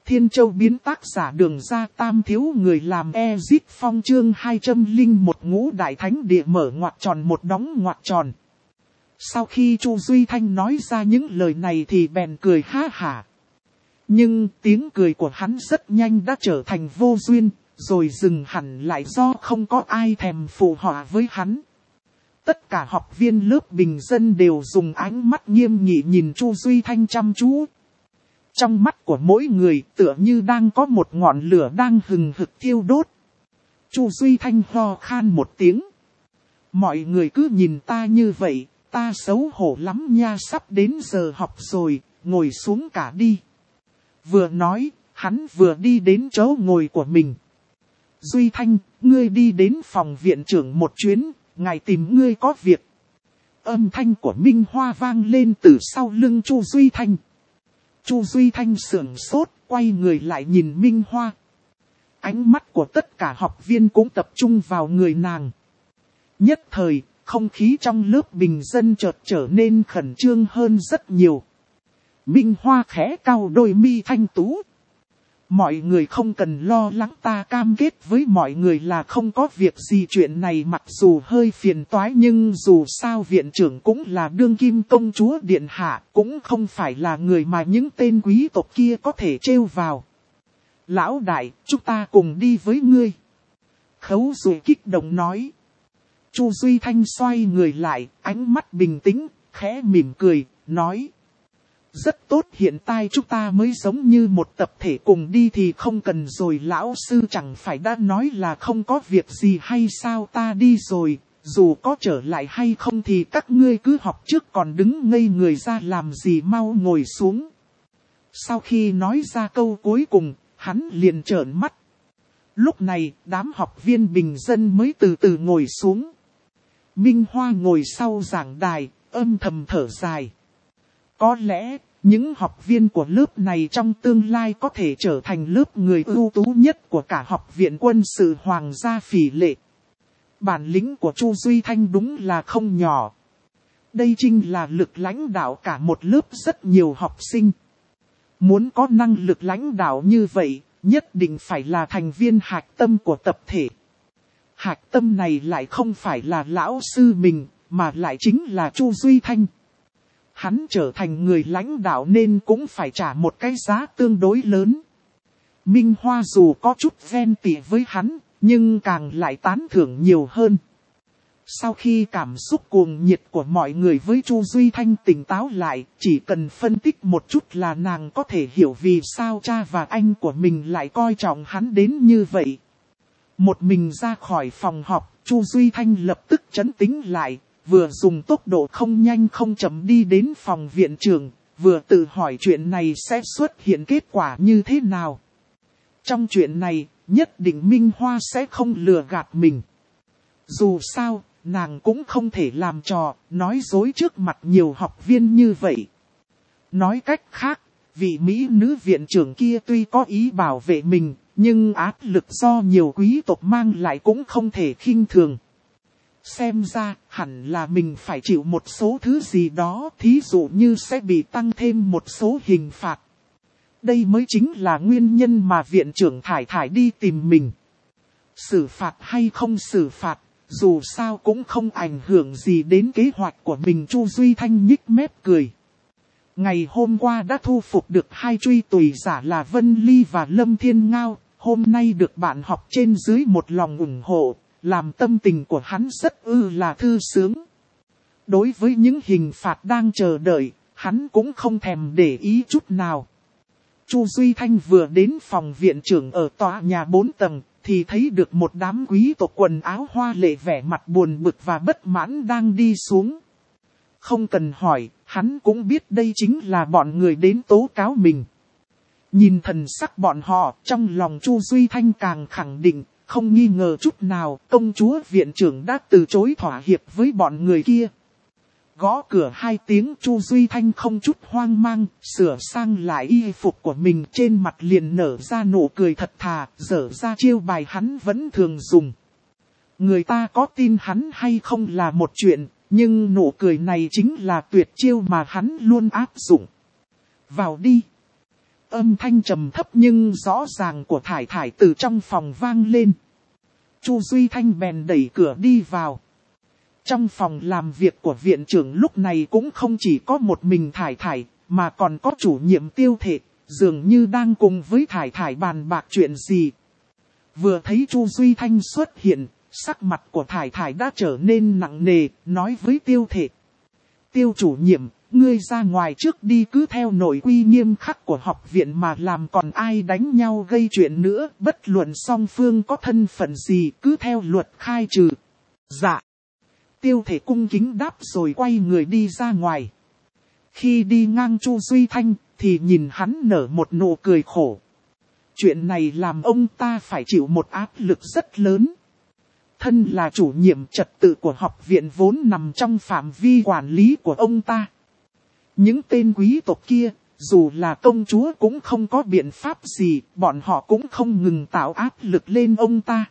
Thiên Châu biến tác giả Đường Ra Tam thiếu người làm Ezit Phong chương 201 ngũ đại thánh địa mở ngoặc tròn một đóng ngoặc tròn. Sau khi Chu Duy Thanh nói ra những lời này thì bèn cười ha hả. Nhưng tiếng cười của hắn rất nhanh đã trở thành vô duyên, rồi dừng hẳn lại do không có ai thèm phụ họa với hắn. Tất cả học viên lớp bình dân đều dùng ánh mắt nghiêm nghị nhìn Chu Duy Thanh chăm chú. Trong mắt của mỗi người tựa như đang có một ngọn lửa đang hừng hực thiêu đốt. Chu Duy Thanh ho khan một tiếng. Mọi người cứ nhìn ta như vậy, ta xấu hổ lắm nha, sắp đến giờ học rồi, ngồi xuống cả đi. Vừa nói, hắn vừa đi đến chỗ ngồi của mình. Duy Thanh, ngươi đi đến phòng viện trưởng một chuyến, ngài tìm ngươi có việc. Âm thanh của Minh Hoa vang lên từ sau lưng Chu Duy Thanh. Chu Duy Thanh sửng sốt, quay người lại nhìn Minh Hoa. Ánh mắt của tất cả học viên cũng tập trung vào người nàng. Nhất thời, không khí trong lớp bình dân chợt trở nên khẩn trương hơn rất nhiều. Minh Hoa khẽ cau đôi mi thanh tú. Mọi người không cần lo lắng, ta cam kết với mọi người là không có việc gì. Chuyện này mặc dù hơi phiền toái nhưng dù sao viện trưởng cũng là đương kim công chúa điện hạ, cũng không phải là người mà những tên quý tộc kia có thể trêu vào. Lão đại, chúng ta cùng đi với ngươi. Khấu Dụ kích động nói. Chu Duy Thanh xoay người lại, ánh mắt bình tĩnh, khẽ mỉm cười, nói. Rất tốt, hiện tại chúng ta mới giống như một tập thể, cùng đi thì không cần rồi. Lão sư chẳng phải đã nói là không có việc gì hay sao? Ta đi rồi, dù có trở lại hay không thì các ngươi cứ học trước, còn đứng ngây người ra làm gì, mau ngồi xuống. Sau khi nói ra câu cuối cùng, hắn liền trợn mắt. Lúc này, đám học viên bình dân mới từ từ ngồi xuống. Minh Hoa ngồi sau giảng đài, âm thầm thở dài. Có lẽ, những học viên của lớp này trong tương lai có thể trở thành lớp người ưu tú nhất của cả học viện quân sự Hoàng gia Phỉ Lệ. Bản lĩnh của Chu Duy Thanh đúng là không nhỏ. Đây chính là lực lãnh đạo cả một lớp rất nhiều học sinh. Muốn có năng lực lãnh đạo như vậy, nhất định phải là thành viên hạch tâm của tập thể. Hạch tâm này lại không phải là lão sư mình, mà lại chính là Chu Duy Thanh. Hắn trở thành người lãnh đạo nên cũng phải trả một cái giá tương đối lớn. Minh Hoa dù có chút ghen tị với hắn, nhưng càng lại tán thưởng nhiều hơn. Sau khi cảm xúc cuồng nhiệt của mọi người với Chu Duy Thanh tỉnh táo lại, chỉ cần phân tích một chút là nàng có thể hiểu vì sao cha và anh của mình lại coi trọng hắn đến như vậy. Một mình ra khỏi phòng họp, Chu Duy Thanh lập tức trấn tĩnh lại. Vừa dùng tốc độ không nhanh không chậm đi đến phòng viện trưởng, vừa tự hỏi chuyện này sẽ xuất hiện kết quả như thế nào. Trong chuyện này, nhất định Minh Hoa sẽ không lừa gạt mình. Dù sao, nàng cũng không thể làm trò, nói dối trước mặt nhiều học viên như vậy. Nói cách khác, vị mỹ nữ viện trưởng kia tuy có ý bảo vệ mình, nhưng áp lực do nhiều quý tộc mang lại cũng không thể khinh thường. Xem ra, hẳn là mình phải chịu một số thứ gì đó, thí dụ như sẽ bị tăng thêm một số hình phạt. Đây mới chính là nguyên nhân mà viện trưởng thải đi tìm mình. Xử phạt hay không xử phạt, dù sao cũng không ảnh hưởng gì đến kế hoạch của mình. Chu Duy Thanh nhích mép cười. Ngày hôm qua đã thu phục được hai truy tùy giả là Vân Ly và Lâm Thiên Ngao, hôm nay được bạn học trên dưới một lòng ủng hộ. Làm tâm tình của hắn rất là thư sướng. Đối với những hình phạt đang chờ đợi, hắn cũng không thèm để ý chút nào. Chu Duy Thanh vừa đến phòng viện trưởng ở tòa nhà 4 tầng, thì thấy được một đám quý tộc quần áo hoa lệ vẻ mặt buồn bực và bất mãn đang đi xuống. Không cần hỏi, hắn cũng biết đây chính là bọn người đến tố cáo mình. Nhìn thần sắc bọn họ, trong lòng Chu Duy Thanh càng khẳng định. Không nghi ngờ chút nào, công chúa viện trưởng đã từ chối thỏa hiệp với bọn người kia. Gõ cửa 2 tiếng, Chu Duy Thanh không chút hoang mang, sửa sang lại y phục của mình, trên mặt liền nở ra nụ cười thật thà, dở ra chiêu bài hắn vẫn thường dùng. Người ta có tin hắn hay không là một chuyện, nhưng nụ cười này chính là tuyệt chiêu mà hắn luôn áp dụng. Vào đi. Âm thanh trầm thấp nhưng rõ ràng của Thải Thải từ trong phòng vang lên. Chu Duy Thanh bèn đẩy cửa đi vào. Trong phòng làm việc của viện trưởng lúc này cũng không chỉ có một mình Thải Thải, mà còn có chủ nhiệm Tiêu Thệ, dường như đang cùng với Thải Thải bàn bạc chuyện gì. Vừa thấy Chu Duy Thanh xuất hiện, sắc mặt của Thải Thải đã trở nên nặng nề, nói với Tiêu Thệ. Tiêu chủ nhiệm, ngươi ra ngoài trước đi, cứ theo nội quy nghiêm khắc của học viện mà làm, còn ai đánh nhau gây chuyện nữa, bất luận song phương có thân phận gì, cứ theo luật khai trừ. Dạ. Tiêu Thệ cung kính đáp rồi quay người đi ra ngoài. Khi đi ngang Chu Duy Thanh, thì nhìn hắn nở một nụ cười khổ. Chuyện này làm ông ta phải chịu một áp lực rất lớn. Thân là chủ nhiệm, trật tự của học viện vốn nằm trong phạm vi quản lý của ông ta. Những tên quý tộc kia, dù là công chúa cũng không có biện pháp gì, bọn họ cũng không ngừng tạo áp lực lên ông ta.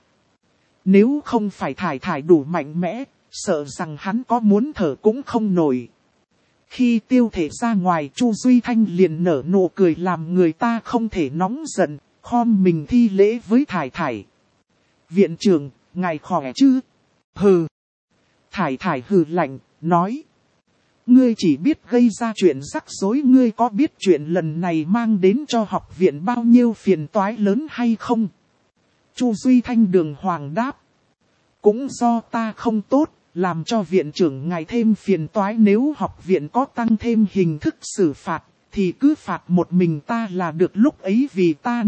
Nếu không phải Thải Thải đủ mạnh mẽ, sợ rằng hắn có muốn thở cũng không nổi. Khi Tiêu Thệ ra ngoài, Chu Duy Thanh liền nở nụ cười làm người ta không thể nóng giận, khom mình thi lễ với Thải Thải. Viện trưởng, ngài khỏe chứ? Hừ. Thải Thải hừ lạnh, nói. Ngươi chỉ biết gây ra chuyện rắc rối, ngươi có biết chuyện lần này mang đến cho học viện bao nhiêu phiền toái lớn hay không? Chu Duy Thanh đường hoàng đáp. Cũng do ta không tốt, làm cho viện trưởng ngài thêm phiền toái. Nếu học viện có tăng thêm hình thức xử phạt, thì cứ phạt một mình ta là được. Lúc ấy vì ta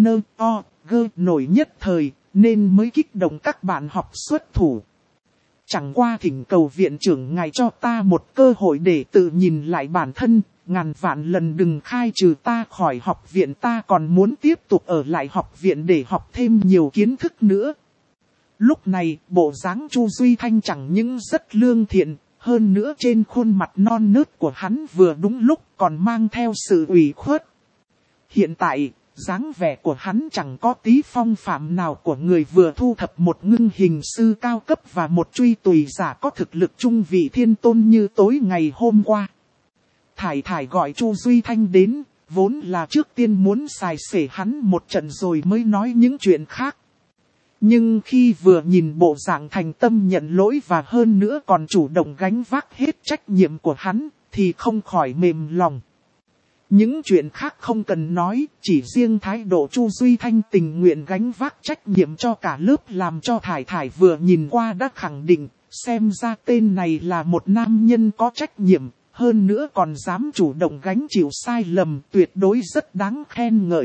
nổi nhất thời, nên mới kích động các bạn học xuất thủ. Chẳng qua thỉnh cầu viện trưởng ngài cho ta một cơ hội để tự nhìn lại bản thân, ngàn vạn lần đừng khai trừ ta khỏi học viện, ta còn muốn tiếp tục ở lại học viện để học thêm nhiều kiến thức nữa. Lúc này, bộ dáng Chu Duy Thanh chẳng những rất lương thiện, hơn nữa trên khuôn mặt non nớt của hắn vừa đúng lúc còn mang theo sự ủy khuất. Hiện tại, dáng vẻ của hắn chẳng có tí phong phạm nào của người vừa thu thập một ngưng hình sư cao cấp và một truy tùy giả có thực lực trung vị thiên tôn như tối ngày hôm qua. Thải Thải gọi Chu Duy Thanh đến, vốn là trước tiên muốn xài xể hắn một trận rồi mới nói những chuyện khác. Nhưng khi vừa nhìn bộ dạng thành tâm nhận lỗi và hơn nữa còn chủ động gánh vác hết trách nhiệm của hắn, thì không khỏi mềm lòng. Những chuyện khác không cần nói, chỉ riêng thái độ Chu Duy Thanh tình nguyện gánh vác trách nhiệm cho cả lớp làm cho Thải Thải vừa nhìn qua đã khẳng định, xem ra tên này là một nam nhân có trách nhiệm, hơn nữa còn dám chủ động gánh chịu sai lầm, tuyệt đối rất đáng khen ngợi.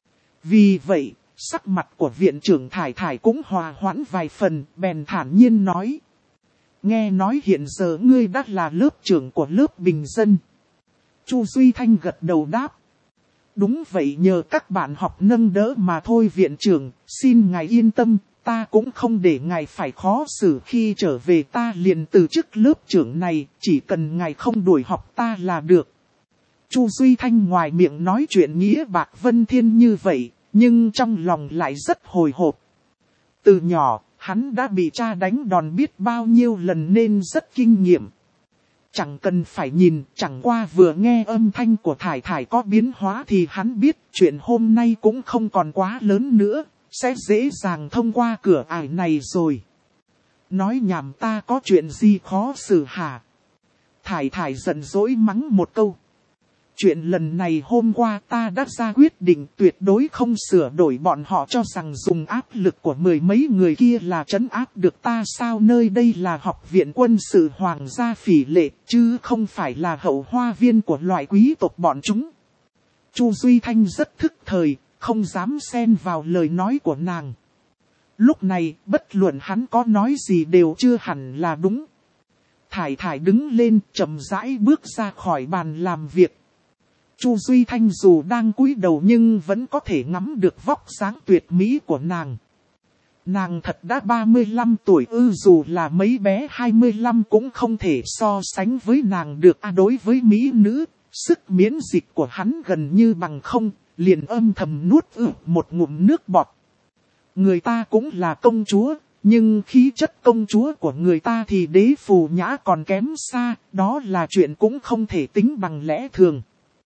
Vì vậy, sắc mặt của viện trưởng Thải Thải cũng hòa hoãn vài phần, bèn thản nhiên nói. Nghe nói hiện giờ ngươi đã là lớp trưởng của lớp bình dân. Chu Duy Thanh gật đầu đáp. Đúng vậy, nhờ các bạn học nâng đỡ mà thôi viện trưởng, xin ngài yên tâm, ta cũng không để ngài phải khó xử. Khi trở về ta liền từ chức lớp trưởng này, chỉ cần ngài không đuổi học ta là được. Chu Duy Thanh ngoài miệng nói chuyện nghĩa bạc vân thiên như vậy, nhưng trong lòng lại rất hồi hộp. Từ nhỏ, hắn đã bị cha đánh đòn biết bao nhiêu lần nên rất kinh nghiệm. Chẳng cần phải nhìn, chẳng qua vừa nghe âm thanh của Thải Thải có biến hóa thì hắn biết chuyện hôm nay cũng không còn quá lớn nữa, sẽ dễ dàng thông qua cửa ải này rồi. Nói nhảm, ta có chuyện gì khó xử hả? Thải Thải giận dỗi mắng một câu. Chuyện lần này hôm qua ta đã ra quyết định tuyệt đối không sửa đổi, bọn họ cho rằng dùng áp lực của mười mấy người kia là trấn áp được ta sao? Nơi đây là học viện quân sự hoàng gia phỉ lệ, chứ không phải là hậu hoa viên của loại quý tộc bọn chúng. Chu Duy Thanh rất thức thời, không dám xen vào lời nói của nàng. Lúc này, bất luận hắn có nói gì đều chưa hẳn là đúng. Thải Thải đứng lên, chậm rãi bước ra khỏi bàn làm việc. Chu Duy Thanh dù đang cúi đầu nhưng vẫn có thể ngắm được vóc dáng tuyệt mỹ của nàng. Nàng thật đã 35 tuổi dù là mấy bé 25 cũng không thể so sánh với nàng được. Đối với mỹ nữ, sức miễn dịch của hắn gần như bằng không, liền âm thầm nuốt một ngụm nước bọt. Người ta cũng là công chúa, nhưng khí chất công chúa của người ta thì đế phù nhã còn kém xa, đó là chuyện cũng không thể tính bằng lẽ thường.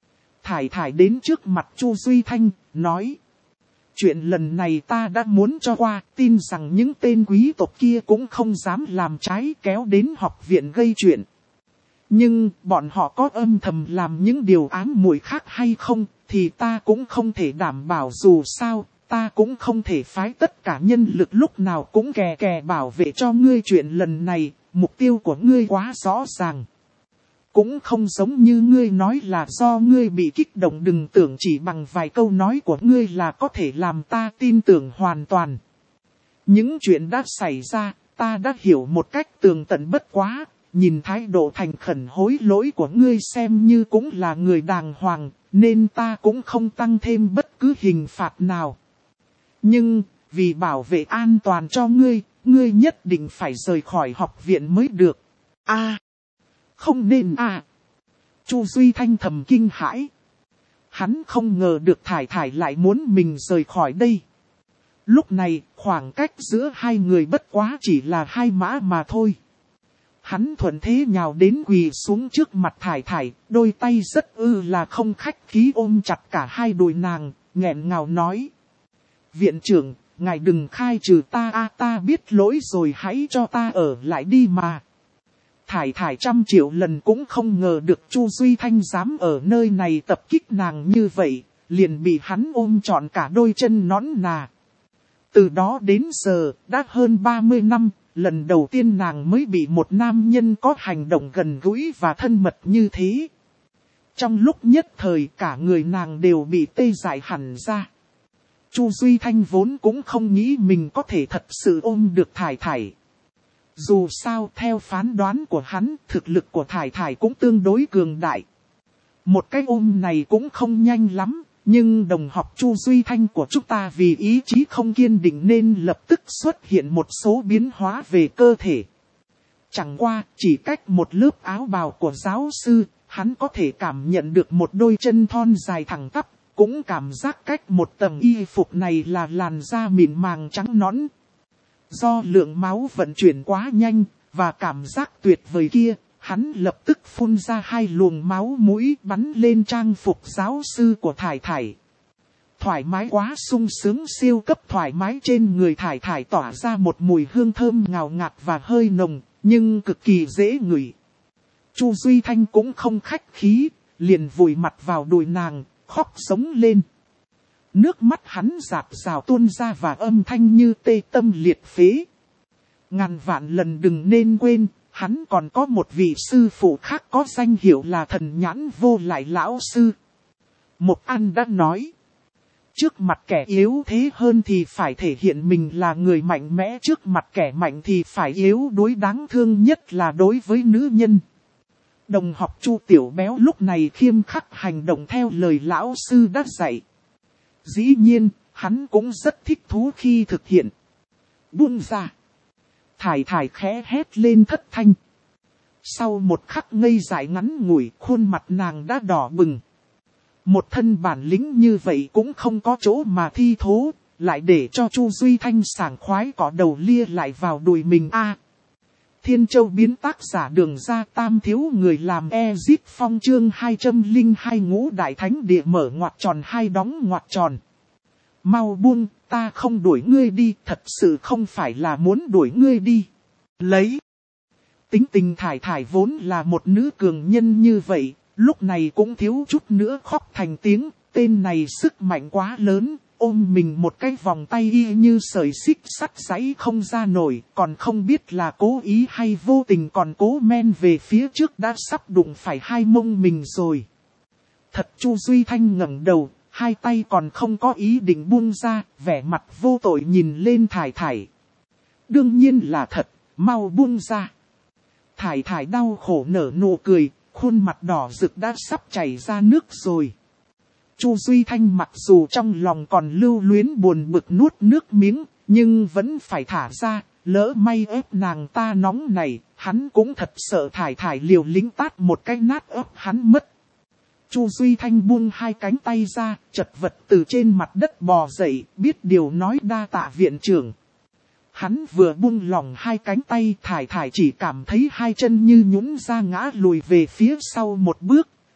Thải Thải đến trước mặt Chu Duy Thanh, nói. Chuyện lần này ta đã muốn cho qua, tin rằng những tên quý tộc kia cũng không dám làm trái kéo đến học viện gây chuyện. Nhưng bọn họ có âm thầm làm những điều ám muội khác hay không, thì ta cũng không thể đảm bảo, dù sao, ta cũng không thể phái tất cả nhân lực lúc nào cũng kè kè bảo vệ cho ngươi. Chuyện lần này, mục tiêu của ngươi quá rõ ràng. Cũng không giống như ngươi nói là do ngươi bị kích động, đừng tưởng chỉ bằng vài câu nói của ngươi là có thể làm ta tin tưởng hoàn toàn. Những chuyện đã xảy ra, ta đã hiểu một cách tường tận, bất quá, nhìn thái độ thành khẩn hối lỗi của ngươi xem như cũng là người đàng hoàng, nên ta cũng không tăng thêm bất cứ hình phạt nào. Nhưng, vì bảo vệ an toàn cho ngươi, ngươi nhất định phải rời khỏi học viện mới được. Không nên Chu Duy Thanh thầm kinh hãi. Hắn không ngờ được Thải Thải lại muốn mình rời khỏi đây. Lúc này, khoảng cách giữa hai người bất quá chỉ là 2 mã mà thôi. Hắn thuận thế nhào đến quỳ xuống trước mặt Thải Thải, đôi tay rất là không khách khí ôm chặt cả hai đùi nàng, nghẹn ngào nói. Viện trưởng, ngài đừng khai trừ ta, ta biết lỗi rồi, hãy cho ta ở lại đi mà. Thải Thải 100 triệu lần cũng không ngờ được Chu Duy Thanh dám ở nơi này tập kích nàng như vậy, liền bị hắn ôm trọn cả đôi chân nõn nà. Từ đó đến giờ, đã hơn 30 năm, lần đầu tiên nàng mới bị một nam nhân có hành động gần gũi và thân mật như thế. Trong lúc nhất thời cả người nàng đều bị tê dại hẳn ra. Chu Duy Thanh vốn cũng không nghĩ mình có thể thật sự ôm được Thải Thải. Dù sao theo phán đoán của hắn, thực lực của Thải Thải cũng tương đối cường đại. Một cái ôm này cũng không nhanh lắm, nhưng đồng học Chu Duy Thanh của chúng ta vì ý chí không kiên định nên lập tức xuất hiện một số biến hóa về cơ thể. Chẳng qua, chỉ cách một lớp áo bào của giáo sư, hắn có thể cảm nhận được một đôi chân thon dài thẳng tắp, cũng cảm giác cách một tầng y phục này là làn da mịn màng trắng nõn. Do lượng máu vận chuyển quá nhanh, và cảm giác tuyệt vời kia, hắn lập tức phun ra 2 luồng máu mũi bắn lên trang phục giáo sư của Thải Thải. Thoải mái quá, sung sướng siêu cấp thoải mái. Trên người Thải Thải tỏa ra một mùi hương thơm ngào ngạt và hơi nồng, nhưng cực kỳ dễ ngửi. Chu Duy Thanh cũng không khách khí, liền vùi mặt vào đùi nàng, khóc sống lên. Nước mắt hắn rạc rào tuôn ra và âm thanh như tê tâm liệt phế. Ngàn vạn lần đừng nên quên, hắn còn có một vị sư phụ khác có danh hiệu là Thần Nhãn Vô Lại lão sư. Mộc An đã nói, trước mặt kẻ yếu thế hơn thì phải thể hiện mình là người mạnh mẽ, trước mặt kẻ mạnh thì phải yếu đuối, đáng thương nhất là đối với nữ nhân. Đồng học Chu Tiểu Béo lúc này khiêm khắc hành động theo lời lão sư đã dạy. Dĩ nhiên, hắn cũng rất thích thú khi thực hiện. Buông ra. Thải Thải khẽ hét lên thất thanh. Sau một khắc ngây dại ngắn ngủi, khuôn mặt nàng đã đỏ bừng. Một thân bản lĩnh như vậy cũng không có chỗ mà thi thố, lại để cho Chu Duy Thanh sảng khoái cọ đầu lia lại vào đùi mình. Thiên Châu biến, tác giả Đường Ra, Tam thiếu người làm Ezip Phong, chương 202, Ngũ Đại Thánh Địa mở ngoặc tròn 2 đóng ngoặc tròn. Mau buông, ta không đuổi ngươi đi, thật sự không phải là muốn đuổi ngươi đi. Lấy. Tính tình Thải Thải vốn là một nữ cường nhân như vậy, lúc này cũng thiếu chút nữa khóc thành tiếng, tên này sức mạnh quá lớn. Ôm mình một cái vòng tay y như sợi xích sắt giãy không ra nổi, còn không biết là cố ý hay vô tình, còn cố men về phía trước đã sắp đụng phải hai mông mình rồi. Thật. Chu Duy Thanh ngẩng đầu, hai tay còn không có ý định buông ra, vẻ mặt vô tội nhìn lên Thải Thải. Đương nhiên là thật, mau buông ra. Thải Thải đau khổ nở nụ cười, khuôn mặt đỏ rực đã sắp chảy ra nước rồi. Chu Duy Thanh mặc dù trong lòng còn lưu luyến buồn bực nuốt nước miếng, nhưng vẫn phải thả ra, lỡ may ép nàng ta nóng này, hắn cũng thật sợ Thải Thải liều lĩnh tát một cái nát ấp hắn mất. Chu Duy Thanh buông hai cánh tay ra, chật vật từ trên mặt đất bò dậy, biết điều nói đa tạ viện trưởng. Hắn vừa buông lỏng hai cánh tay, Thải Thải chỉ cảm thấy hai chân như nhũn ra ngã lùi về phía sau một bước,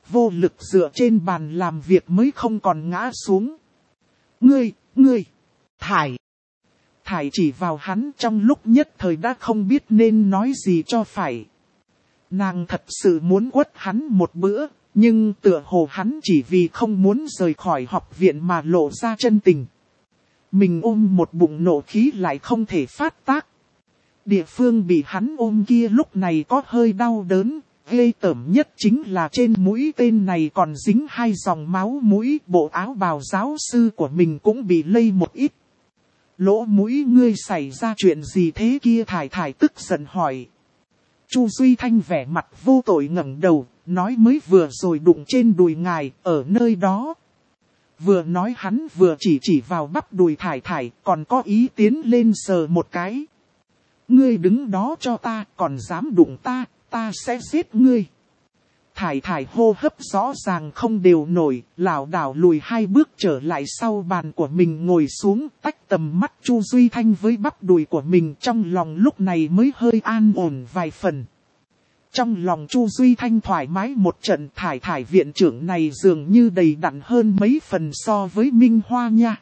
vô lực dựa trên bàn làm việc mới không còn ngã xuống. Ngươi, Thải. Thải chỉ vào hắn trong lúc nhất thời đã không biết nên nói gì cho phải. Nàng thật sự muốn quất hắn một bữa, nhưng tựa hồ hắn chỉ vì không muốn rời khỏi học viện mà lộ ra chân tình. Mình ôm một bụng nộ khí lại không thể phát tác. Địa phương bị hắn ôm kia lúc này có hơi đau đớn, ghê tởm nhất chính là trên mũi tên này còn dính 2 dòng máu mũi, bộ áo bào giáo sư của mình cũng bị lây một ít. Lỗ mũi ngươi xảy ra chuyện gì thế kia? Thải tức giận hỏi. Chu Duy Thanh vẻ mặt vô tội ngẩng đầu, nói mới vừa rồi đụng trên đùi ngài, ở nơi đó. Vừa nói hắn vừa chỉ vào bắp đùi Thải, còn có ý tiến lên sờ một cái. Ngươi đứng đó cho ta, còn dám đụng ta sẽ giết ngươi. Thải hô hấp rõ ràng không đều nổi, lảo đảo lùi 2 bước trở lại sau bàn của mình ngồi xuống, tách tầm mắt Chu Duy Thanh với bắp đùi của mình, trong lòng lúc này mới hơi an ổn vài phần. Trong lòng Chu Duy Thanh thoải mái một trận. Thải viện trưởng này dường như đầy đặn hơn mấy phần so với Minh Hoa nha.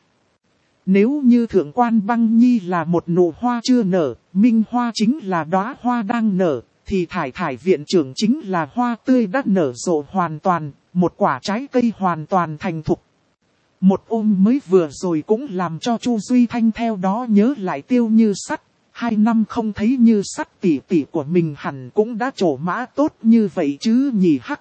Nếu như Thượng quan Băng Nhi là một nụ hoa chưa nở, Minh Hoa chính là đóa hoa đang nở, thì Thải viện trưởng chính là hoa tươi đã nở rộ hoàn toàn, một quả trái cây hoàn toàn thành thục. Một ôm mới vừa rồi cũng làm cho Chu Duy Thanh theo đó nhớ lại Tiêu Như Sắt. 2 năm không thấy Như Sắt tỷ của mình hẳn cũng đã trổ mã tốt như vậy chứ nhỉ, hắc.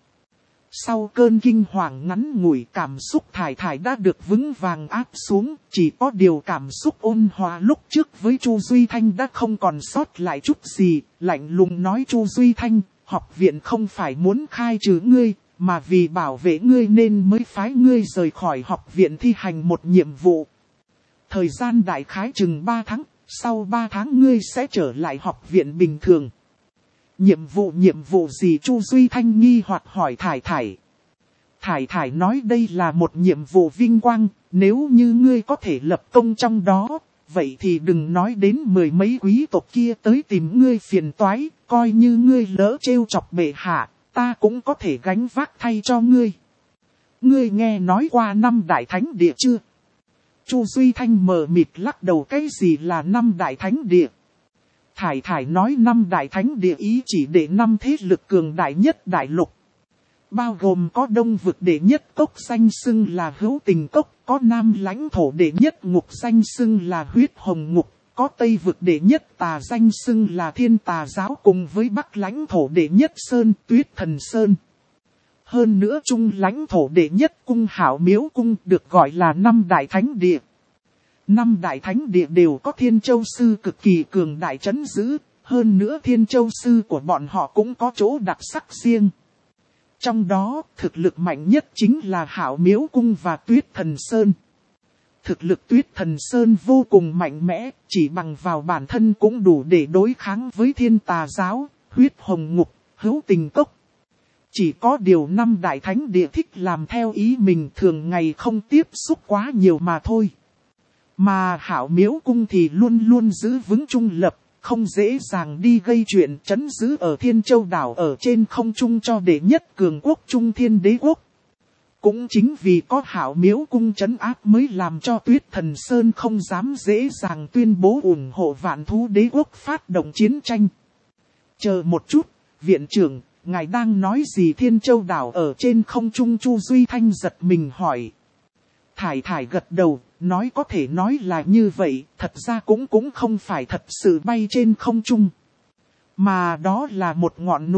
Sau cơn kinh hoàng ngắn ngủi, cảm xúc Thải đã được vững vàng áp xuống, chỉ có điều cảm xúc ôn hòa lúc trước với Chu Duy Thanh đã không còn sót lại chút gì, lạnh lùng nói Chu Duy Thanh, học viện không phải muốn khai trừ ngươi, mà vì bảo vệ ngươi nên mới phái ngươi rời khỏi học viện thi hành một nhiệm vụ. Thời gian đại khái chừng 3 tháng, sau 3 tháng ngươi sẽ trở lại học viện bình thường. Nhiệm vụ gì? Chu Duy Thanh nghi hoặc hỏi Thải. Thải nói đây là một nhiệm vụ vinh quang, nếu như ngươi có thể lập công trong đó, vậy thì đừng nói đến 10 mấy quý tộc kia tới tìm ngươi phiền toái, coi như ngươi lỡ trêu chọc bệ hạ, ta cũng có thể gánh vác thay cho ngươi. Ngươi nghe nói qua 5 đại thánh địa chưa? Chu Duy Thanh mờ mịt lắc đầu. Cái gì là 5 đại thánh địa? Thải nói 5 đại thánh địa ý chỉ để 5 thế lực cường đại nhất đại lục. Bao gồm có Đông vực đệ nhất cốc danh xưng là Hữu Tình Cốc, có Nam lãnh thổ đệ nhất ngục danh xưng là Huyết Hồng Ngục, có Tây vực đệ nhất tà danh xưng là Thiên Tà Giáo, cùng với Bắc lãnh thổ đệ nhất Sơn Tuyết Thần Sơn. Hơn nữa Trung lãnh thổ đệ nhất cung Hảo Miếu Cung được gọi là 5 đại thánh địa. 5 đại thánh địa đều có Thiên Châu Sư cực kỳ cường đại trấn giữ, hơn nữa Thiên Châu Sư của bọn họ cũng có chỗ đặc sắc riêng. Trong đó, thực lực mạnh nhất chính là Hảo Miếu Cung và Tuyết Thần Sơn. Thực lực Tuyết Thần Sơn vô cùng mạnh mẽ, chỉ bằng vào bản thân cũng đủ để đối kháng với Thiên Tà Giáo, Huyết Hồng Ngục, Hữu Tình Cốc. Chỉ có điều 5 đại thánh địa thích làm theo ý mình, thường ngày không tiếp xúc quá nhiều mà thôi. Mà Hảo Miếu Cung thì luôn luôn giữ vững trung lập, không dễ dàng đi gây chuyện, trấn giữ ở Thiên Châu đảo ở trên không trung cho đệ nhất cường quốc Trung Thiên Đế Quốc. Cũng chính vì có Hảo Miếu Cung trấn áp mới làm cho Tuyết Thần Sơn không dám dễ dàng tuyên bố ủng hộ Vạn Thú Đế Quốc phát động chiến tranh. Chờ một chút, viện trưởng, ngài đang nói gì? Thiên Châu đảo ở trên không trung? Chu Duy Thanh giật mình hỏi. Thải gật đầu, nói có thể nói là như vậy, thật ra cũng không phải thật sự bay trên không trung. Mà đó là một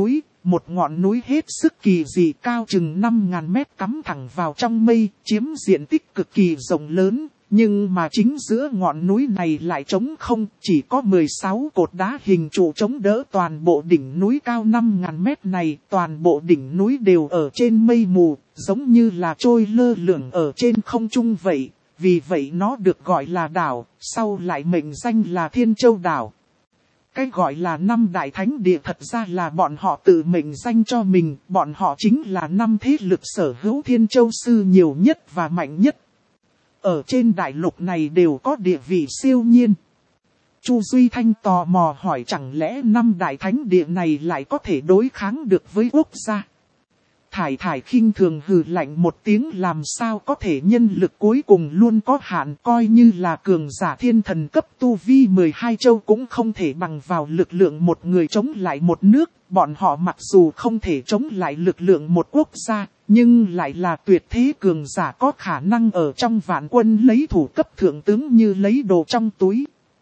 ngọn núi hết sức kỳ dị, cao chừng 5.000 mét, cắm thẳng vào trong mây, chiếm diện tích cực kỳ rộng lớn. Nhưng mà chính giữa ngọn núi này lại trống không, chỉ có 16 cột đá hình trụ chống đỡ toàn bộ đỉnh núi cao 5.000 mét này. Toàn bộ đỉnh núi đều ở trên mây mù, giống như là trôi lơ lửng ở trên không trung vậy. Vì vậy nó được gọi là đảo, sau lại mệnh danh là Thiên Châu đảo. Cái gọi là 5 đại thánh địa thật ra là bọn họ tự mệnh danh cho mình, bọn họ chính là 5 thế lực sở hữu Thiên Châu Sư nhiều nhất và mạnh nhất. Ở trên đại lục này đều có địa vị siêu nhiên. Chu Duy Thanh tò mò hỏi, chẳng lẽ 5 đại thánh địa này lại có thể đối kháng được với quốc gia? Thải thải khinh thường hừ lạnh một tiếng, làm sao có thể, nhân lực cuối cùng luôn có hạn, coi như là cường giả thiên thần cấp tu vi 12 châu cũng không thể bằng vào lực lượng một người chống lại một nước. Bọn họ mặc dù không thể chống lại lực lượng một quốc gia, nhưng lại là tuyệt thế cường giả, có khả năng ở trong vạn quân lấy thủ cấp thượng tướng như lấy đồ trong túi.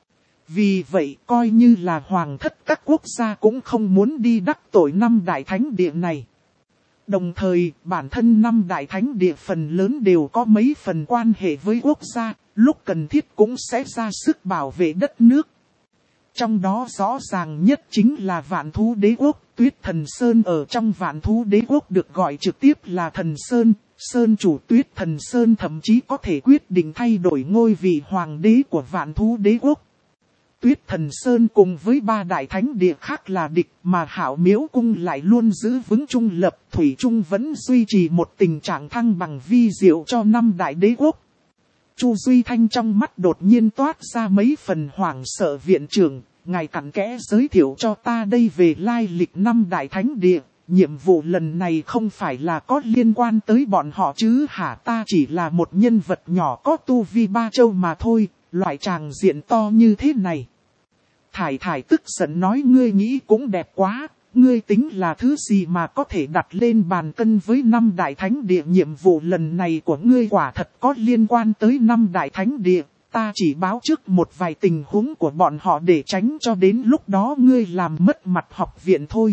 Vì vậy coi như là hoàng thất các quốc gia cũng không muốn đi đắc tội 5 đại thánh địa này. Đồng thời bản thân 5 đại thánh địa phần lớn đều có mấy phần quan hệ với quốc gia, lúc cần thiết cũng sẽ ra sức bảo vệ đất nước. Trong đó rõ ràng nhất chính là Vạn Thú Đế Quốc. Tuyết Thần Sơn ở trong Vạn Thú Đế Quốc được gọi trực tiếp là Thần Sơn. Sơn chủ Tuyết Thần Sơn thậm chí có thể quyết định thay đổi ngôi vị hoàng đế của Vạn Thú Đế Quốc. Tuyết Thần Sơn cùng với 3 đại thánh địa khác là địch, mà Hạo Miếu Cung lại luôn giữ vững trung lập, thủy chung vẫn duy trì một tình trạng thăng bằng vi diệu cho 5 đại đế quốc. Chu Duy Thanh trong mắt đột nhiên toát ra mấy phần hoảng sợ. Viện trưởng, ngài cặn kẽ giới thiệu cho ta đây về lai lịch 5 đại thánh địa. Nhiệm vụ lần này không phải là có liên quan tới bọn họ chứ hả? Ta chỉ là một nhân vật nhỏ có tu vi 3 châu mà thôi, loại tràng diện to như thế này. Thải thải tức giận nói, ngươi nghĩ cũng đẹp quá, ngươi tính là thứ gì mà có thể đặt lên bàn cân với 5 đại thánh địa? Nhiệm vụ lần này của ngươi quả thật có liên quan tới 5 đại thánh địa, ta chỉ báo trước một vài tình huống của bọn họ để tránh cho đến lúc đó ngươi làm mất mặt học viện thôi.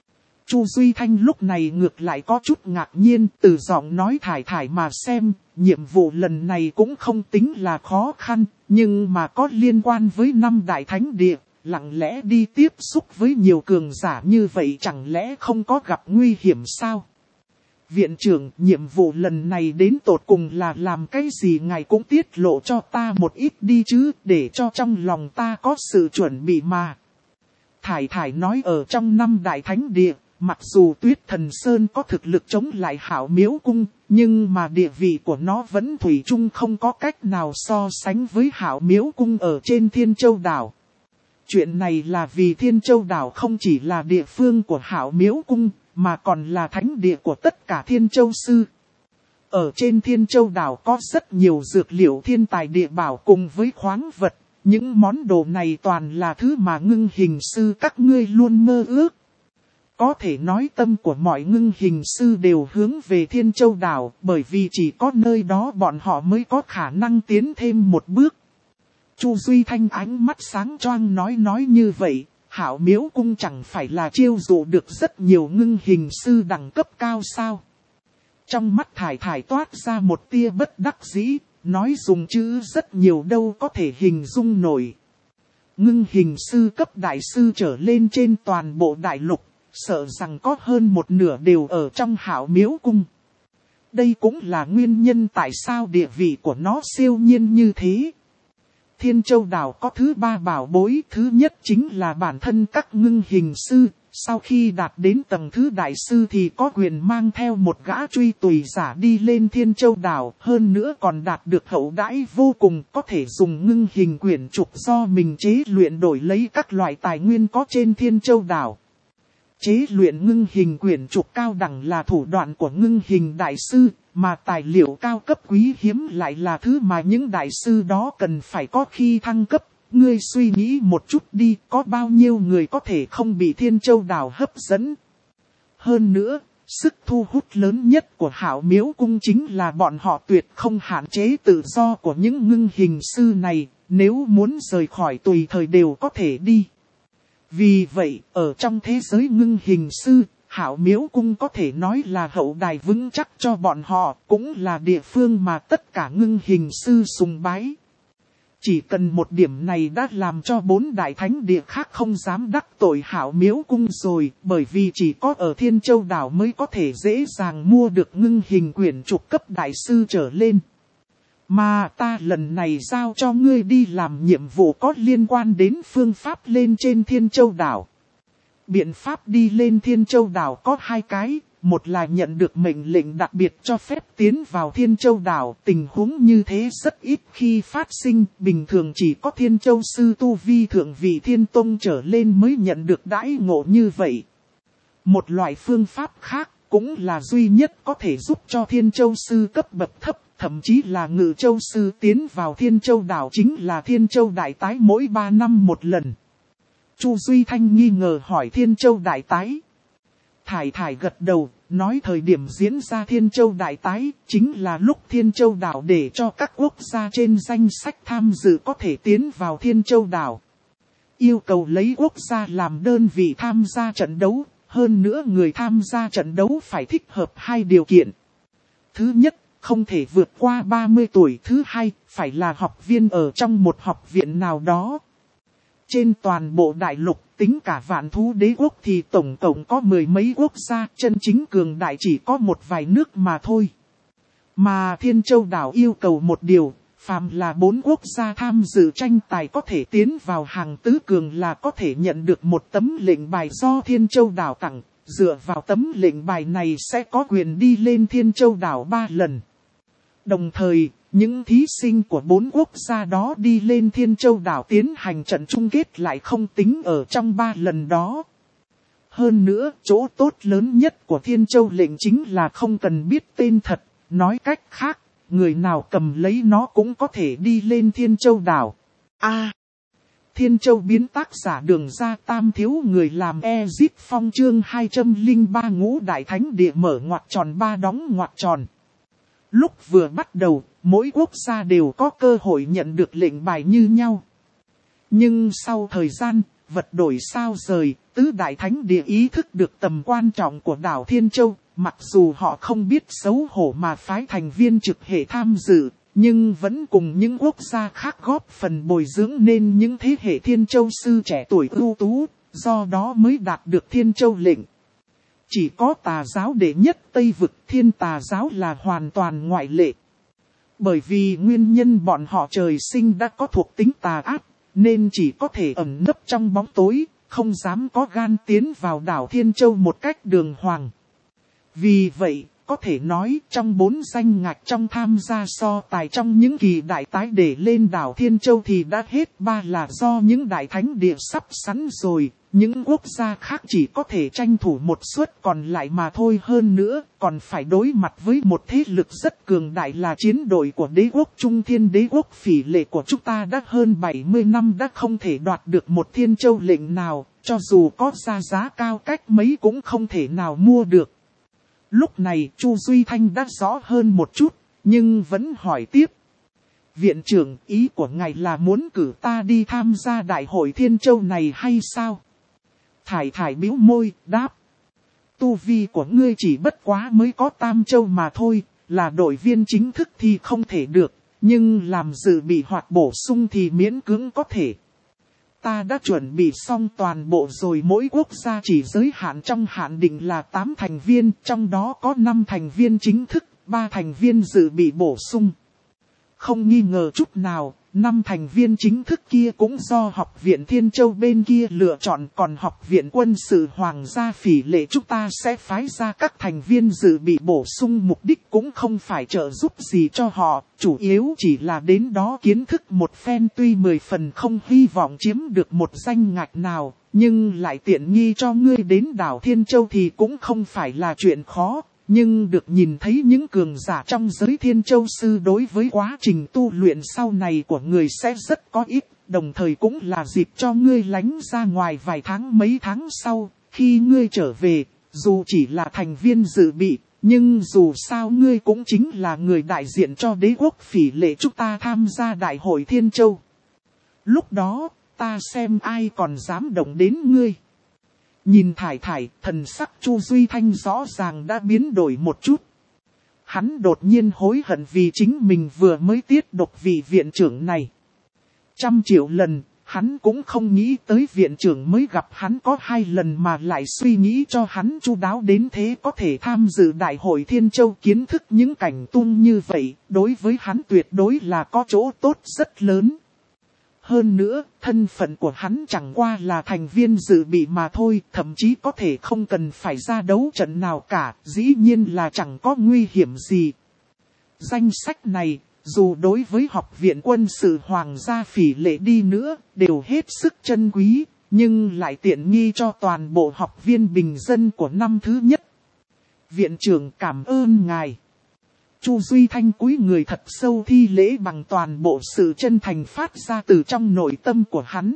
Chu Duy Thanh lúc này ngược lại có chút ngạc nhiên, từ giọng nói thải thải mà xem, nhiệm vụ lần này cũng không tính là khó khăn, nhưng mà có liên quan với 5 đại thánh địa, lặng lẽ đi tiếp xúc với nhiều cường giả như vậy chẳng lẽ không có gặp nguy hiểm sao? Viện trưởng, nhiệm vụ lần này đến tột cùng là làm cái gì ngài cũng tiết lộ cho ta một ít đi chứ, để cho trong lòng ta có sự chuẩn bị mà. Thải thải nói, ở trong 5 đại thánh địa, mặc dù Tuyết Thần Sơn có thực lực chống lại Hạo Miếu Cung, nhưng mà địa vị của nó vẫn thủy chung không có cách nào so sánh với Hạo Miếu Cung ở trên Thiên Châu Đảo. Chuyện này là vì Thiên Châu Đảo không chỉ là địa phương của Hạo Miếu Cung, mà còn là thánh địa của tất cả Thiên Châu Sư. Ở trên Thiên Châu Đảo có rất nhiều dược liệu thiên tài địa bảo cùng với khoáng vật. Những món đồ này toàn là thứ mà Ngưng Hình Sư các ngươi luôn mơ ước. Có thể nói tâm của mọi Ngưng Hình Sư đều hướng về Thiên Châu Đảo, bởi vì chỉ có nơi đó bọn họ mới có khả năng tiến thêm một bước. Chu Duy Thanh ánh mắt sáng choang nói như vậy, Hạo Miếu Cung chẳng phải là chiêu dụ được rất nhiều Ngưng Hình Sư đẳng cấp cao sao? Trong mắt thải thải toát ra một tia bất đắc dĩ, nói dùng chữ rất nhiều đâu có thể hình dung nổi. Ngưng Hình Sư cấp đại sư trở lên trên toàn bộ đại lục, sợ rằng có hơn một nửa đều ở trong Hạo Miếu Cung. Đây cũng là nguyên nhân tại sao địa vị của nó siêu nhiên như thế. Thiên Châu Đảo có thứ 3 bảo bối, thứ nhất chính là bản thân các Ngưng Hình Sư, sau khi đạt đến tầng thứ đại sư thì có quyền mang theo một gã truy tùy giả đi lên Thiên Châu Đảo, hơn nữa còn đạt được hậu đãi vô cùng, có thể dùng ngưng hình quyển trục do mình chế luyện đổi lấy các loại tài nguyên có trên Thiên Châu Đảo. Chế luyện ngưng hình quyển trục cao đẳng là thủ đoạn của ngưng hình đại sư, mà tài liệu cao cấp quý hiếm lại là thứ mà những đại sư đó cần phải có khi thăng cấp. Ngươi suy nghĩ một chút đi, có bao nhiêu người có thể không bị Thiên Châu Đảo hấp dẫn. Hơn nữa, sức thu hút lớn nhất của Hạo Miếu Cung chính là bọn họ tuyệt không hạn chế tự do của những ngưng hình sư này, nếu muốn rời khỏi tùy thời đều có thể đi. Vì vậy, ở trong thế giới ngưng hình sư, Hạo Miếu Cung có thể nói là hậu đài vững chắc cho bọn họ, cũng là địa phương mà tất cả ngưng hình sư sùng bái. Chỉ cần một điểm này đã làm cho 4 đại thánh địa khác không dám đắc tội Hạo Miếu Cung rồi, bởi vì chỉ có ở Thiên Châu Đảo mới có thể dễ dàng mua được ngưng hình quyển trục cấp đại sư trở lên. Mà ta lần này giao cho ngươi đi làm nhiệm vụ có liên quan đến phương pháp lên trên Thiên Châu Đảo. Biện pháp đi lên Thiên Châu Đảo có 2 cái. Một là nhận được mệnh lệnh đặc biệt cho phép tiến vào Thiên Châu Đảo, tình huống như thế rất ít khi phát sinh, bình thường chỉ có Thiên Châu Sư tu vi thượng vị Thiên Tông trở lên mới nhận được đãi ngộ như vậy. Một loại phương pháp khác, cũng là duy nhất có thể giúp cho Thiên Châu Sư cấp bậc thấp, thậm chí là Ngự Châu Sư tiến vào Thiên Châu đảo chính là Thiên Châu Đại Tái mỗi 3 năm một lần. Chu Duy Thanh nghi ngờ hỏi Thiên Châu Đại Tái. Thải Thải gật đầu, nói thời điểm diễn ra Thiên Châu Đại Tái chính là lúc Thiên Châu đảo để cho các quốc gia trên danh sách tham dự có thể tiến vào Thiên Châu đảo. Yêu cầu lấy quốc gia làm đơn vị tham gia trận đấu, hơn nữa người tham gia trận đấu phải thích hợp 2 điều kiện. Thứ nhất, không thể vượt qua 30 tuổi. Thứ hai, phải là học viên ở trong một học viện nào đó. Trên toàn bộ đại lục, tính cả Vạn Thú Đế quốc thì tổng cộng có 10 mấy quốc gia, chân chính cường đại chỉ có một vài nước mà thôi. Mà Thiên Châu đảo yêu cầu một điều, phàm là 4 quốc gia tham dự tranh tài có thể tiến vào hàng tứ cường là có thể nhận được một tấm lệnh bài do Thiên Châu đảo tặng. Dựa vào tấm lệnh bài này sẽ có quyền đi lên Thiên Châu đảo 3 lần. Đồng thời, những thí sinh của 4 quốc gia đó đi lên Thiên Châu đảo tiến hành trận chung kết lại không tính ở trong 3 lần đó. Hơn nữa, chỗ tốt lớn nhất của Thiên Châu lệnh chính là không cần biết tên thật, nói cách khác, người nào cầm lấy nó cũng có thể đi lên Thiên Châu đảo. Thiên Châu biến tác giả Đường Ra Tam thiếu người làm Ezit Phong chương 203 ngũ đại thánh địa mở ngoặc tròn 3 đóng ngoặc tròn. Lúc vừa bắt đầu, mỗi quốc gia đều có cơ hội nhận được lệnh bài như nhau. Nhưng sau thời gian, vật đổi sao rời, tứ đại thánh địa ý thức được tầm quan trọng của đảo Thiên Châu, mặc dù họ không biết xấu hổ mà phái thành viên trực hệ tham dự, nhưng vẫn cùng những quốc gia khác góp phần bồi dưỡng nên những thế hệ Thiên Châu sư trẻ tuổi ưu tú, do đó mới đạt được Thiên Châu lệnh. Chỉ có tà giáo đệ nhất Tây Vực Thiên Tà giáo là hoàn toàn ngoại lệ. Bởi vì nguyên nhân bọn họ trời sinh đã có thuộc tính tà ác, nên chỉ có thể ẩn nấp trong bóng tối, không dám có gan tiến vào đảo Thiên Châu một cách đường hoàng. Vì vậy, có thể nói trong 4 danh ngạch trong tham gia so tài trong những kỳ đại tái để lên đảo Thiên Châu thì đã hết 3 là do những đại thánh địa sắp sẵn rồi. Những quốc gia khác chỉ có thể tranh thủ một suất còn lại mà thôi, hơn nữa còn phải đối mặt với một thế lực rất cường đại là chiến đội của đế quốc Trung Thiên Đế quốc. Phỉ lệ của chúng ta đã hơn 70 năm đã không thể đoạt được một Thiên Châu lệnh nào, cho dù có ra giá cao cách mấy cũng không thể nào mua được. Lúc này Chu Duy Thanh đã rõ hơn một chút, nhưng vẫn hỏi tiếp. Viện trưởng, ý của ngài là muốn cử ta đi tham gia đại hội Thiên Châu này hay sao? Thải Thải bĩu môi, đáp. Tu vi của ngươi chỉ bất quá mới có Tam Châu mà thôi, là đội viên chính thức thì không thể được, nhưng làm dự bị hoặc bổ sung thì miễn cưỡng có thể. Ta đã chuẩn bị xong toàn bộ rồi, mỗi quốc gia chỉ giới hạn trong hạn định là 8 thành viên, trong đó có 5 thành viên chính thức, 3 thành viên dự bị bổ sung. Không nghi ngờ chút nào, 5 thành viên chính thức kia cũng do học viện Thiên Châu bên kia lựa chọn, còn học viện quân sự Hoàng gia Phỉ Lệ chúng ta sẽ phái ra các thành viên dự bị bổ sung, mục đích cũng không phải trợ giúp gì cho họ, chủ yếu chỉ là đến đó kiến thức một phen. Tuy 10 phần không hy vọng chiếm được một danh ngạch nào, nhưng lại tiện nghi cho ngươi đến đảo Thiên Châu thì cũng không phải là chuyện khó. Nhưng được nhìn thấy những cường giả trong giới Thiên Châu sư đối với quá trình tu luyện sau này của người sẽ rất có ích, đồng thời cũng là dịp cho ngươi lánh ra ngoài vài tháng. Mấy tháng sau, khi ngươi trở về, dù chỉ là thành viên dự bị, nhưng dù sao ngươi cũng chính là người đại diện cho đế quốc Phỉ Lệ chúng ta tham gia đại hội Thiên Châu. Lúc đó, ta xem ai còn dám động đến ngươi. Nhìn Thải Thải, thần sắc Chu Duy Thanh rõ ràng đã biến đổi một chút. Hắn đột nhiên hối hận vì chính mình vừa mới tiết độc vị viện trưởng này. 100 triệu lần, hắn cũng không nghĩ tới viện trưởng mới gặp hắn có 2 lần mà lại suy nghĩ cho hắn chu đáo đến thế, có thể tham dự đại hội Thiên Châu kiến thức những cảnh tung như vậy, đối với hắn tuyệt đối là có chỗ tốt rất lớn. Hơn nữa, thân phận của hắn chẳng qua là thành viên dự bị mà thôi, thậm chí có thể không cần phải ra đấu trận nào cả, dĩ nhiên là chẳng có nguy hiểm gì. Danh sách này, dù đối với học viện quân sự Hoàng gia Phỉ Lệ đi nữa, đều hết sức chân quý, nhưng lại tiện nghi cho toàn bộ học viên bình dân của năm thứ nhất. Viện trưởng cảm ơn ngài. Chu Duy Thanh cúi người thật sâu thi lễ bằng toàn bộ sự chân thành phát ra từ trong nội tâm của hắn.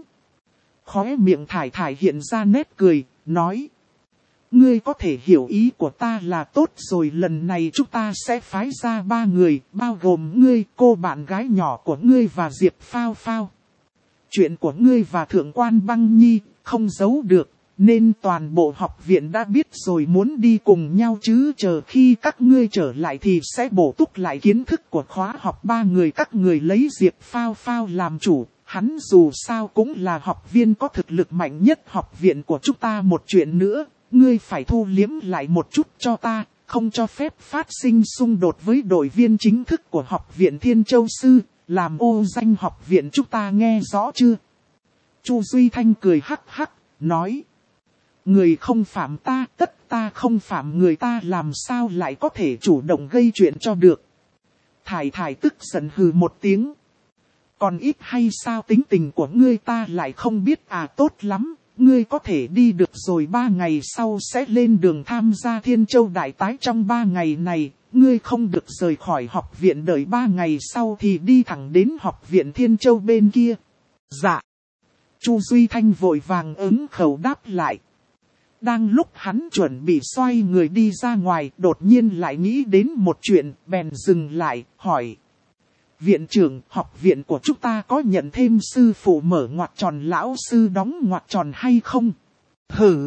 Khóe miệng Thải Thải hiện ra nét cười, nói. Ngươi có thể hiểu ý của ta là tốt rồi, lần này chúng ta sẽ phái ra 3 người, bao gồm ngươi, cô bạn gái nhỏ của ngươi và Diệp Phao Phao. Chuyện của ngươi và Thượng quan Băng Nhi không giấu được, nên toàn bộ học viện đã biết rồi, muốn đi cùng nhau chứ, chờ khi các ngươi trở lại thì sẽ bổ túc lại kiến thức của khóa học 3 người các người lấy Diệp Phao Phao làm chủ. Hắn dù sao cũng là học viên có thực lực mạnh nhất học viện của chúng ta. Một chuyện nữa, ngươi phải thu liếm lại một chút cho ta, không cho phép phát sinh xung đột với đội viên chính thức của học viện Thiên Châu Sư, làm ô danh học viện chúng ta, nghe rõ chưa? Chu Duy Thanh cười hắc hắc, nói. Người không phạm ta, tất ta không phạm người, ta làm sao lại có thể chủ động gây chuyện cho được. Thải Thải tức giận hừ một tiếng. Còn ít hay sao, tính tình của ngươi ta lại không biết à, tốt lắm, ngươi có thể đi được rồi, 3 ngày sau sẽ lên đường tham gia Thiên Châu Đại Tái. Trong 3 ngày này, ngươi không được rời khỏi học viện, đợi 3 ngày sau thì đi thẳng đến học viện Thiên Châu bên kia. Dạ. Chu Duy Thanh vội vàng ứng khẩu đáp lại. Đang lúc hắn chuẩn bị xoay người đi ra ngoài, đột nhiên lại nghĩ đến một chuyện, bèn dừng lại, hỏi. Viện trưởng, học viện của chúng ta có nhận thêm sư phụ mở ngoặc tròn, lão sư đóng ngoặc tròn hay không? Hử!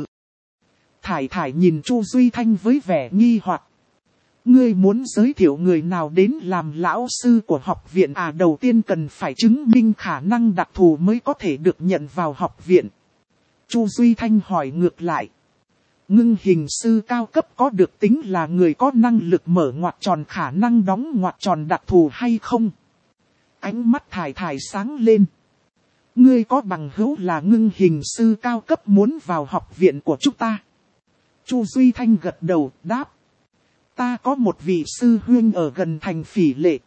Thải Thải nhìn Chu Duy Thanh với vẻ nghi hoặc. Ngươi muốn giới thiệu người nào đến làm lão sư của học viện à? Đầu tiên cần phải chứng minh khả năng đặc thù mới có thể được nhận vào học viện. Chu Duy Thanh hỏi ngược lại. Ngưng hình sư cao cấp có được tính là người có năng lực mở ngoặc tròn, khả năng đóng ngoặc tròn đặc thù hay không? Ánh mắt Thải Thải sáng lên. Ngươi có bằng hữu là ngưng hình sư cao cấp muốn vào học viện của chúng ta? Chu Duy Thanh gật đầu, đáp. Ta có một vị sư huynh ở gần thành Phỉ Lệ.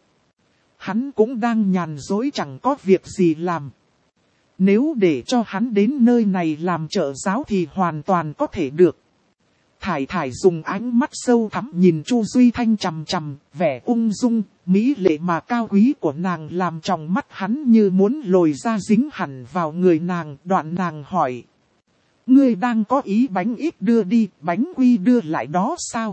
Hắn cũng đang nhàn rỗi chẳng có việc gì làm. Nếu để cho hắn đến nơi này làm trợ giáo thì hoàn toàn có thể được. Thải Thải dùng ánh mắt sâu thẳm nhìn Chu Duy Thanh chằm chằm, vẻ ung dung, mỹ lệ mà cao quý của nàng làm trong mắt hắn như muốn lồi ra dính hẳn vào người nàng. Đoạn nàng hỏi. Ngươi đang có ý bánh ít đưa đi, bánh quy đưa lại đó sao?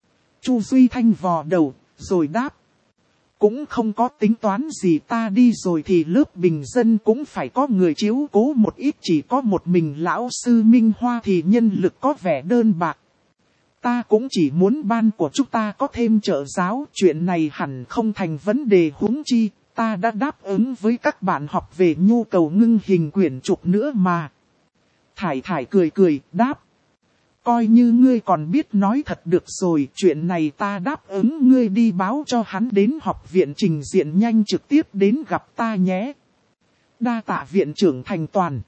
Chu Duy Thanh vò đầu, rồi đáp. Cũng không có tính toán gì, ta đi rồi thì lớp bình dân cũng phải có người chiếu cố một ít, chỉ có một mình lão sư Minh Hoa thì nhân lực có vẻ đơn bạc. Ta cũng chỉ muốn ban của chúng ta có thêm trợ giáo, chuyện này hẳn không thành vấn đề, huống chi, ta đã đáp ứng với các bạn học về nhu cầu ngưng hình quyển trục nữa mà. Thải Thải cười cười, đáp. Coi như ngươi còn biết nói thật được rồi, chuyện này ta đáp ứng ngươi đi báo cho hắn đến học viện trình diện nhanh trực tiếp đến gặp ta nhé. Đa tạ viện trưởng thành toàn.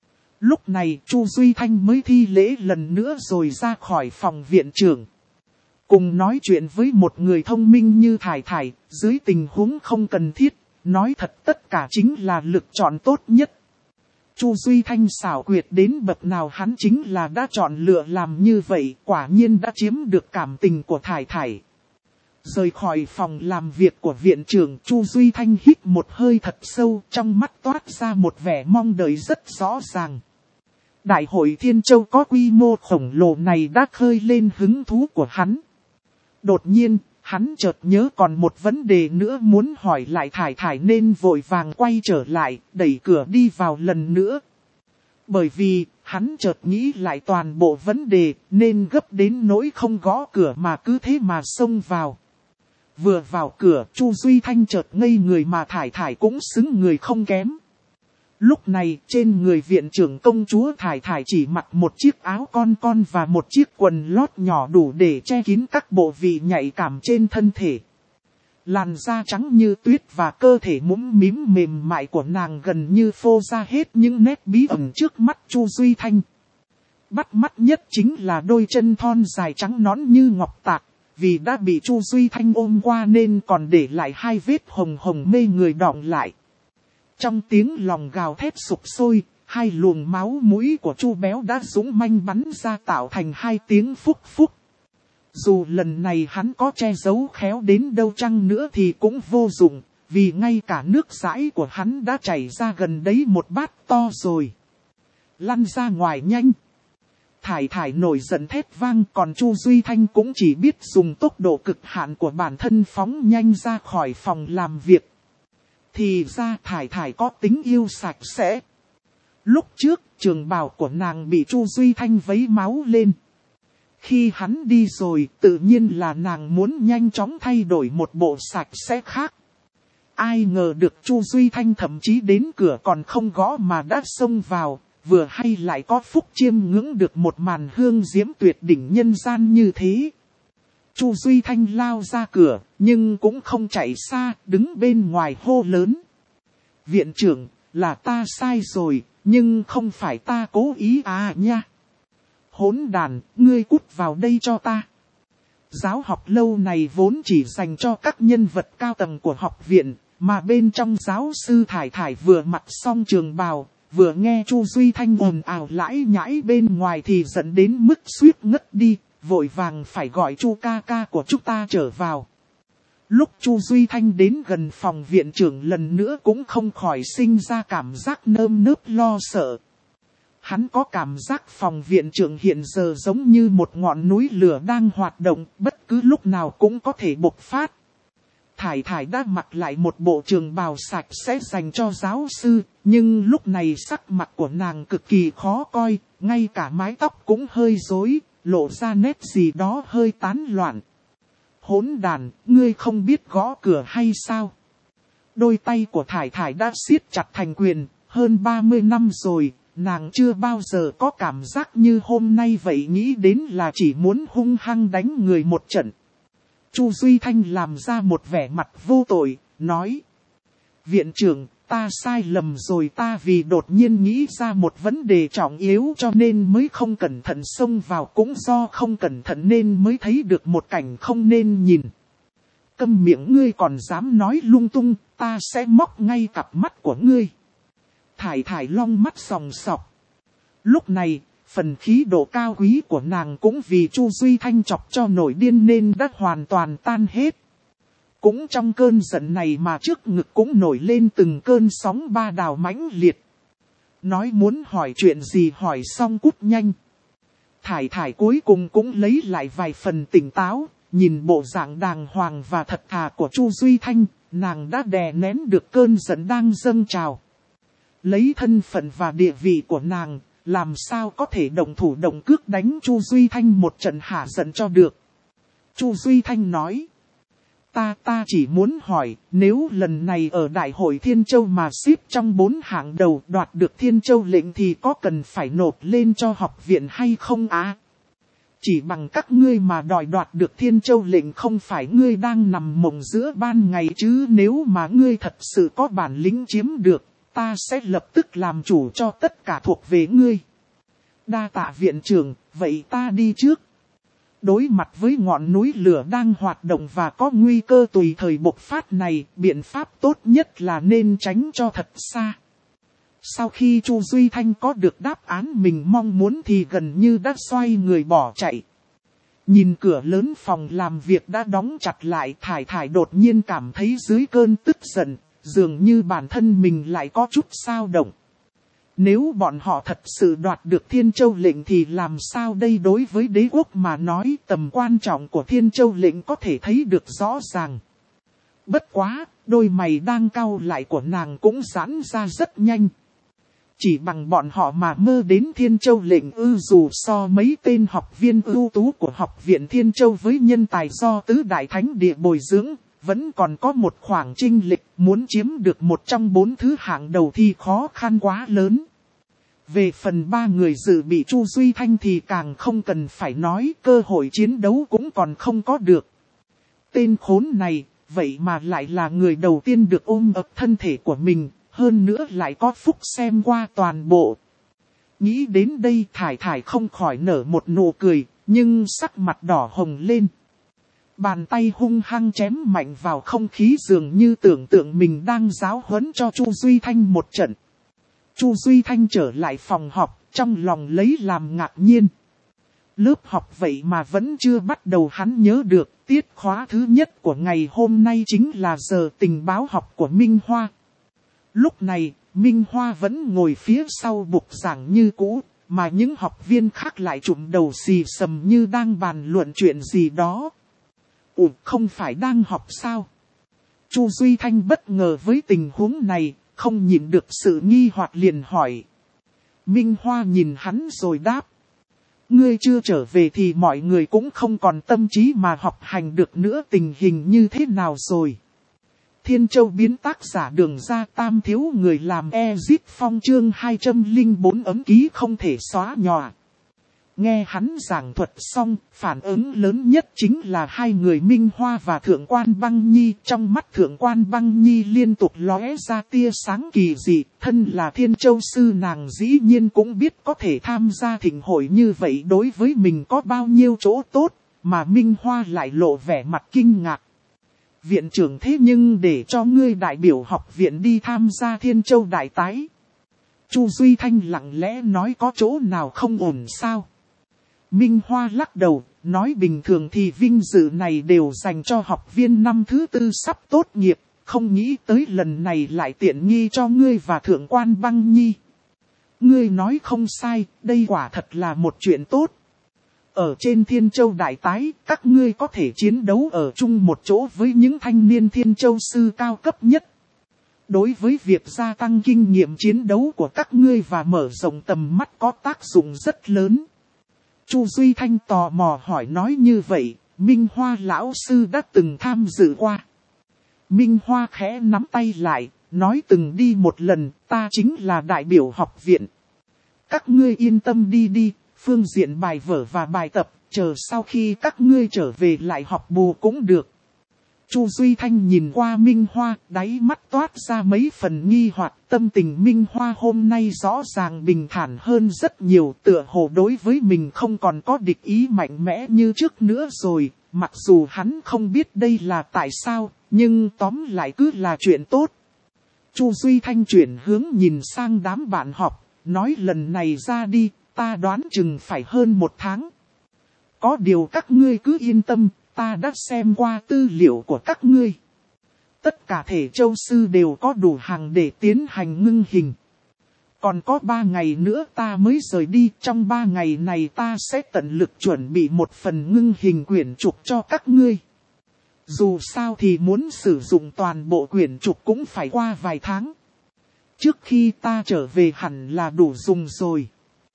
Lúc này Chu Duy Thanh mới thi lễ lần nữa rồi ra khỏi phòng viện trưởng. Cùng nói chuyện với một người thông minh như Thải Thải, dưới tình huống không cần thiết, nói thật tất cả chính là lựa chọn tốt nhất. Chu Duy Thanh xảo quyệt đến bậc nào hắn chính là đã chọn lựa làm như vậy, quả nhiên đã chiếm được cảm tình của Thải Thải. Rời khỏi phòng làm việc của viện trưởng, Chu Duy Thanh hít một hơi thật sâu, trong mắt toát ra một vẻ mong đợi rất rõ ràng. Đại hội Thiên Châu có quy mô khổng lồ này đã khơi lên hứng thú của hắn. Đột nhiên, hắn chợt nhớ còn một vấn đề nữa muốn hỏi lại Thải Thải nên vội vàng quay trở lại, đẩy cửa đi vào lần nữa. Bởi vì, hắn chợt nghĩ lại toàn bộ vấn đề nên gấp đến nỗi không gõ cửa mà cứ thế mà xông vào. Vừa vào cửa, Chu Duy Thanh chợt ngây người mà Thải Thải cũng xứng người không kém. Lúc này, trên người viện trưởng công chúa Thải Thải chỉ mặc một chiếc áo con và một chiếc quần lót nhỏ đủ để che kín các bộ vị nhạy cảm trên thân thể. Làn da trắng như tuyết và cơ thể mũm mĩm mềm mại của nàng gần như phô ra hết những nét bí ẩn trước mắt Chu Duy Thanh. Bắt mắt nhất chính là đôi chân thon dài trắng nõn như ngọc tạc, vì đã bị Chu Duy Thanh ôm qua nên còn để lại 2 vết hồng hồng mê người đọng lại. Trong tiếng lòng gào thét sục sôi, 2 luồng máu mũi của Chu Béo đã dũng manh bắn ra tạo thành 2 tiếng phúc phúc. Dù lần này hắn có che giấu khéo đến đâu chăng nữa thì cũng vô dụng, vì ngay cả nước dãi của hắn đã chảy ra gần đấy một bát to rồi. Lăn ra ngoài nhanh. Thải Thải nổi giận thét vang, còn Chu Duy Thanh cũng chỉ biết dùng tốc độ cực hạn của bản thân phóng nhanh ra khỏi phòng làm việc. Thì ra Thải Thải có tính yêu sạch sẽ. Lúc trước, trường bào của nàng bị Chu Duy Thanh vấy máu lên. Khi hắn đi rồi, tự nhiên là nàng muốn nhanh chóng thay đổi một bộ sạch sẽ khác. Ai ngờ được Chu Duy Thanh thậm chí đến cửa còn không gõ mà đã xông vào, vừa hay lại có phúc chiêm ngưỡng được một màn hương diễm tuyệt đỉnh nhân gian như thế. Chu Duy Thanh lao ra cửa, nhưng cũng không chạy xa, đứng bên ngoài hô lớn. Viện trưởng, là ta sai rồi, nhưng không phải ta cố ý à nha. Hỗn đàn, ngươi cút vào đây cho ta. Giáo học lâu này vốn chỉ dành cho các nhân vật cao tầng của học viện, mà bên trong giáo sư Thải Thải vừa mặc xong trường bào, vừa nghe Chu Duy Thanh ồn ào lãi nhãi bên ngoài thì dẫn đến mức suýt ngất đi, vội vàng phải gọi Chu ca ca của chúng ta trở vào. Lúc Chu Duy Thanh đến gần phòng viện trưởng lần nữa cũng không khỏi sinh ra cảm giác nơm nớp lo sợ. Hắn có cảm giác phòng viện trưởng hiện giờ giống như một ngọn núi lửa đang hoạt động, bất cứ lúc nào cũng có thể bộc phát. Thải Thải đã mặc lại một bộ trường bào sạch sẽ dành cho giáo sư, nhưng lúc này sắc mặt của nàng cực kỳ khó coi, ngay cả mái tóc cũng hơi rối, lộ ra nét gì đó hơi tán loạn. Hỗn đàn, ngươi không biết gõ cửa hay sao? Đôi tay của Thải Thải đã siết chặt thành quyền, hơn 30 năm rồi, nàng chưa bao giờ có cảm giác như hôm nay vậy, nghĩ đến là chỉ muốn hung hăng đánh người một trận. Chu Duy Thanh làm ra một vẻ mặt vô tội, nói. Viện trưởng, ta sai lầm rồi, ta vì đột nhiên nghĩ ra một vấn đề trọng yếu cho nên mới không cẩn thận xông vào, cũng do không cẩn thận nên mới thấy được một cảnh không nên nhìn. Câm miệng, ngươi còn dám nói lung tung, ta sẽ móc ngay cặp mắt của ngươi. Thải Thải long mắt sòng sọc. Lúc này, phần khí độ cao quý của nàng cũng vì Chu Duy Thanh chọc cho nổi điên nên đã hoàn toàn tan hết. Cũng trong cơn giận này mà trước ngực cũng nổi lên từng cơn sóng ba đào mãnh liệt. Nói muốn hỏi chuyện gì hỏi xong cút nhanh. Thải Thải cuối cùng cũng lấy lại vài phần tỉnh táo, nhìn bộ dạng đàng hoàng và thật thà của Chu Duy Thanh, nàng đã đè nén được cơn giận đang dâng trào. Lấy thân phận và địa vị của nàng, làm sao có thể động thủ động cước đánh Chu Duy Thanh một trận hả giận cho được. Chu Duy Thanh nói. Ta chỉ muốn hỏi, nếu lần này ở Đại hội Thiên Châu mà xếp trong 4 hạng đầu đoạt được Thiên Châu lệnh thì có cần phải nộp lên cho học viện hay không á? Chỉ bằng các ngươi mà đòi đoạt được Thiên Châu lệnh không phải ngươi đang nằm mộng giữa ban ngày chứ, nếu mà ngươi thật sự có bản lĩnh chiếm được, ta sẽ lập tức làm chủ cho tất cả thuộc về ngươi. Đa tạ viện trưởng, vậy ta đi trước. Đối mặt với ngọn núi lửa đang hoạt động và có nguy cơ tùy thời bộc phát này, biện pháp tốt nhất là nên tránh cho thật xa. Sau khi Chu Duy Thanh có được đáp án mình mong muốn thì gần như đã xoay người bỏ chạy. Nhìn cửa lớn phòng làm việc đã đóng chặt lại, Thải Thải đột nhiên cảm thấy dưới cơn tức giận, dường như bản thân mình lại có chút xao động. Nếu bọn họ thật sự đoạt được Thiên Châu lệnh thì làm sao đây? Đối với đế quốc mà nói, tầm quan trọng của Thiên Châu lệnh có thể thấy được rõ ràng. Bất quá, đôi mày đang cau lại của nàng cũng giãn ra rất nhanh. Chỉ bằng bọn họ mà mơ đến Thiên Châu lệnh dù so mấy tên học viên ưu tú của học viện Thiên Châu với nhân tài do tứ đại thánh địa bồi dưỡng, vẫn còn có một khoảng chênh lệch, muốn chiếm được một trong 4 thứ hạng đầu thì khó khăn quá lớn. Về phần 3 người dự bị Chu Duy Thanh thì càng không cần phải nói, cơ hội chiến đấu cũng còn không có được. Tên khốn này, vậy mà lại là người đầu tiên được ôm ấp thân thể của mình, hơn nữa lại có phúc xem qua toàn bộ. Nghĩ đến đây Thải Thải không khỏi nở một nụ cười, nhưng sắc mặt đỏ hồng lên. Bàn tay hung hăng chém mạnh vào không khí, dường như tưởng tượng mình đang giáo huấn cho Chu Duy Thanh một trận. Chu Duy Thanh trở lại phòng họp, trong lòng lấy làm ngạc nhiên. Lớp học vậy mà vẫn chưa bắt đầu, hắn nhớ được tiết khóa thứ nhất của ngày hôm nay chính là giờ tình báo học của Minh Hoa. Lúc này, Minh Hoa vẫn ngồi phía sau bục giảng như cũ, mà những học viên khác lại trụm đầu xì xầm như đang bàn luận chuyện gì đó. Ủa, không phải đang học sao? Chu Duy Thanh bất ngờ với tình huống này, không nhịn được sự nghi hoặc liền hỏi. Minh Hoa nhìn hắn rồi đáp. Ngươi chưa trở về thì mọi người cũng không còn tâm trí mà học hành được nữa, tình hình như thế nào rồi? Thiên Châu biến tác giả Đường Ra Tam thiếu người làm Ezip Phong chương 204 ấm ký không thể xóa nhòa. Nghe hắn giảng thuật xong, phản ứng lớn nhất chính là hai người Minh Hoa và Thượng quan Băng Nhi. Trong mắt Thượng quan Băng Nhi liên tục lóe ra tia sáng kỳ dị, thân là Thiên Châu sư nàng dĩ nhiên cũng biết có thể tham gia thịnh hội như vậy đối với mình có bao nhiêu chỗ tốt, mà Minh Hoa lại lộ vẻ mặt kinh ngạc. Viện trưởng thế nhưng để cho ngươi đại biểu học viện đi tham gia Thiên Châu đại tái. Chu Duy Thanh lặng lẽ nói có chỗ nào không ổn sao? Minh Hoa lắc đầu, nói bình thường thì vinh dự này đều dành cho học viên năm thứ tư sắp tốt nghiệp, không nghĩ tới lần này lại tiện nghi cho ngươi và Thượng quan Băng Nhi. Ngươi nói không sai, đây quả thật là một chuyện tốt. Ở trên Thiên Châu đại tái, các ngươi có thể chiến đấu ở chung một chỗ với những thanh niên Thiên Châu sư cao cấp nhất. Đối với việc gia tăng kinh nghiệm chiến đấu của các ngươi và mở rộng tầm mắt có tác dụng rất lớn. Chu Duy Thanh tò mò hỏi, nói như vậy, Minh Hoa lão sư đã từng tham dự qua. Minh Hoa khẽ nắm tay lại, nói từng đi một lần, ta chính là đại biểu học viện. Các ngươi yên tâm đi đi, phương diện bài vở và bài tập, chờ sau khi các ngươi trở về lại học bù cũng được. Chu Duy Thanh nhìn qua Minh Hoa, đáy mắt toát ra mấy phần nghi hoặc. Tâm tình Minh Hoa hôm nay rõ ràng bình thản hơn rất nhiều, tựa hồ đối với mình không còn có địch ý mạnh mẽ như trước nữa rồi. Mặc dù hắn không biết đây là tại sao, nhưng tóm lại cứ là chuyện tốt. Chu Duy Thanh chuyển hướng nhìn sang đám bạn học, nói lần này ra đi, ta đoán chừng phải hơn 1 tháng. Có điều các ngươi cứ yên tâm. Ta đã xem qua tư liệu của các ngươi. Tất cả thể châu sư đều có đủ hàng để tiến hành ngưng hình. Còn có 3 ngày nữa ta mới rời đi. Trong 3 ngày này ta sẽ tận lực chuẩn bị một phần ngưng hình quyển trục cho các ngươi. Dù sao thì muốn sử dụng toàn bộ quyển trục cũng phải qua vài tháng. Trước khi ta trở về hẳn là đủ dùng rồi.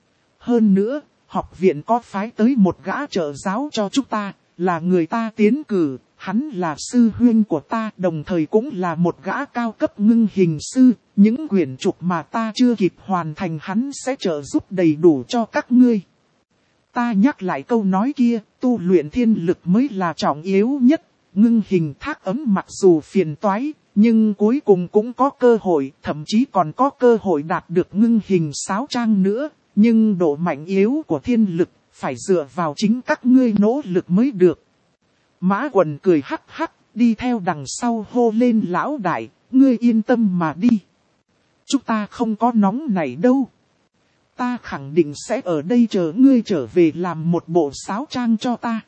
Hơn nữa, học viện có phái tới một gã trợ giáo cho chúng ta. Là người ta tiến cử, hắn là sư huynh của ta, đồng thời cũng là một gã cao cấp ngưng hình sư. Những quyển trục mà ta chưa kịp hoàn thành hắn sẽ trợ giúp đầy đủ cho các ngươi. Ta nhắc lại câu nói kia, tu luyện thiên lực mới là trọng yếu nhất. Ngưng hình thác ấm mặc dù phiền toái, nhưng cuối cùng cũng có cơ hội, thậm chí còn có cơ hội đạt được ngưng hình 6 trang nữa. Nhưng độ mạnh yếu của thiên lực phải dựa vào chính các ngươi nỗ lực mới được. Mã Quần cười hắc hắc, đi theo đằng sau hô lên, lão đại, ngươi yên tâm mà đi. Chúng ta không có nóng này đâu. Ta khẳng định sẽ ở đây chờ ngươi trở về làm một bộ sáo trang cho ta.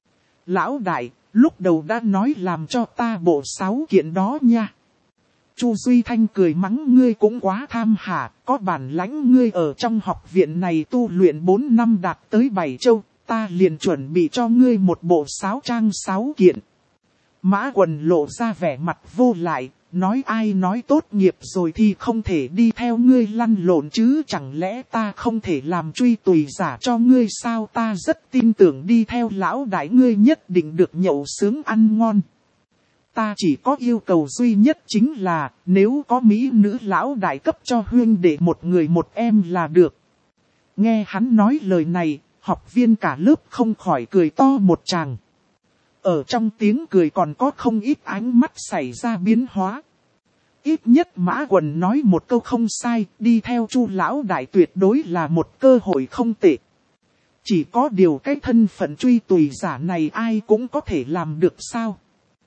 Lão đại, lúc đầu đã nói làm cho ta bộ 6 kiện đó nha. Chu Duy Thanh cười mắng, ngươi cũng quá tham hả, có bản lãnh ngươi ở trong học viện này tu luyện 4 năm đạt tới 7 châu, ta liền chuẩn bị cho ngươi một bộ sáo trang 6 kiện. Mã Quần lộ ra vẻ mặt vô lại, nói ai nói tốt nghiệp rồi thì không thể đi theo ngươi lăn lộn chứ, chẳng lẽ ta không thể làm truy tùy giả cho ngươi sao? Ta rất tin tưởng đi theo lão đại ngươi nhất định được nhậu sướng ăn ngon. Ta chỉ có yêu cầu duy nhất chính là, nếu có mỹ nữ lão đại cấp cho huynh đệ một người một em là được. Nghe hắn nói lời này, học viên cả lớp không khỏi cười to một tràng. Ở trong tiếng cười còn có không ít ánh mắt xảy ra biến hóa. Ít nhất Mã Quần nói một câu không sai, đi theo Chu lão đại tuyệt đối là một cơ hội không tệ. Chỉ có điều cái thân phận truy tùy giả này ai cũng có thể làm được sao?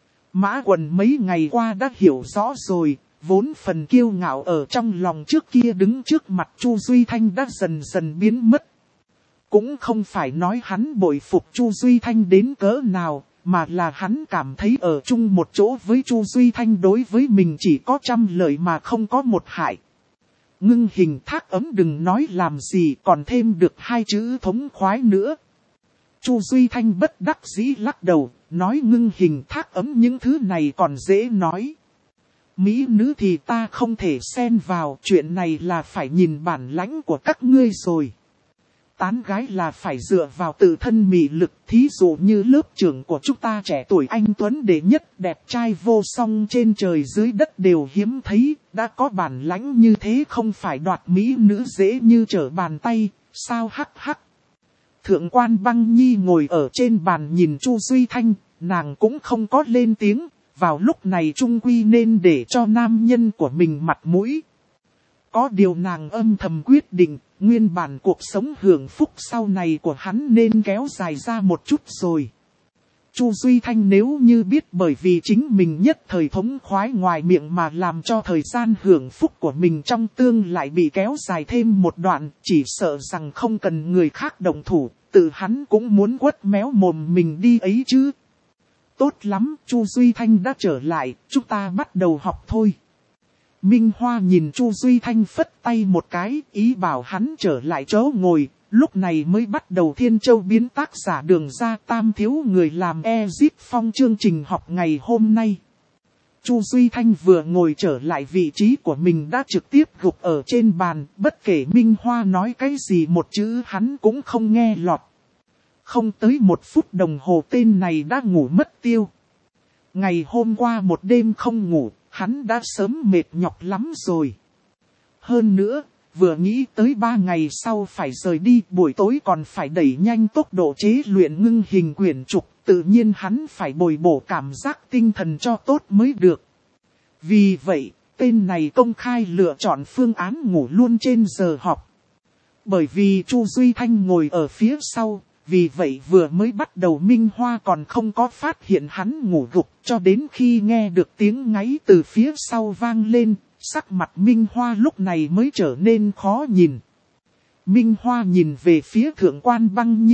Mã Quần mấy ngày qua đã hiểu rõ rồi, vốn phần kiêu ngạo ở trong lòng trước kia đứng trước mặt Chu Duy Thanh đã dần dần biến mất. Cũng không phải nói hắn bội phục Chu Duy Thanh đến cỡ nào, mà là hắn cảm thấy ở chung một chỗ với Chu Duy Thanh đối với mình chỉ có 100 lợi mà không có 1 hại. Ngưng Hình Thác Ấm đừng nói làm gì còn thêm được 2 chữ thống khoái nữa. Chu Duy Thanh bất đắc dĩ lắc đầu, nói Ngưng Hình Thác Ấm những thứ này còn dễ nói. Mỹ nữ thì ta không thể xen vào, chuyện này là phải nhìn bản lãnh của các ngươi rồi. Tán gái là phải dựa vào tự thân mị lực, thí dụ như lớp trưởng của chúng ta trẻ tuổi anh Tuấn đệ nhất, đẹp trai vô song trên trời dưới đất đều hiếm thấy, đã có bản lãnh như thế không phải đoạt mỹ nữ dễ như trở bàn tay, sao hắc hắc. Thượng quan Băng Nhi ngồi ở trên bàn nhìn Chu Duy Thanh, nàng cũng không có lên tiếng, vào lúc này trung quy nên để cho nam nhân của mình mặt mũi. Có điều nàng âm thầm quyết định, nguyên bản cuộc sống hưởng phúc sau này của hắn nên kéo dài ra một chút rồi. Chu Duy Thanh nếu như biết bởi vì chính mình nhất thời thống khoái ngoài miệng mà làm cho thời gian hưởng phúc của mình trong tương lại bị kéo dài thêm một đoạn, chỉ sợ rằng không cần người khác động thủ, tự hắn cũng muốn quất méo mồm mình đi ấy chứ. Tốt lắm, Chu Duy Thanh đã trở lại, chúng ta bắt đầu học thôi. Minh Hoa nhìn Chu Duy Thanh phất tay một cái, ý bảo hắn trở lại chỗ ngồi, lúc này mới bắt đầu Thiên Châu biến tác giả Đường Ra Tam thiếu người làm Ezip Phong chương trình học ngày hôm nay. Chu Duy Thanh vừa ngồi trở lại vị trí của mình đã trực tiếp gục ở trên bàn, bất kể Minh Hoa nói cái gì một chữ hắn cũng không nghe lọt. Không tới 1 phút đồng hồ tên này đã ngủ mất tiêu. Ngày hôm qua một đêm không ngủ, hắn đã sớm mệt nhọc lắm rồi. Hơn nữa, vừa nghĩ tới 3 ngày sau phải rời đi, buổi tối còn phải đẩy nhanh tốc độ chế luyện ngưng hình quyển trục, tự nhiên hắn phải bồi bổ cảm giác tinh thần cho tốt mới được. Vì vậy, tên này công khai lựa chọn phương án ngủ luôn trên giờ họp. Bởi vì Chu Duy Thanh ngồi ở phía sau, vì vậy vừa mới bắt đầu Minh Hoa còn không có phát hiện hắn ngủ gục, cho đến khi nghe được tiếng ngáy từ phía sau vang lên, sắc mặt Minh Hoa lúc này mới trở nên khó nhìn. Minh Hoa nhìn về phía Thượng quan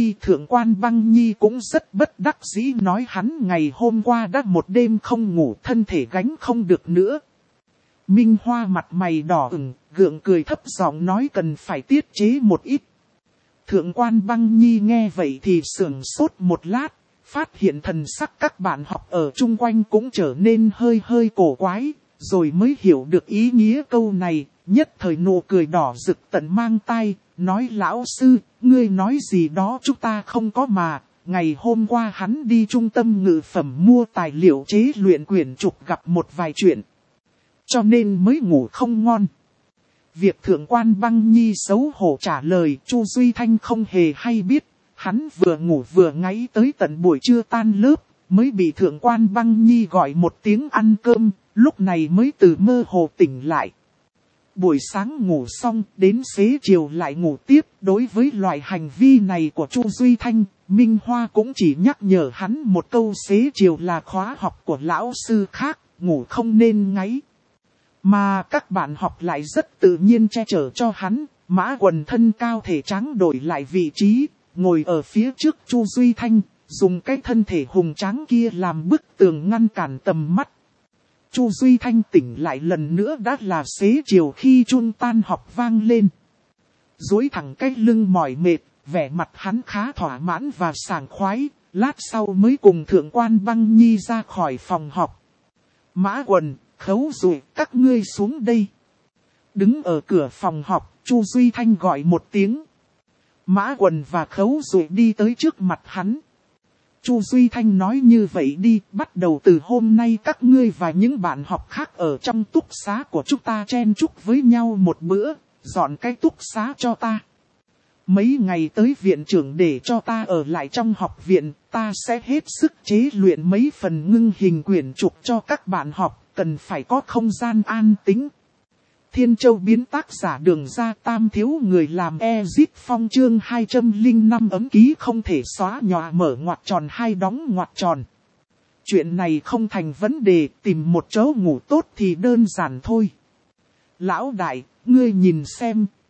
Băng Nhi cũng rất bất đắc dĩ nói hắn ngày hôm qua đã một đêm không ngủ, thân thể gánh không được nữa. Minh Hoa mặt mày đỏ ửng, gượng cười thấp giọng nói cần phải tiết chế một ít. Thượng quan Băng Nhi nghe vậy thì sửng sốt một lát, phát hiện thần sắc các bạn học ở chung quanh cũng trở nên hơi cổ quái, rồi mới hiểu được ý nghĩa câu này, nhất thời nụ cười đỏ rực tận mang tai, nói lão sư, ngươi nói gì đó chúng ta không có mà, ngày hôm qua hắn đi trung tâm ngự phẩm mua tài liệu chế luyện quyển trục gặp một vài chuyện, cho nên mới ngủ không ngon. Việc Thượng quan Băng Nhi xấu hổ trả lời Chu Duy Thanh không hề hay biết, hắn vừa ngủ vừa ngáy tới tận buổi trưa tan lớp, mới bị Thượng quan Băng Nhi gọi một tiếng ăn cơm, lúc này mới từ mơ hồ tỉnh lại. Buổi sáng ngủ xong, đến xế chiều lại ngủ tiếp, đối với loại hành vi này của Chu Duy Thanh, Minh Hoa cũng chỉ nhắc nhở hắn một câu xế chiều là khóa học của lão sư khác, ngủ không nên ngáy. Mà các bạn học lại rất tự nhiên che chở cho hắn, Mã Quần thân cao thể trắng đổi lại vị trí, ngồi ở phía trước Chu Duy Thanh, dùng cái thân thể hùng tráng kia làm bức tường ngăn cản tầm mắt. Chu Duy Thanh tỉnh lại lần nữa đã là xế chiều khi chuông tan học vang lên. Duỗi thẳng cái lưng mỏi mệt, vẻ mặt hắn khá thỏa mãn và sảng khoái, lát sau mới cùng Thượng quan Băng Nhi ra khỏi phòng học. Mã Quần, Khấu Dụ, các ngươi xuống đây. Đứng ở cửa phòng học, Chu Duy Thanh gọi một tiếng. Mã Quần và Khấu Dụ đi tới trước mặt hắn. Chu Duy Thanh nói như vậy đi, bắt đầu từ hôm nay các ngươi và những bạn học khác ở trong túc xá của chúng ta chen chúc với nhau một bữa, dọn cái túc xá cho ta. Mấy ngày tới viện trưởng để cho ta ở lại trong học viện, ta sẽ hết sức chế luyện mấy phần ngưng hình quyển trục cho các bạn học, cần phải có không gian an tĩnh. Thiên Châu biến tác giả Đường Ra Tam thiếu người làm Ezip Phong chương 205 ấm ký không thể xóa nhòa mở ngoặc tròn hay đóng ngoặc tròn. Chuyện này không thành vấn đề, tìm một chỗ ngủ tốt thì đơn giản thôi. Lão đại, ngươi nhìn xem,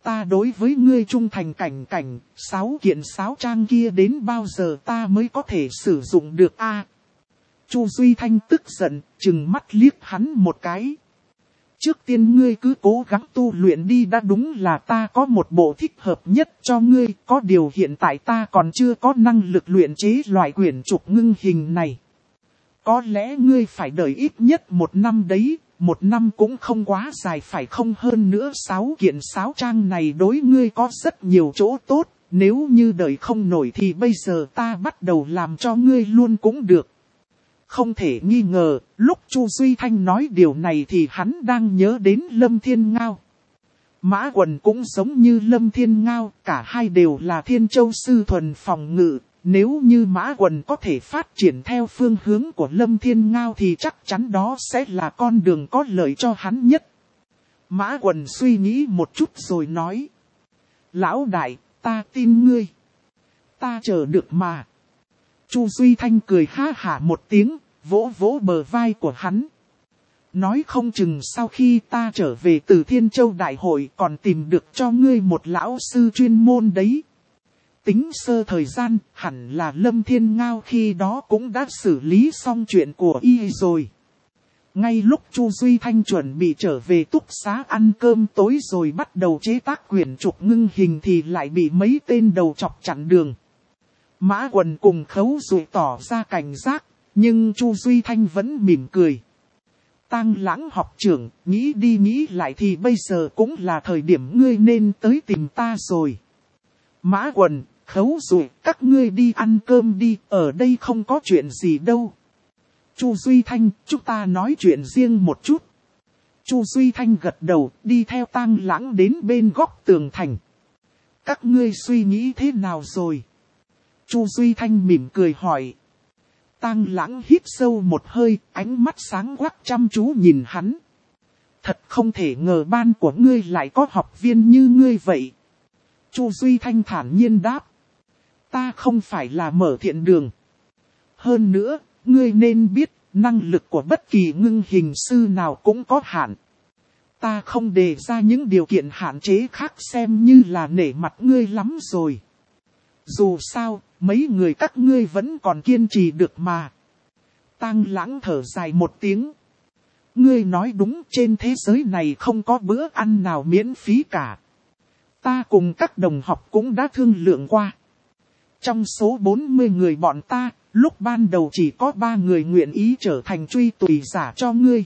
ta đối với ngươi trung thành cảnh, 6 kiện sáo trang kia đến bao giờ ta mới có thể sử dụng được a? Chu Duy Thanh tức giận, trừng mắt liếc hắn một cái. Trước tiên ngươi cứ cố gắng tu luyện đi, đã đúng là ta có một bộ thích hợp nhất cho ngươi, có điều hiện tại ta còn chưa có năng lực luyện chế loại quyển trục ngưng hình này. Có lẽ ngươi phải đợi ít nhất 1 năm đấy, 1 năm cũng không quá dài phải không? Hơn nữa 6 kiện sáo trang này đối ngươi có rất nhiều chỗ tốt, nếu như đợi không nổi thì bây giờ ta bắt đầu làm cho ngươi luôn cũng được. Không thể nghi ngờ, lúc Chu Duy Thanh nói điều này thì hắn đang nhớ đến Lâm Thiên Ngao. Mã Quần cũng giống như Lâm Thiên Ngao, cả hai đều là Thiên Châu sư thuần phòng ngự. Nếu như Mã Quần có thể phát triển theo phương hướng của Lâm Thiên Ngao thì chắc chắn đó sẽ là con đường có lợi cho hắn nhất. Mã Quần suy nghĩ một chút rồi nói. Lão đại, ta tin ngươi. Ta chờ được mà. Chu Duy Thanh cười ha hả một tiếng, vỗ vỗ bờ vai của hắn. Nói không chừng sau khi ta trở về từ Thiên Châu Đại hội còn tìm được cho ngươi một lão sư chuyên môn đấy. Tính sơ thời gian, hẳn là Lâm Thiên Ngao khi đó cũng đã xử lý xong chuyện của y rồi. Ngay lúc Chu Duy Thanh chuẩn bị trở về túc xá ăn cơm tối rồi bắt đầu chế tác quyển trục ngưng hình thì lại bị mấy tên đầu chọc chặn đường. Mã Quần cùng Khấu Dụ tỏ ra cảnh giác, nhưng Chu Duy Thanh vẫn mỉm cười. Tang Lãng học trưởng, nghĩ đi nghĩ lại thì bây giờ cũng là thời điểm ngươi nên tới tìm ta rồi. Mã Quần, Khấu Dụ, các ngươi đi ăn cơm đi, ở đây không có chuyện gì đâu. Chu Duy Thanh, chúng ta nói chuyện riêng một chút. Chu Duy Thanh gật đầu, đi theo Tang Lãng đến bên góc tường thành. Các ngươi suy nghĩ thế nào rồi? Chu Duy Thanh mỉm cười hỏi. Tang Lãng hít sâu một hơi, ánh mắt sáng quắc chăm chú nhìn hắn. Thật không thể ngờ ban của ngươi lại có học viên như ngươi vậy. Chu Duy Thanh thản nhiên đáp. Ta không phải là mở thiện đường. Hơn nữa, ngươi nên biết, năng lực của bất kỳ ngưng hình sư nào cũng có hạn. Ta không đề ra những điều kiện hạn chế khác xem như là nể mặt ngươi lắm rồi. Dù sao, mấy người các ngươi vẫn còn kiên trì được mà. Tang Lãng thở dài một tiếng. Ngươi nói đúng, trên thế giới này không có bữa ăn nào miễn phí cả. Ta cùng các đồng học cũng đã thương lượng qua. Trong số 40 người bọn ta, lúc ban đầu chỉ có 3 người nguyện ý trở thành truy tùy giả cho ngươi.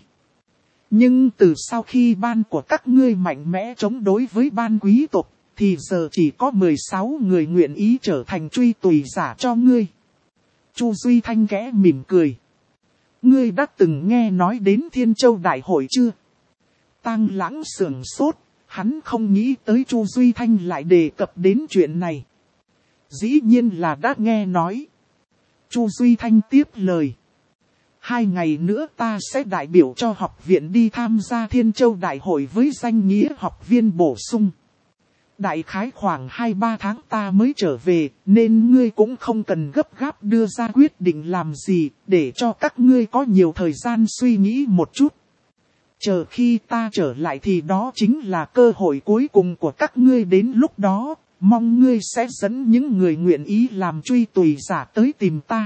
Nhưng từ sau khi ban của các ngươi mạnh mẽ chống đối với ban quý tộc, thì giờ chỉ có 16 người nguyện ý trở thành truy tùy giả cho ngươi. Chu Duy Thanh khẽ mỉm cười. Ngươi đã từng nghe nói đến Thiên Châu Đại hội chưa? Tang Lãng sửng sốt, hắn không nghĩ tới Chu Duy Thanh lại đề cập đến chuyện này. Dĩ nhiên là đã nghe nói. Chu Duy Thanh tiếp lời. 2 ngày nữa ta sẽ đại biểu cho học viện đi tham gia Thiên Châu Đại hội với danh nghĩa học viên bổ sung. Đại khái khoảng 2-3 tháng ta mới trở về, nên ngươi cũng không cần gấp gáp đưa ra quyết định làm gì, để cho các ngươi có nhiều thời gian suy nghĩ một chút. Chờ khi ta trở lại thì đó chính là cơ hội cuối cùng của các ngươi, đến lúc đó, mong ngươi sẽ dẫn những người nguyện ý làm truy tùy giả tới tìm ta.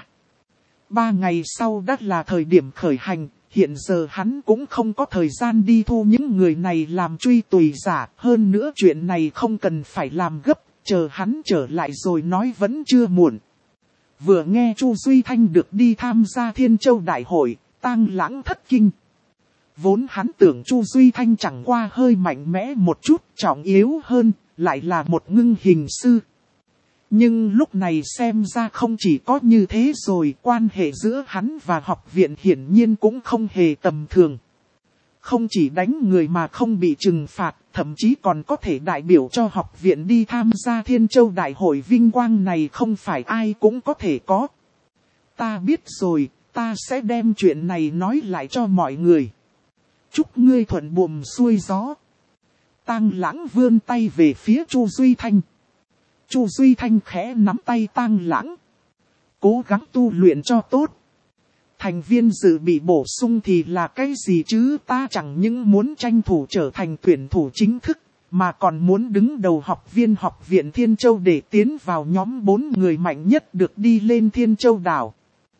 3 ngày sau đã là thời điểm khởi hành. Hiện giờ hắn cũng không có thời gian đi thu những người này làm truy tùy giả. Hơn nữa chuyện này không cần phải làm gấp. Chờ hắn trở lại rồi nói vẫn chưa muộn. Vừa nghe Chu Duy Thanh được đi tham gia Thiên Châu Đại hội, Tang Lãng thất kinh. Vốn hắn tưởng Chu Duy Thanh chẳng qua hơi mạnh mẽ một chút, trọng yếu hơn, lại là một ngưng hình sư. Nhưng lúc này xem ra không chỉ có như thế rồi, quan hệ giữa hắn và học viện hiển nhiên cũng không hề tầm thường. Không chỉ đánh người mà không bị trừng phạt, thậm chí còn có thể đại biểu cho học viện đi tham gia Thiên Châu Đại hội, vinh quang này không phải ai cũng có thể có. Ta biết rồi, ta sẽ đem chuyện này nói lại cho mọi người. Chúc ngươi thuận buồm xuôi gió. Tang Lãng vươn tay về phía Chu Duy Thanh. Chu Duy Thanh khẽ nắm tay Tang Lãng. Cố gắng tu luyện cho tốt. Thành viên dự bị bổ sung thì là cái gì chứ, ta chẳng những muốn tranh thủ trở thành tuyển thủ chính thức, mà còn muốn đứng đầu học viện Thiên Châu để tiến vào nhóm 4 người mạnh nhất được đi lên Thiên Châu đảo.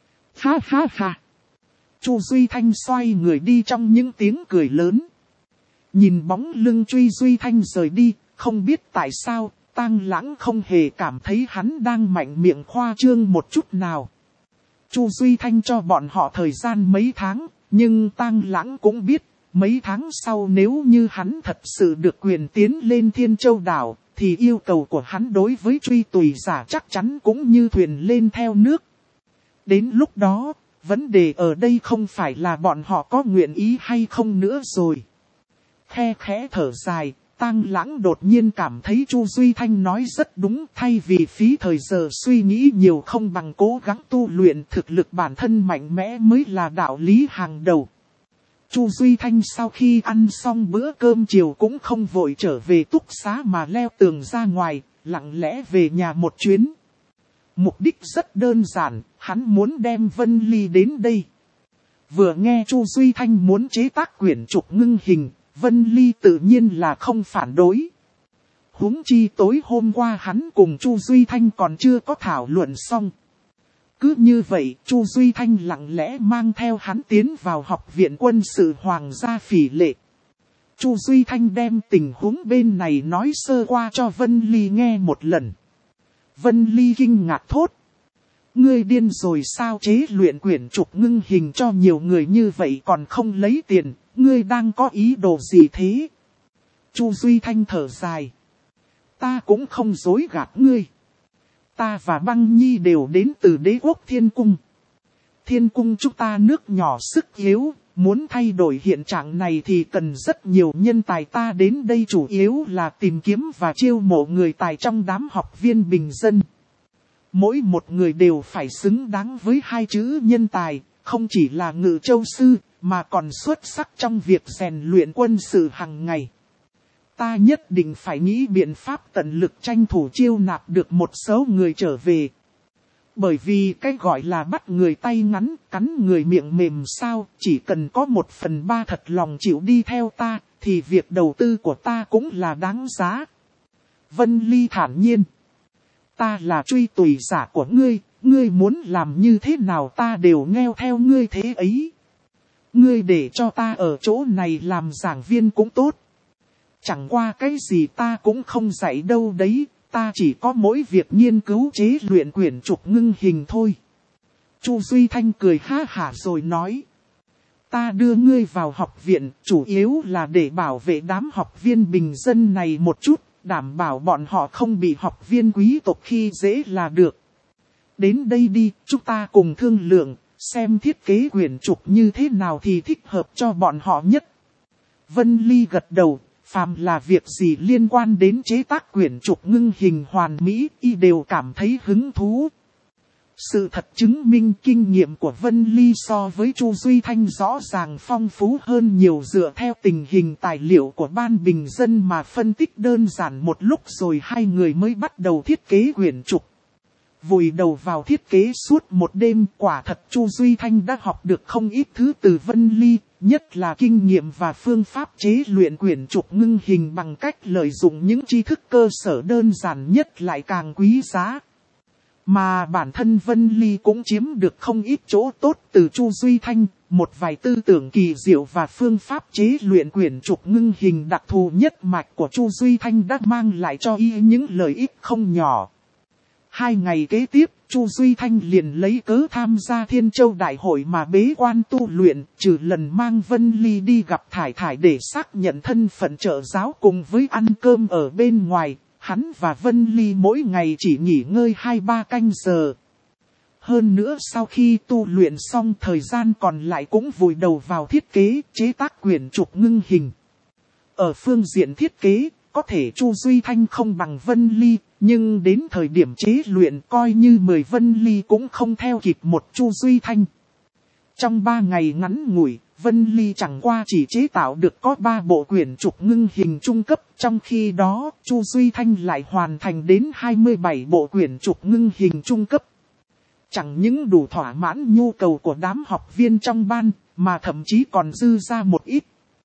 Ha ha ha! Chu Duy Thanh xoay người đi trong những tiếng cười lớn. Nhìn bóng lưng Chu Duy Thanh rời đi, không biết tại sao, Tang Lãng không hề cảm thấy hắn đang mạnh miệng khoa trương một chút nào. Chu Duy Thanh cho bọn họ thời gian mấy tháng, nhưng Tang Lãng cũng biết, mấy tháng sau nếu như hắn thật sự được quyền tiến lên Thiên Châu đảo, thì yêu cầu của hắn đối với truy tùy giả chắc chắn cũng như thuyền lên theo nước. Đến lúc đó, vấn đề ở đây không phải là bọn họ có nguyện ý hay không nữa rồi. Khe khẽ thở dài, Tang Lãng đột nhiên cảm thấy Chu Duy Thanh nói rất đúng, thay vì phí thời giờ suy nghĩ nhiều không bằng cố gắng tu luyện, thực lực bản thân mạnh mẽ mới là đạo lý hàng đầu. Chu Duy Thanh sau khi ăn xong bữa cơm chiều cũng không vội trở về túc xá mà leo tường ra ngoài, lặng lẽ về nhà một chuyến. Mục đích rất đơn giản, hắn muốn đem Vân Ly đến đây. Vừa nghe Chu Duy Thanh muốn chế tác quyển trục ngưng hình, Vân Ly tự nhiên là không phản đối. Huống chi tối hôm qua hắn cùng Chu Duy Thanh còn chưa có thảo luận xong. Cứ như vậy, Chu Duy Thanh lặng lẽ mang theo hắn tiến vào học viện quân sự Hoàng gia Phỉ Lệ. Chu Duy Thanh đem tình huống bên này nói sơ qua cho Vân Ly nghe một lần. Vân Ly kinh ngạc thốt. Ngươi điên rồi sao, chế luyện quyển trục ngưng hình cho nhiều người như vậy còn không lấy tiền, ngươi đang có ý đồ gì thế? Chu Duy Thanh thở dài. Ta cũng không dối gạt ngươi. Ta và Băng Nhi đều đến từ đế quốc Thiên Cung. Thiên Cung chúng ta nước nhỏ sức yếu, muốn thay đổi hiện trạng này thì cần rất nhiều nhân tài, ta đến đây chủ yếu là tìm kiếm và chiêu mộ người tài trong đám học viên bình dân. Mỗi một người đều phải xứng đáng với hai chữ nhân tài, không chỉ là ngự châu sư, mà còn xuất sắc trong việc rèn luyện quân sự hàng ngày. Ta nhất định phải nghĩ biện pháp tận lực tranh thủ chiêu nạp được một số người trở về. Bởi vì cái gọi là bắt người tay ngắn, cắn người miệng mềm sao, chỉ cần có 1/3 thật lòng chịu đi theo ta, thì việc đầu tư của ta cũng là đáng giá. Vân Ly thản nhiên. Ta là truy tùy giả của ngươi, ngươi muốn làm như thế nào ta đều nghe theo ngươi thế ấy. Ngươi để cho ta ở chỗ này làm giảng viên cũng tốt. Chẳng qua cái gì ta cũng không dạy đâu đấy, ta chỉ có mỗi việc nghiên cứu chế luyện quyển trục ngưng hình thôi. Chu Duy Thanh cười ha hả rồi nói. Ta đưa ngươi vào học viện, chủ yếu là để bảo vệ đám học viên bình dân này một chút, đảm bảo bọn họ không bị học viên quý tộc khi dễ là được. Đến đây đi, chúng ta cùng thương lượng, xem thiết kế quyển trục như thế nào thì thích hợp cho bọn họ nhất. Vân Ly gật đầu. Phàm là việc gì liên quan đến chế tác quyển trục ngưng hình hoàn mỹ, y đều cảm thấy hứng thú. Sự thật chứng minh kinh nghiệm của Vân Ly so với Chu Duy Thanh rõ ràng phong phú hơn nhiều, dựa theo tình hình tài liệu của ban bình dân mà phân tích đơn giản một lúc rồi hai người mới bắt đầu thiết kế quyển trục. Vùi đầu vào thiết kế suốt một đêm, quả thật Chu Duy Thanh đã học được không ít thứ từ Vân Ly, nhất là kinh nghiệm và phương pháp chế luyện quyển trục ngưng hình bằng cách lợi dụng những tri thức cơ sở đơn giản nhất lại càng quý giá. Mà bản thân Vân Ly cũng chiếm được không ít chỗ tốt từ Chu Duy Thanh, một vài tư tưởng kỳ diệu và phương pháp chế luyện quyển trục ngưng hình đặc thù nhất mạch của Chu Duy Thanh đã mang lại cho y những lợi ích không nhỏ. 2 ngày kế tiếp, Chu Duy Thanh liền lấy cớ tham gia Thiên Châu Đại hội mà bế quan tu luyện, trừ lần mang Vân Ly đi gặp Thải Thải để xác nhận thân phận trợ giáo cùng với ăn cơm ở bên ngoài, hắn và Vân Ly mỗi ngày chỉ nghỉ ngơi 2-3 canh giờ. Hơn nữa sau khi tu luyện xong thời gian còn lại cũng vùi đầu vào thiết kế, chế tác quyển trục ngưng hình. Ở phương diện thiết kế, có thể Chu Duy Thanh không bằng Vân Ly, nhưng đến thời điểm chế luyện coi như 10 Vân Ly cũng không theo kịp một Chu Duy Thanh. Trong 3 ngày ngắn ngủi, Vân Ly chẳng qua chỉ chế tạo được có 3 bộ quyển trục ngưng hình trung cấp, trong khi đó Chu Duy Thanh lại hoàn thành đến 27 bộ quyển trục ngưng hình trung cấp. Chẳng những đủ thỏa mãn nhu cầu của đám học viên trong ban, mà thậm chí còn dư ra một ít.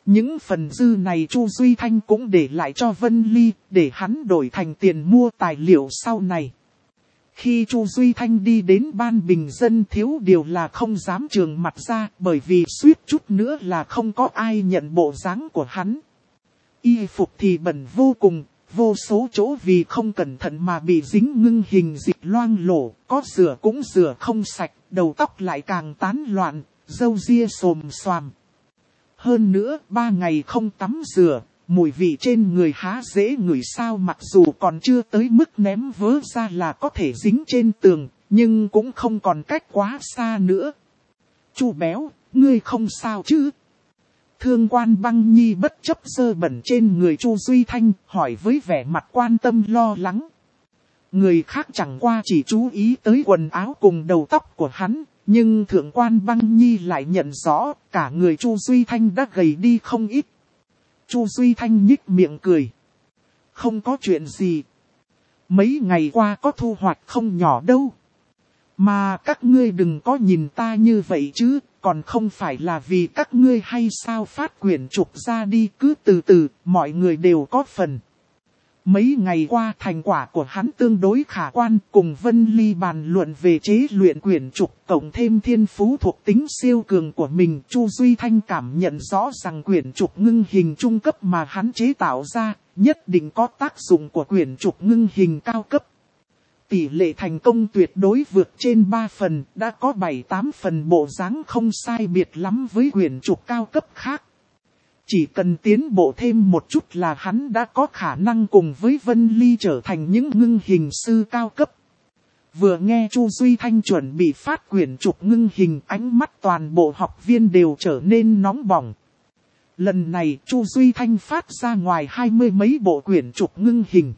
Những phần dư này Chu Duy Thanh cũng để lại cho Vân Ly, để hắn đổi thành tiền mua tài liệu sau này. Khi Chu Duy Thanh đi đến ban bình dân thiếu điều là không dám trường mặt ra, bởi vì suýt chút nữa là không có ai nhận bộ dáng của hắn. Y phục thì bẩn vô cùng, vô số chỗ vì không cẩn thận mà bị dính ngưng hình dịch loang lổ, có rửa cũng rửa không sạch, đầu tóc lại càng tán loạn, râu ria xồm xoàm. Hơn nữa, 3 ngày không tắm rửa, mùi vị trên người há dễ ngửi sao, mặc dù còn chưa tới mức ném vớ ra là có thể dính trên tường, nhưng cũng không còn cách quá xa nữa. Chu béo, ngươi không sao chứ? Thương quan Băng Nhi bất chấp dơ bẩn trên người Chu Duy Thanh, hỏi với vẻ mặt quan tâm lo lắng. Người khác chẳng qua chỉ chú ý tới quần áo cùng đầu tóc của hắn, nhưng thượng quan Băng Nhi lại nhận rõ cả người Chu Duy Thanh đã gầy đi không ít. Chu Duy Thanh nhích miệng cười. Không có chuyện gì. Mấy ngày qua có thu hoạch không nhỏ đâu. Mà các ngươi đừng có nhìn ta như vậy chứ, còn không phải là vì các ngươi hay sao, phát quyển trục ra đi, cứ từ từ, mọi người đều có phần. Mấy ngày qua thành quả của hắn tương đối khả quan, cùng Vân Ly bàn luận về chế luyện quyển trục, cộng thêm thiên phú thuộc tính siêu cường của mình. Chu Duy Thanh cảm nhận rõ rằng quyển trục ngưng hình trung cấp mà hắn chế tạo ra, nhất định có tác dụng của quyển trục ngưng hình cao cấp. Tỷ lệ thành công tuyệt đối vượt trên 3 phần, đã có 7-8 phần bộ dáng không sai biệt lắm với quyển trục cao cấp khác. Chỉ cần tiến bộ thêm một chút là hắn đã có khả năng cùng với Vân Ly trở thành những ngưng hình sư cao cấp. Vừa nghe Chu Duy Thanh chuẩn bị phát quyển trục ngưng hình, ánh mắt toàn bộ học viên đều trở nên nóng bỏng. Lần này Chu Duy Thanh phát ra ngoài 20 mấy bộ quyển trục ngưng hình.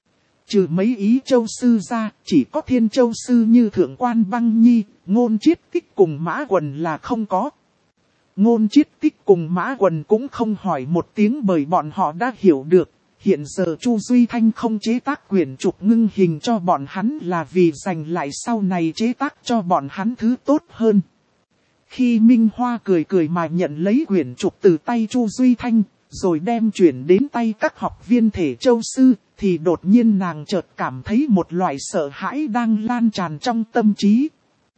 Trừ mấy Ý Châu Sư ra, chỉ có Thiên Châu Sư như Thượng quan Băng Nhi, Ngôn Chiết Tích cùng Mã Quần là không có. Ngôn Chiết Tích cùng Mã Quần cũng không hỏi một tiếng bởi bọn họ đã hiểu được. Hiện giờ Chu Duy Thanh không chế tác quyển trục ngưng hình cho bọn hắn là vì dành lại sau này chế tác cho bọn hắn thứ tốt hơn. Khi Minh Hoa cười cười mà nhận lấy quyển trục từ tay Chu Duy Thanh, rồi đem chuyển đến tay các học viên Thể Châu Sư, thì đột nhiên nàng chợt cảm thấy một loại sợ hãi đang lan tràn trong tâm trí.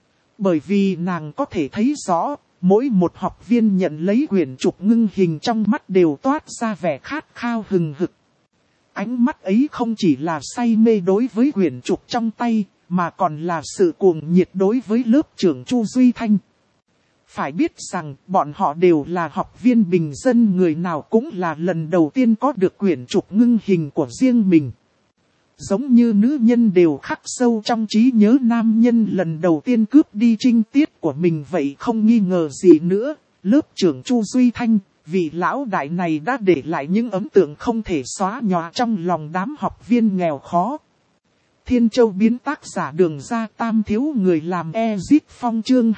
Bởi vì nàng có thể thấy rõ, mỗi một học viên nhận lấy quyển trục ngưng hình trong mắt đều toát ra vẻ khát khao hừng hực. Ánh mắt ấy không chỉ là say mê đối với quyển trục trong tay, mà còn là sự cuồng nhiệt đối với lớp trưởng Chu Duy Thanh. Phải biết rằng bọn họ đều là học viên bình dân, người nào cũng là lần đầu tiên có được quyển trục ngưng hình của riêng mình. Giống như nữ nhân đều khắc sâu trong trí nhớ nam nhân lần đầu tiên cướp đi trinh tiết của mình vậy, không nghi ngờ gì nữa, lớp trưởng Chu Duy Thanh, vị lão đại này đã để lại những ấn tượng không thể xóa nhòa trong lòng đám học viên nghèo khó. Thiên Châu biến tác giả Đường Ra Tam thiếu người làm Ezit Phong chương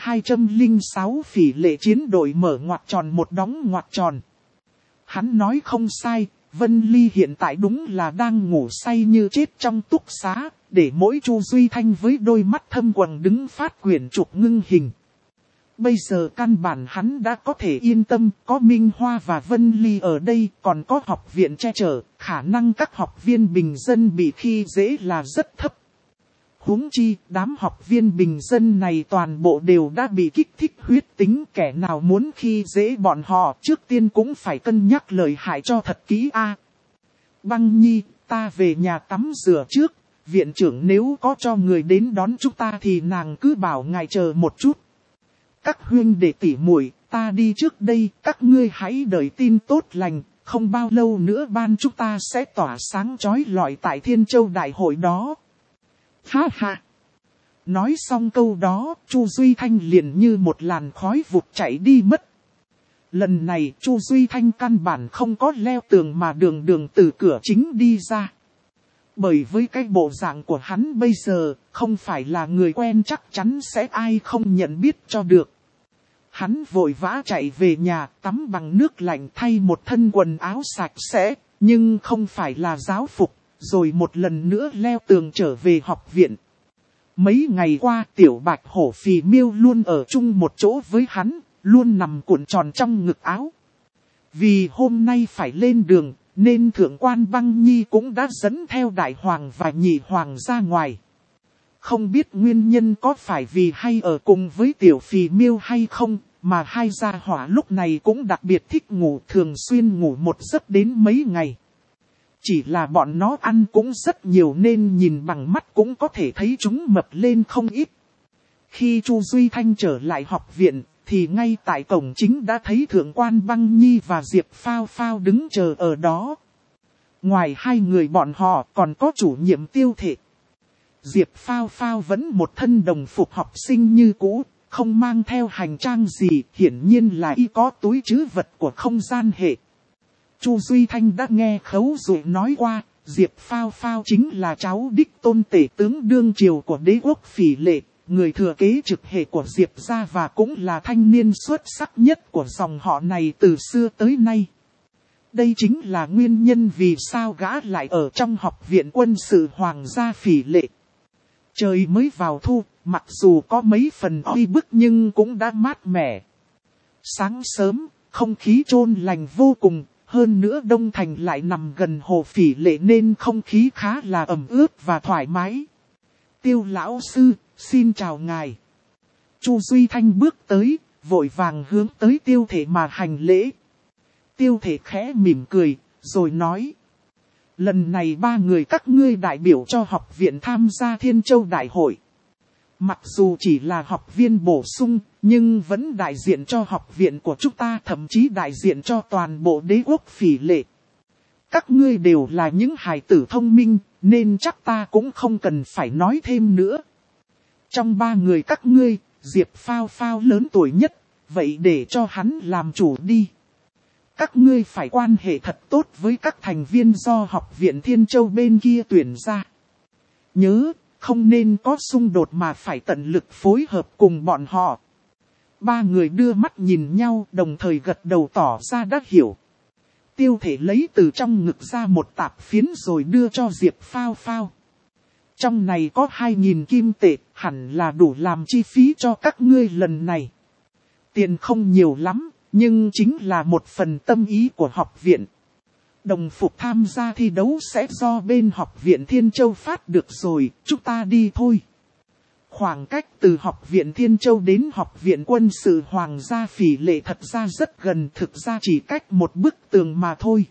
206 phỉ lệ chiến đội mở ngoặc tròn một đóng ngoặc tròn. Hắn nói không sai, Vân Ly hiện tại đúng là đang ngủ say như chết trong túc xá, để mỗi Chu Duy Thanh với đôi mắt thâm quầng đứng phát quyển trục ngưng hình. Bây giờ căn bản hắn đã có thể yên tâm, có Minh Hoa và Vân Ly ở đây, còn có học viện che chở, khả năng các học viên bình dân bị khi dễ là rất thấp. Huống chi, đám học viên bình dân này toàn bộ đều đã bị kích thích huyết tính, kẻ nào muốn khi dễ bọn họ trước tiên cũng phải cân nhắc lời hại cho thật kỹ a. Băng Nhi, ta về nhà tắm rửa trước, viện trưởng nếu có cho người đến đón chúng ta thì nàng cứ bảo ngài chờ một chút. Các huynh đệ tỉ muội, ta đi trước đây, các ngươi hãy đợi tin tốt lành, không bao lâu nữa ban chúng ta sẽ tỏa sáng chói lọi tại Thiên Châu Đại hội đó. Ha ha! Nói xong câu đó, Chu Duy Thanh liền như một làn khói vụt chạy đi mất. Lần này Chu Duy Thanh căn bản không có leo tường mà đường đường từ cửa chính đi ra. Bởi với cái bộ dạng của hắn bây giờ, không phải là người quen chắc chắn sẽ ai không nhận biết cho được. Hắn vội vã chạy về nhà tắm bằng nước lạnh thay một thân quần áo sạch sẽ, nhưng không phải là giáo phục, rồi một lần nữa leo tường trở về học viện. Mấy ngày qua tiểu bạch hổ Phì Miêu luôn ở chung một chỗ với hắn, luôn nằm cuộn tròn trong ngực áo. Vì hôm nay phải lên đường, nên thượng quan Băng Nhi cũng đã dẫn theo đại hoàng và nhị hoàng ra ngoài. Không biết nguyên nhân có phải vì hay ở cùng với tiểu phì miêu hay không, mà hai gia hỏa lúc này cũng đặc biệt thích ngủ, thường xuyên ngủ một giấc đến mấy ngày. Chỉ là bọn nó ăn cũng rất nhiều nên nhìn bằng mắt cũng có thể thấy chúng mập lên không ít. Khi Chu Duy Thanh trở lại học viện, thì ngay tại cổng chính đã thấy thượng quan Băng Nhi và Diệp Phao Phao đứng chờ ở đó. Ngoài hai người bọn họ còn có chủ nhiệm Tiêu Thể. Diệp Phao Phao vẫn một thân đồng phục học sinh như cũ, không mang theo hành trang gì, hiển nhiên là y có túi trữ vật của không gian hệ. Chu Duy Thanh đã nghe Khấu Dụ nói qua, Diệp Phao Phao chính là cháu đích tôn tể tướng đương triều của đế quốc Phỉ Lệ, người thừa kế trực hệ của Diệp gia và cũng là thanh niên xuất sắc nhất của dòng họ này từ xưa tới nay. Đây chính là nguyên nhân vì sao gã lại ở trong học viện quân sự Hoàng gia Phỉ Lệ. Trời mới vào thu, mặc dù có mấy phần oi bức nhưng cũng đã mát mẻ. Sáng sớm, không khí chôn lành vô cùng, hơn nữa Đông Thành lại nằm gần hồ Phỉ Lệ nên không khí khá là ẩm ướt và thoải mái. Tiêu lão sư, xin chào ngài. Chu Duy Thanh bước tới, vội vàng hướng tới Tiêu Thể mà hành lễ. Tiêu Thể khẽ mỉm cười, rồi nói. Lần này ba người các ngươi đại biểu cho học viện tham gia Thiên Châu Đại hội. Mặc dù chỉ là học viên bổ sung, nhưng vẫn đại diện cho học viện của chúng ta, thậm chí đại diện cho toàn bộ đế quốc Phỉ Lệ. Các ngươi đều là những hài tử thông minh, nên chắc ta cũng không cần phải nói thêm nữa. Trong ba người các ngươi, Diệp Phao Phao lớn tuổi nhất, vậy để cho hắn làm chủ đi. Các ngươi phải quan hệ thật tốt với các thành viên do học viện Thiên Châu bên kia tuyển ra. Nhớ, không nên có xung đột mà phải tận lực phối hợp cùng bọn họ. Ba người đưa mắt nhìn nhau, đồng thời gật đầu tỏ ra đã hiểu. Tiêu Thể lấy từ trong ngực ra một tạp phiến rồi đưa cho Diệp Phao Phao. Trong này có 2.000 kim tệ, hẳn là đủ làm chi phí cho các ngươi lần này. Tiền không nhiều lắm, nhưng chính là một phần tâm ý của học viện. Đồng phục tham gia thi đấu sẽ do bên học viện Thiên Châu phát được rồi, chúng ta đi thôi. Khoảng cách từ học viện Thiên Châu đến học viện quân sự Hoàng gia Phỉ Lệ thật ra rất gần, thực ra chỉ cách một bức tường mà thôi.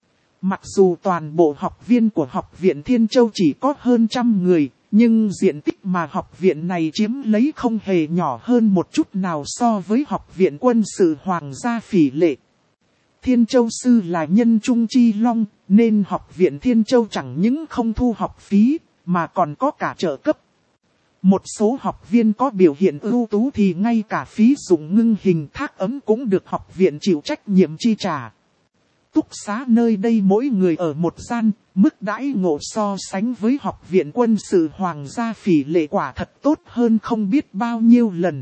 Mặc dù toàn bộ học viên của học viện Thiên Châu chỉ có hơn 100 người, nhưng diện tích mà học viện này chiếm lấy không hề nhỏ hơn một chút nào so với học viện quân sự Hoàng gia Phỉ Lệ. Thiên Châu Sư là nhân trung chi long, nên học viện Thiên Châu chẳng những không thu học phí, mà còn có cả trợ cấp. Một số học viên có biểu hiện ưu tú thì ngay cả phí dụng ngưng hình thác ấm cũng được học viện chịu trách nhiệm chi trả. Túc xá nơi đây mỗi người ở một gian, mức đãi ngộ so sánh với học viện quân sự Hoàng gia Phỉ Lệ quả thật tốt hơn không biết bao nhiêu lần.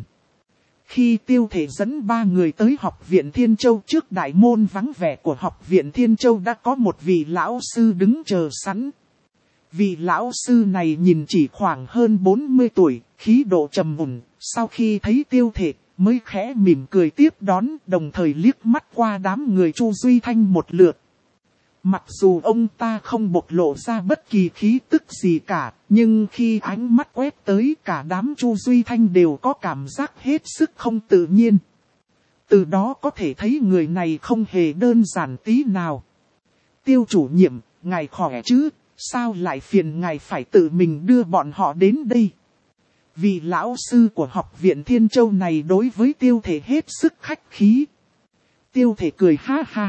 Khi Tiêu Thể dẫn ba người tới học viện Thiên Châu, trước đại môn vắng vẻ của học viện Thiên Châu đã có một vị lão sư đứng chờ sẵn. Vị lão sư này nhìn chỉ khoảng hơn 40 tuổi, khí độ trầm ổn, sau khi thấy Tiêu Thể mới khẽ mỉm cười tiếp đón, đồng thời liếc mắt qua đám người Chu Duy Thanh một lượt. Mặc dù ông ta không bộc lộ ra bất kỳ khí tức gì cả, nhưng khi ánh mắt quét tới cả đám Chu Duy Thanh đều có cảm giác hết sức không tự nhiên. Từ đó có thể thấy người này không hề đơn giản tí nào. Tiêu chủ nhiệm, ngài khỏe chứ, sao lại phiền ngài phải tự mình đưa bọn họ đến đây? Vị lão sư của học viện Thiên Châu này đối với Tiêu Thể hết sức khách khí. Tiêu Thể cười ha ha.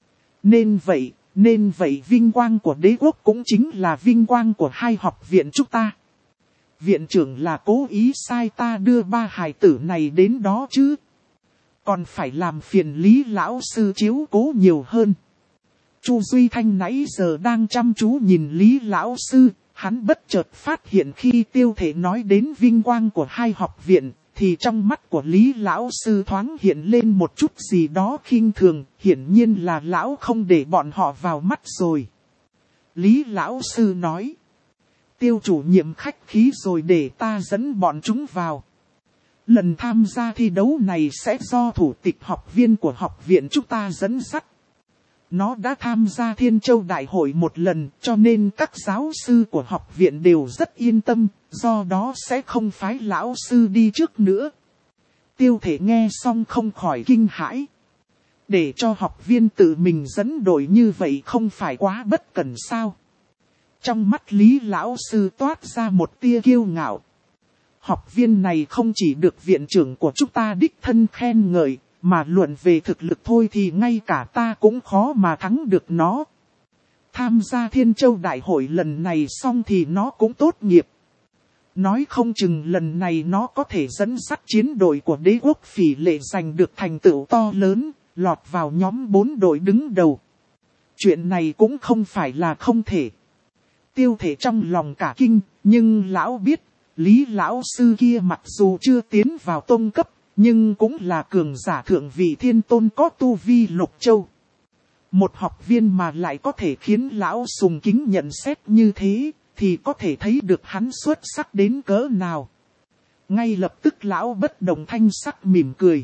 Nên vậy vinh quang của đế quốc cũng chính là vinh quang của hai học viện chúng ta. Viện trưởng là cố ý sai ta đưa ba hài tử này đến đó chứ. Còn phải làm phiền Lý lão sư chiếu cố nhiều hơn. Chu Duy Thanh nãy giờ đang chăm chú nhìn Lý lão sư. Hắn bất chợt phát hiện khi Tiêu Thể nói đến vinh quang của hai học viện, thì trong mắt của Lý lão sư thoáng hiện lên một chút gì đó khinh thường, hiển nhiên là lão không để bọn họ vào mắt rồi. Lý lão sư nói, Tiêu chủ nhiệm khách khí rồi, để ta dẫn bọn chúng vào. Lần tham gia thi đấu này sẽ do thủ tịch học viên của học viện chúng ta dẫn dắt. Nó đã tham gia Thiên Châu Đại hội một lần, cho nên các giáo sư của học viện đều rất yên tâm, do đó sẽ không phái lão sư đi trước nữa. Tiêu Thể nghe xong không khỏi kinh hãi. Để cho học viên tự mình dẫn đội như vậy không phải quá bất cẩn sao? Trong mắt Lý lão sư toát ra một tia kiêu ngạo. Học viên này không chỉ được viện trưởng của chúng ta đích thân khen ngợi, mà luận về thực lực thôi thì ngay cả ta cũng khó mà thắng được nó. Tham gia Thiên Châu Đại hội lần này xong thì nó cũng tốt nghiệp. Nói không chừng lần này nó có thể dẫn dắt chiến đội của đế quốc Phỉ Lệ giành được thành tựu to lớn, lọt vào nhóm 4 đội đứng đầu. Chuyện này cũng không phải là không thể. Tiêu Thể trong lòng cả kinh, nhưng lão biết, Lý lão sư kia mặc dù chưa tiến vào tông cấp, nhưng cũng là cường giả thượng vị thiên tôn có tu vi lục châu. Một học viên mà lại có thể khiến lão sùng kính nhận xét như thế, thì có thể thấy được hắn xuất sắc đến cỡ nào. Ngay lập tức lão bất động thanh sắc mỉm cười.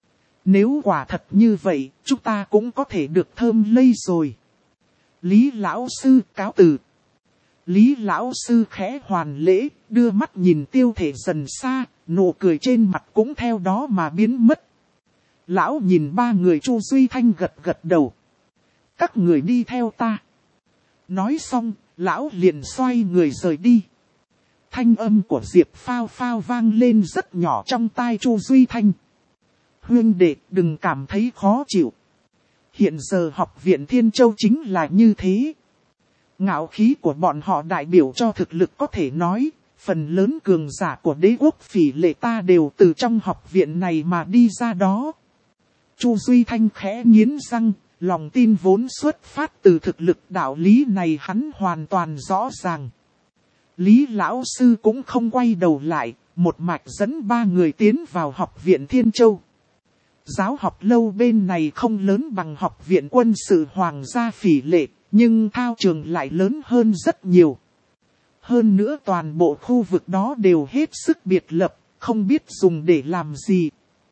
Nếu quả thật như vậy, chúng ta cũng có thể được thơm lây rồi. Lý lão sư cáo từ. Lý lão sư khẽ hoàn lễ, đưa mắt nhìn Tiêu Thể dần xa, nụ cười trên mặt cũng theo đó mà biến mất. Lão nhìn ba người Chu Duy Thanh gật gật đầu. Các người đi theo ta. Nói xong, lão liền xoay người rời đi. Thanh âm của Diệp Phao Phao vang lên rất nhỏ trong tai Chu Duy Thanh. Huynh đệ, đừng cảm thấy khó chịu. Hiện giờ học viện Thiên Châu chính là như thế. Ngạo khí của bọn họ đại biểu cho thực lực có thể nói, phần lớn cường giả của đế quốc Phỉ Lệ ta đều từ trong học viện này mà đi ra đó. Chu Duy Thanh khẽ nghiến răng, lòng tin vốn xuất phát từ thực lực đạo lý này hắn hoàn toàn rõ ràng. Lý lão sư cũng không quay đầu lại, một mạch dẫn ba người tiến vào học viện Thiên Châu. Giáo học lâu bên này không lớn bằng học viện quân sự Hoàng gia Phỉ Lệ, nhưng thao trường lại lớn hơn rất nhiều. Hơn nữa toàn bộ khu vực đó đều hết sức biệt lập, không biết dùng để làm gì.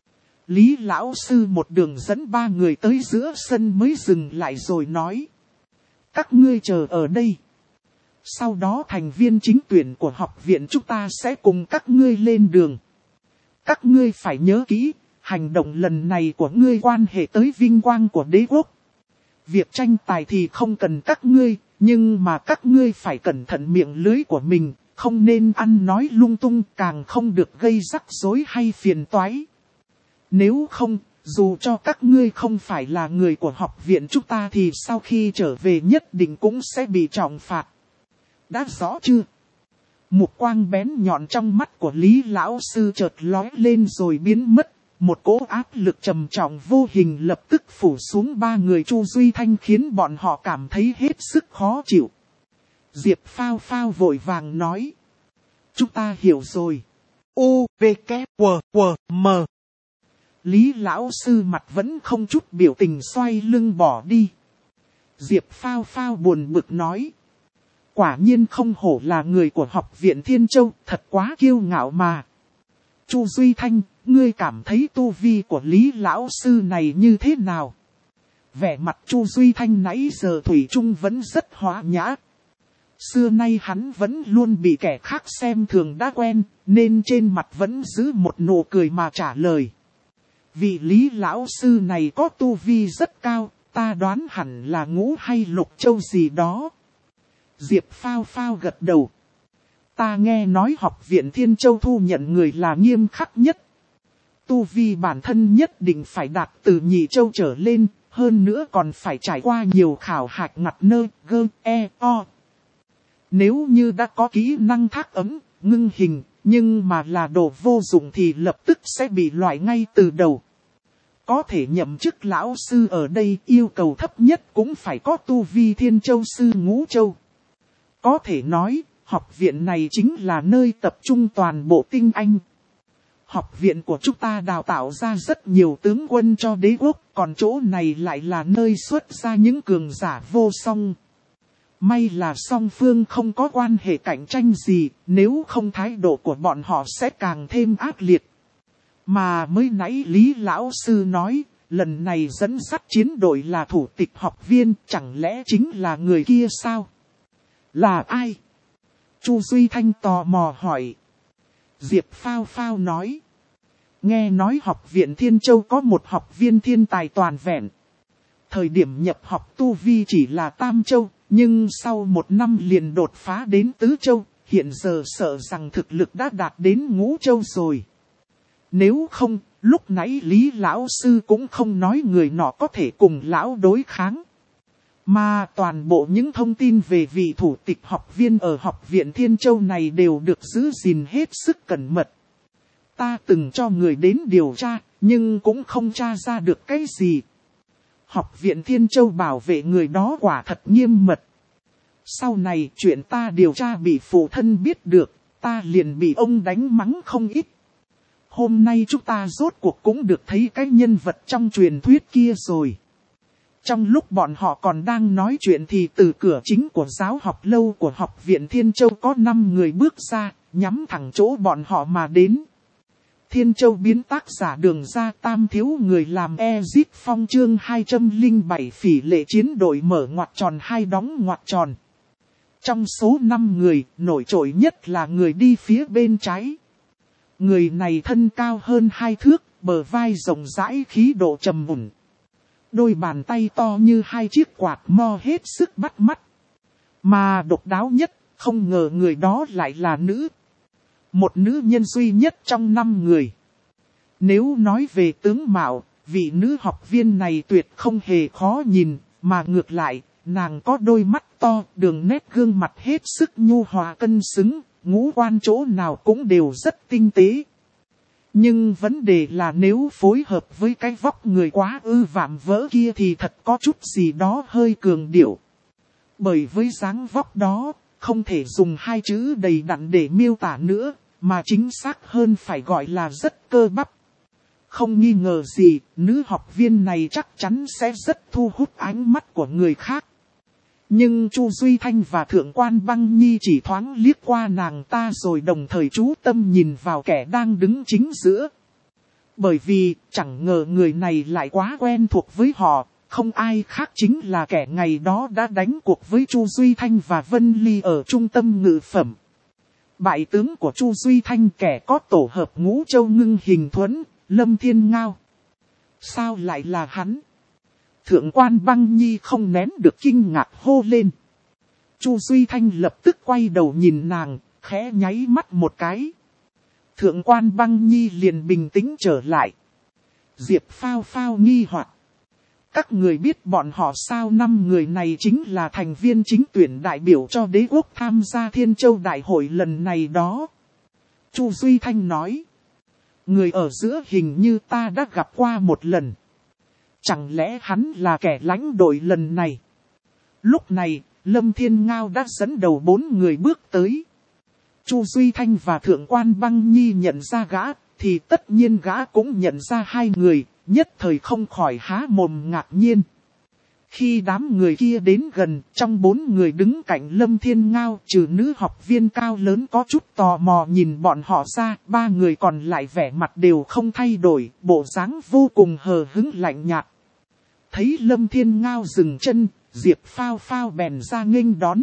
Lý lão sư một đường dẫn ba người tới giữa sân mới dừng lại rồi nói. Các ngươi chờ ở đây. Sau đó thành viên chính tuyển của học viện chúng ta sẽ cùng các ngươi lên đường. Các ngươi phải nhớ kỹ, hành động lần này của ngươi quan hệ tới vinh quang của đế quốc. Việc tranh tài thì không cần các ngươi, nhưng mà các ngươi phải cẩn thận miệng lưới của mình, không nên ăn nói lung tung, càng không được gây rắc rối hay phiền toái. Nếu không, dù cho các ngươi không phải là người của học viện chúng ta thì sau khi trở về nhất định cũng sẽ bị trọng phạt. Đã rõ chưa? Mục quang bén nhọn trong mắt của Lý lão sư chợt lóe lên rồi biến mất. Một cỗ áp lực trầm trọng vô hình lập tức phủ xuống ba người Chu Duy Thanh khiến bọn họ cảm thấy hết sức khó chịu. Diệp Phao Phao vội vàng nói. Chúng ta hiểu rồi. U, V, K, W, W, M. Lý lão sư mặt vẫn không chút biểu tình xoay lưng bỏ đi. Diệp Phao Phao buồn bực nói. Quả nhiên không hổ là người của học viện Thiên Châu, thật quá kiêu ngạo mà. Chu Duy Thanh, ngươi cảm thấy tu vi của Lý lão sư này như thế nào? Vẻ mặt Chu Duy Thanh nãy giờ thủy chung vẫn rất hòa nhã. Xưa nay hắn vẫn luôn bị kẻ khác xem thường đã quen, nên trên mặt vẫn giữ một nụ cười mà trả lời. Vị Lý lão sư này có tu vi rất cao, ta đoán hẳn là ngũ hay lục châu gì đó. Diệp Phao Phao gật đầu. Ta nghe nói học viện Thiên Châu thu nhận người là nghiêm khắc nhất. Tu vi bản thân nhất định phải đạt từ nhị châu trở lên, hơn nữa còn phải trải qua nhiều khảo hạch ngặt nơ, gơ, e, o. Nếu như đã có kỹ năng thác ấm, ngưng hình, nhưng mà là đồ vô dụng thì lập tức sẽ bị loại ngay từ đầu. Có thể nhậm chức lão sư ở đây yêu cầu thấp nhất cũng phải có tu vi Thiên Châu sư ngũ châu. Có thể nói, học viện này chính là nơi tập trung toàn bộ tinh anh. Học viện của chúng ta đào tạo ra rất nhiều tướng quân cho đế quốc, còn chỗ này lại là nơi xuất ra những cường giả vô song. May là song phương không có quan hệ cạnh tranh gì, nếu không thái độ của bọn họ sẽ càng thêm ác liệt. Mà mới nãy Lý Lão Sư nói, lần này dẫn dắt chiến đội là thủ tịch học viên, chẳng lẽ chính là người kia sao? Là ai? Chu Duy Thanh tò mò hỏi. Diệp Phao Phao nói. Nghe nói học viện Thiên Châu có một học viên thiên tài toàn vẹn. Thời điểm nhập học tu vi chỉ là Tam Châu, nhưng sau 1 năm liền đột phá đến Tứ Châu, hiện giờ sợ rằng thực lực đã đạt đến Ngũ Châu rồi. Nếu không, lúc nãy Lý Lão Sư cũng không nói người nọ có thể cùng Lão đối kháng. Mà toàn bộ những thông tin về vị thủ tịch học viên ở học viện Thiên Châu này đều được giữ gìn hết sức cẩn mật. Ta từng cho người đến điều tra, nhưng cũng không tra ra được cái gì. Học viện Thiên Châu bảo vệ người đó quả thật nghiêm mật. Sau này chuyện ta điều tra bị phụ thân biết được, ta liền bị ông đánh mắng không ít. Hôm nay chúng ta rốt cuộc cũng được thấy cái nhân vật trong truyền thuyết kia rồi. Trong lúc bọn họ còn đang nói chuyện thì từ cửa chính của giáo học lâu của học viện Thiên Châu có 5 người bước ra, nhắm thẳng chỗ bọn họ mà đến. Thiên Châu biến tác giả Đường Ra Tam thiếu người làm Ezit Phong chương 207 phỉ lệ chiến đội mở ngoặc tròn 2 đóng ngoặc tròn. Trong số 5 người, nổi trội nhất là người đi phía bên trái. Người này thân cao hơn 2 thước, bờ vai rộng rãi khí độ trầm mùn. Đôi bàn tay to như 2 chiếc quạt mo hết sức bắt mắt. Mà độc đáo nhất, không ngờ người đó lại là nữ. Một nữ nhân duy nhất trong 5 người. Nếu nói về tướng mạo, vị nữ học viên này tuyệt không hề khó nhìn, mà ngược lại, nàng có đôi mắt to, đường nét gương mặt hết sức nhu hòa cân xứng, ngũ quan chỗ nào cũng đều rất tinh tế. Nhưng vấn đề là nếu phối hợp với cái vóc người quá vạm vỡ kia thì thật có chút gì đó hơi cường điệu. Bởi với dáng vóc đó, không thể dùng 2 chữ đầy đặn để miêu tả nữa, mà chính xác hơn phải gọi là rất cơ bắp. Không nghi ngờ gì, nữ học viên này chắc chắn sẽ rất thu hút ánh mắt của người khác. Nhưng Chu Duy Thanh và Thượng quan Băng Nhi chỉ thoáng liếc qua nàng ta rồi đồng thời chú tâm nhìn vào kẻ đang đứng chính giữa. Bởi vì chẳng ngờ người này lại quá quen thuộc với họ, không ai khác chính là kẻ ngày đó đã đánh cuộc với Chu Duy Thanh và Vân Ly ở trung tâm ngự phẩm. Bại tướng của Chu Duy Thanh kẻ có tổ hợp Ngũ Châu Ngưng Hình Thuẫn, Lâm Thiên Ngao. Sao lại là hắn? Thượng quan Băng Nhi không nén được kinh ngạc hô lên. Chu Duy Thanh lập tức quay đầu nhìn nàng, khẽ nháy mắt một cái. Thượng quan Băng Nhi liền bình tĩnh trở lại. Diệp Phao Phao nghi hoặc. Các người biết bọn họ sao? 5 người này chính là thành viên chính tuyển đại biểu cho đế quốc tham gia Thiên Châu Đại hội lần này đó. Chu Duy Thanh nói. Người ở giữa hình như ta đã gặp qua một lần. Chẳng lẽ hắn là kẻ lãnh đội lần này? Lúc này, Lâm Thiên Ngao đã dẫn đầu 4 người bước tới. Chu Duy Thanh và Thượng quan Băng Nhi nhận ra gã, thì tất nhiên gã cũng nhận ra 2 người, nhất thời không khỏi há mồm ngạc nhiên. Khi đám người kia đến gần, trong 4 người đứng cạnh Lâm Thiên Ngao, trừ nữ học viên cao lớn có chút tò mò nhìn bọn họ ra, 3 người còn lại vẻ mặt đều không thay đổi, bộ dáng vô cùng hờ hững lạnh nhạt. Thấy Lâm Thiên Ngao dừng chân, Diệp Phao Phao bèn ra nghênh đón.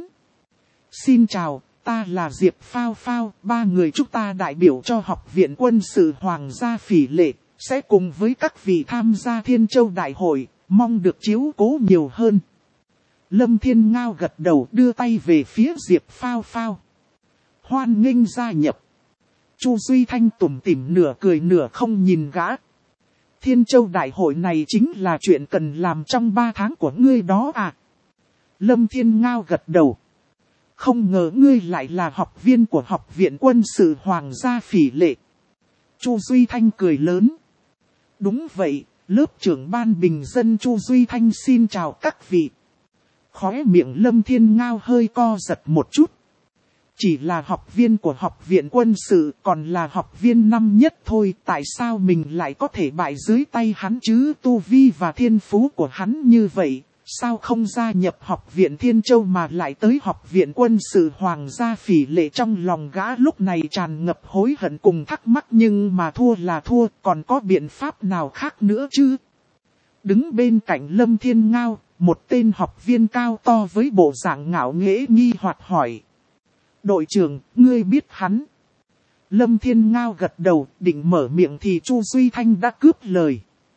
Xin chào, ta là Diệp Phao Phao, 3 người chúng ta đại biểu cho Học viện Quân sự Hoàng gia Phỉ Lệ, sẽ cùng với các vị tham gia Thiên Châu Đại hội, mong được chiếu cố nhiều hơn. Lâm Thiên Ngao gật đầu đưa tay về phía Diệp Phao Phao. Hoan nghênh gia nhập. Chu Duy Thanh tủm tỉm nửa cười nửa không nhìn gã. Thiên Châu Đại hội này chính là chuyện cần làm trong 3 tháng của ngươi đó à? Lâm Thiên Ngao gật đầu. Không ngờ ngươi lại là học viên của Học viện Quân sự Hoàng gia Phỉ Lệ. Chu Duy Thanh cười lớn. Đúng vậy, lớp trưởng ban bình dân Chu Duy Thanh xin chào các vị. Khóe miệng Lâm Thiên Ngao hơi co giật một chút. Chỉ là học viên của Học viện Quân sự, còn là học viên năm nhất thôi, tại sao mình lại có thể bại dưới tay hắn chứ? Tu vi và thiên phú của hắn như vậy, sao không gia nhập học viện Thiên Châu mà lại tới học viện quân sự Hoàng gia Phỉ Lệ. Trong lòng gã lúc này tràn ngập hối hận cùng thắc mắc, nhưng mà thua là thua, còn có biện pháp nào khác nữa chứ? Đứng bên cạnh Lâm Thiên Ngao, một tên học viên cao to với bộ dạng ngạo nghễ nghi hoặc hỏi. Đội trưởng, ngươi biết hắn? Lâm Thiên Ngao gật đầu, định mở miệng thì Chu Duy Thanh đã cướp lời.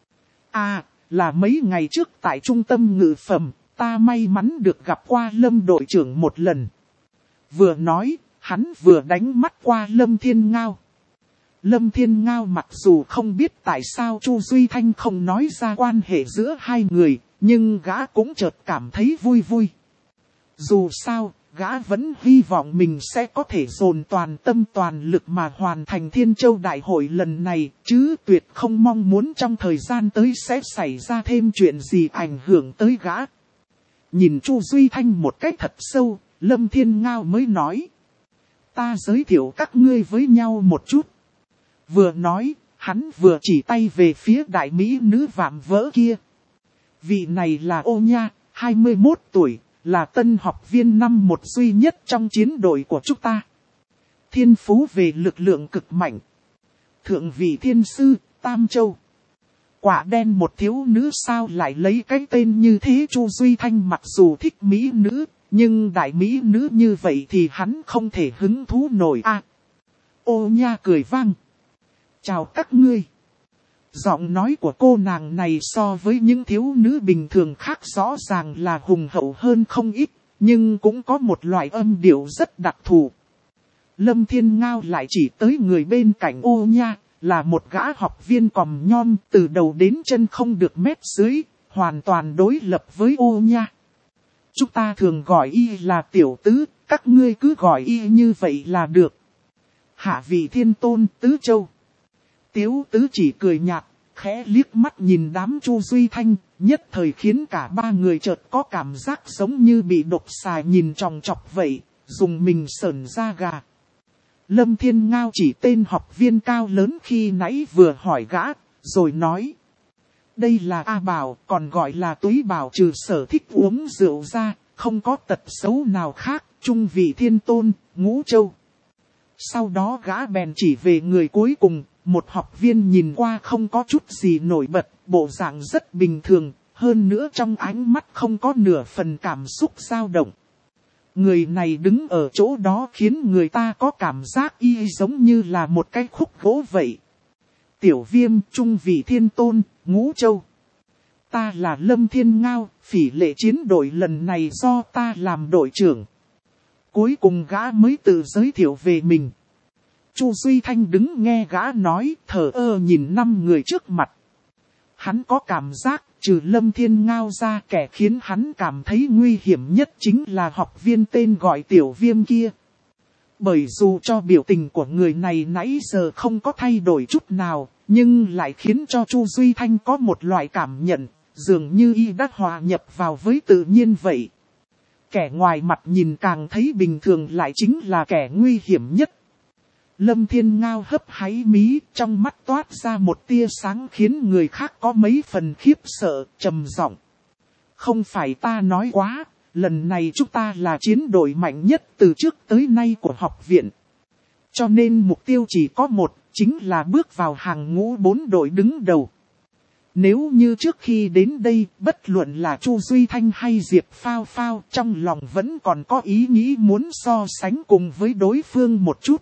À, là mấy ngày trước tại trung tâm ngự phẩm, ta may mắn được gặp qua Lâm đội trưởng một lần. Vừa nói, hắn vừa đánh mắt qua Lâm Thiên Ngao. Lâm Thiên Ngao mặc dù không biết tại sao Chu Duy Thanh không nói ra quan hệ giữa hai người, nhưng gã cũng chợt cảm thấy vui vui. Dù sao, gã vẫn hy vọng mình sẽ có thể dồn toàn tâm toàn lực mà hoàn thành Thiên Châu Đại hội lần này, chứ tuyệt không mong muốn trong thời gian tới sẽ xảy ra thêm chuyện gì ảnh hưởng tới gã. Nhìn Chu Duy Thanh một cách thật sâu, Lâm Thiên Ngao mới nói. Ta giới thiệu các ngươi với nhau một chút. Vừa nói, hắn vừa chỉ tay về phía đại mỹ nữ vạm vỡ kia. Vị này là Ô Nha, 21 tuổi, là tân học viên năm một duy nhất trong chiến đội của chúng ta. Thiên phú về lực lượng cực mạnh. Thượng vị thiên sư, Tam Châu. Quả đen một thiếu nữ sao lại lấy cái tên như thế? Chu Duy Thanh mặc dù thích mỹ nữ, nhưng đại mỹ nữ như vậy thì hắn không thể hứng thú nổi a. Ô Nha cười vang. Chào các ngươi. Giọng nói của cô nàng này so với những thiếu nữ bình thường khác rõ ràng là hùng hậu hơn không ít, nhưng cũng có một loại âm điệu rất đặc thù. Lâm Thiên Ngao lại chỉ tới người bên cạnh Ô Nha, là một gã học viên còm nhom từ đầu đến chân không được mét dưới, hoàn toàn đối lập với Ô Nha. Chúng ta thường gọi y là tiểu tứ, các ngươi cứ gọi y như vậy là được. Hạ vị thiên tôn Tứ Châu. Tiếu tứ chỉ cười nhạt, khẽ liếc mắt nhìn đám Chu Duy Thanh, nhất thời khiến cả ba người chợt có cảm giác giống như bị độc xà nhìn chòng chọc vậy, dùng mình sởn da gà. Lâm Thiên Ngao chỉ tên học viên cao lớn khi nãy vừa hỏi gã, rồi nói. Đây là A Bảo, còn gọi là Túy Bảo, trừ sở thích uống rượu ra, không có tật xấu nào khác, trung vị thiên tôn, Ngũ Châu. Sau đó gã bèn chỉ về người cuối cùng. Một học viên nhìn qua không có chút gì nổi bật, bộ dạng rất bình thường, hơn nữa trong ánh mắt không có nửa phần cảm xúc dao động. Người này đứng ở chỗ đó khiến người ta có cảm giác y giống như là một cái khúc gỗ vậy. Tiểu Viêm, trung vị thiên tôn, Ngũ Châu. Ta là Lâm Thiên Ngao, Phỉ Lệ chiến đội lần này do ta làm đội trưởng. Cuối cùng gã mới tự giới thiệu về mình. Chu Duy Thanh đứng nghe gã nói, thờ ơ nhìn 5 người trước mặt. Hắn có cảm giác, trừ Lâm Thiên Ngao ra, kẻ khiến hắn cảm thấy nguy hiểm nhất chính là học viên tên gọi Tiểu Viêm kia. Bởi dù cho biểu tình của người này nãy giờ không có thay đổi chút nào, nhưng lại khiến cho Chu Duy Thanh có một loại cảm nhận, dường như y đã hòa nhập vào với tự nhiên vậy. Kẻ ngoài mặt nhìn càng thấy bình thường lại chính là kẻ nguy hiểm nhất. Lâm Thiên Ngao hấp háy mí, trong mắt toát ra một tia sáng khiến người khác có mấy phần khiếp sợ, trầm giọng. Không phải ta nói quá, lần này chúng ta là chiến đội mạnh nhất từ trước tới nay của học viện. Cho nên mục tiêu chỉ có một, chính là bước vào hàng ngũ 4 đội đứng đầu. Nếu như trước khi đến đây, bất luận là Chu Duy Thanh hay Diệp Phao Phao, trong lòng vẫn còn có ý nghĩ muốn so sánh cùng với đối phương một chút.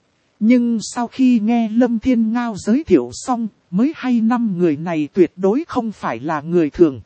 Nhưng sau khi nghe Lâm Thiên Ngao giới thiệu xong, mới hay 5 người này tuyệt đối không phải là người thường.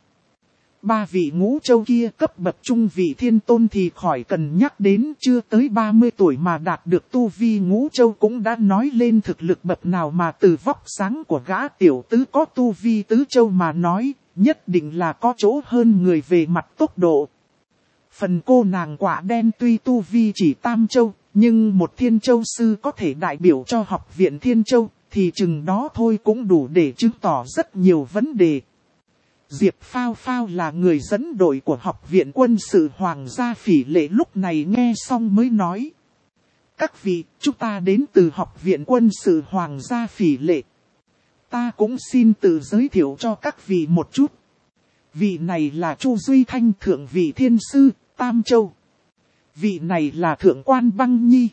3 vị Ngũ Châu kia cấp bậc trung vị thiên tôn thì khỏi cần nhắc đến, chưa tới 30 tuổi mà đạt được tu vi Ngũ Châu cũng đã nói lên thực lực bậc nào, mà từ vóc dáng của gã tiểu tứ có tu vi Tứ Châu mà nói, nhất định là có chỗ hơn người về mặt tốc độ. Phần cô nàng quả đen tuy tu vi chỉ Tam Châu, nhưng một Thiên Châu sư có thể đại biểu cho học viện Thiên Châu, thì chừng đó thôi cũng đủ để chứng tỏ rất nhiều vấn đề. Diệp Phao Phao là người dẫn đội của học viện quân sự Hoàng gia Phỉ Lệ, lúc này nghe xong mới nói. Các vị, chúng ta đến từ học viện quân sự Hoàng gia Phỉ Lệ. Ta cũng xin tự giới thiệu cho các vị một chút. Vị này là Chu Duy Thanh thượng vị thiên sư, Tam Châu. Vị này là thượng quan Băng Nhi.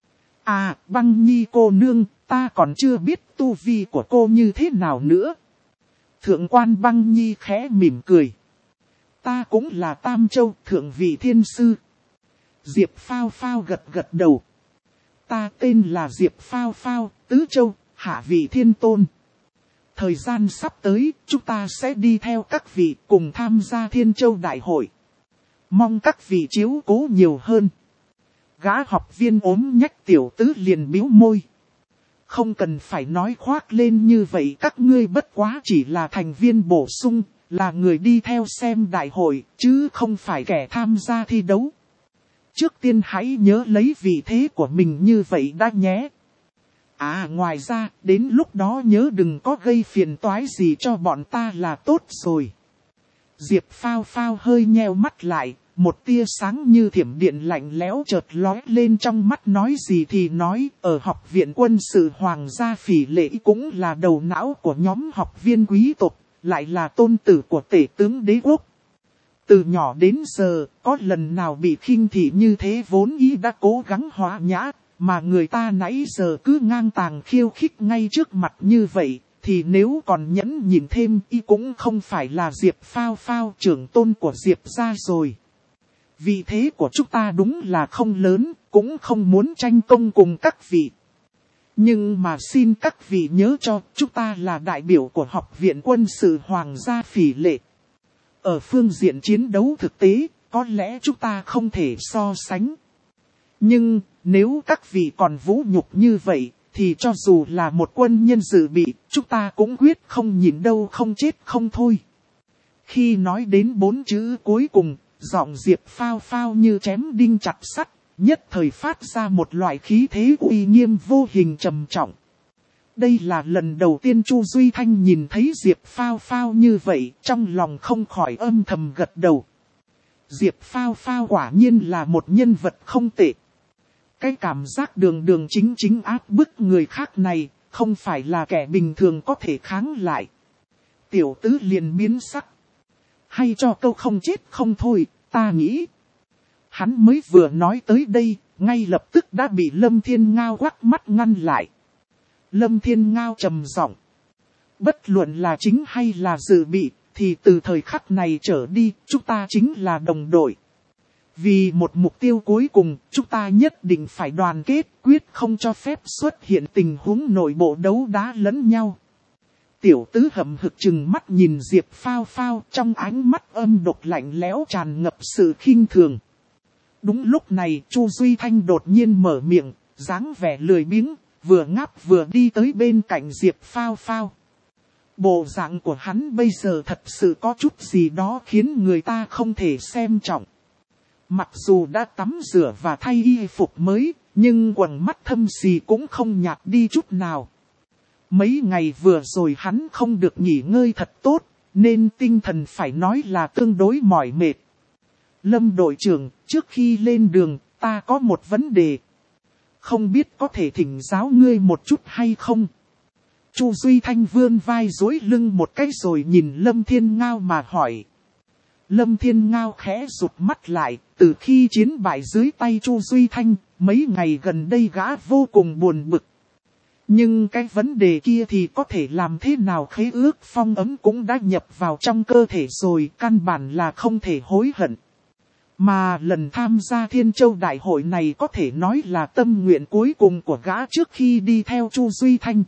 À, Băng Nhi cô nương, ta còn chưa biết tu vi của cô như thế nào nữa. Thượng quan Băng Nhi khẽ mỉm cười. Ta cũng là Tam Châu thượng vị thiên sư. Diệp Phao Phao gật gật đầu. Ta tên là Diệp Phao Phao, Tứ Châu, hạ vị thiên tôn. Thời gian sắp tới, chúng ta sẽ đi theo các vị cùng tham gia Thiên Châu Đại hội. Mong các vị chiếu cố nhiều hơn. Gã học viên ốm nhách tiểu tứ liền bĩu môi. Không cần phải nói khoác lên như vậy, các ngươi bất quá chỉ là thành viên bổ sung, là người đi theo xem đại hội, chứ không phải kẻ tham gia thi đấu. Trước tiên hãy nhớ lấy vị thế của mình như vậy đã nhé. À ngoài ra, đến lúc đó nhớ đừng có gây phiền toái gì cho bọn ta là tốt rồi. Diệp Phao Phao hơi nheo mắt lại, một tia sáng như thiểm điện lạnh lẽo chợt lóe lên trong mắt, nói gì thì nói, ở học viện quân sự Hoàng gia Phỉ Lệ cũng là đầu não của nhóm học viên quý tộc, lại là tôn tử của tể tướng đế quốc. Từ nhỏ đến giờ, có lần nào bị khinh thị như thế, vốn ý đã cố gắng hóa nhã, mà người ta nãy giờ cứ ngang tàng khiêu khích ngay trước mặt như vậy, thì nếu còn nhẫn nhìn thêm y cũng không phải là Diệp Phao Phao trưởng tôn của Diệp gia rồi. Vị thế của chúng ta đúng là không lớn, cũng không muốn tranh công cùng các vị. Nhưng mà xin các vị nhớ cho, chúng ta là đại biểu của học viện quân sự Hoàng gia Phỉ Lệ. Ở phương diện chiến đấu thực tế, có lẽ chúng ta không thể so sánh. Nhưng, nếu các vị còn vũ nhục như vậy, thì cho dù là một quân nhân dự bị, chúng ta cũng quyết không nhìn đâu không chết không thôi. Khi nói đến 4 chữ cuối cùng, giọng Diệp Phao Phao như chém đinh chặt sắt, nhất thời phát ra một loại khí thế uy nghiêm vô hình trầm trọng. Đây là lần đầu tiên Chu Duy Thanh nhìn thấy Diệp Phao Phao như vậy, trong lòng không khỏi âm thầm gật đầu. Diệp Phao Phao quả nhiên là một nhân vật không tệ. Cái cảm giác đường đường chính chính áp bức người khác này, không phải là kẻ bình thường có thể kháng lại. Tiểu tứ liền biến sắc. Hay cho câu không chết không thôi, ta nghĩ. Hắn mới vừa nói tới đây, ngay lập tức đã bị Lâm Thiên Ngao quắc mắt ngăn lại. Lâm Thiên Ngao trầm giọng. Bất luận là chính hay là dự bị, thì từ thời khắc này trở đi, chúng ta chính là đồng đội. Vì một mục tiêu cuối cùng, chúng ta nhất định phải đoàn kết, quyết không cho phép xuất hiện tình huống nội bộ đấu đá lẫn nhau. Tiểu tứ hậm hực chừng mắt nhìn Diệp Phao Phao, trong ánh mắt âm độc lạnh lẽo tràn ngập sự khinh thường. Đúng lúc này, Chu Duy Thanh đột nhiên mở miệng, dáng vẻ lười biếng, vừa ngáp vừa đi tới bên cạnh Diệp Phao Phao. Bộ dạng của hắn bây giờ thật sự có chút gì đó khiến người ta không thể xem trọng. Mặc dù đã tắm rửa và thay y phục mới, nhưng quầng mắt thâm xì cũng không nhạt đi chút nào. Mấy ngày vừa rồi hắn không được nghỉ ngơi thật tốt, nên tinh thần phải nói là tương đối mỏi mệt. Lâm đội trưởng, trước khi lên đường, ta có một vấn đề. Không biết có thể thỉnh giáo ngươi một chút hay không? Chu Duy Thanh vươn vai duỗi lưng một cái rồi nhìn Lâm Thiên Ngao mà hỏi. Lâm Thiên Ngao khẽ rụt mắt lại, từ khi chiến bại dưới tay Chu Duy Thanh, mấy ngày gần đây gã vô cùng buồn bực. Nhưng cái vấn đề kia thì có thể làm thế nào, khế ước phong ấm cũng đã nhập vào trong cơ thể rồi, căn bản là không thể hối hận. Mà lần tham gia Thiên Châu Đại hội này có thể nói là tâm nguyện cuối cùng của gã trước khi đi theo Chu Duy Thanh.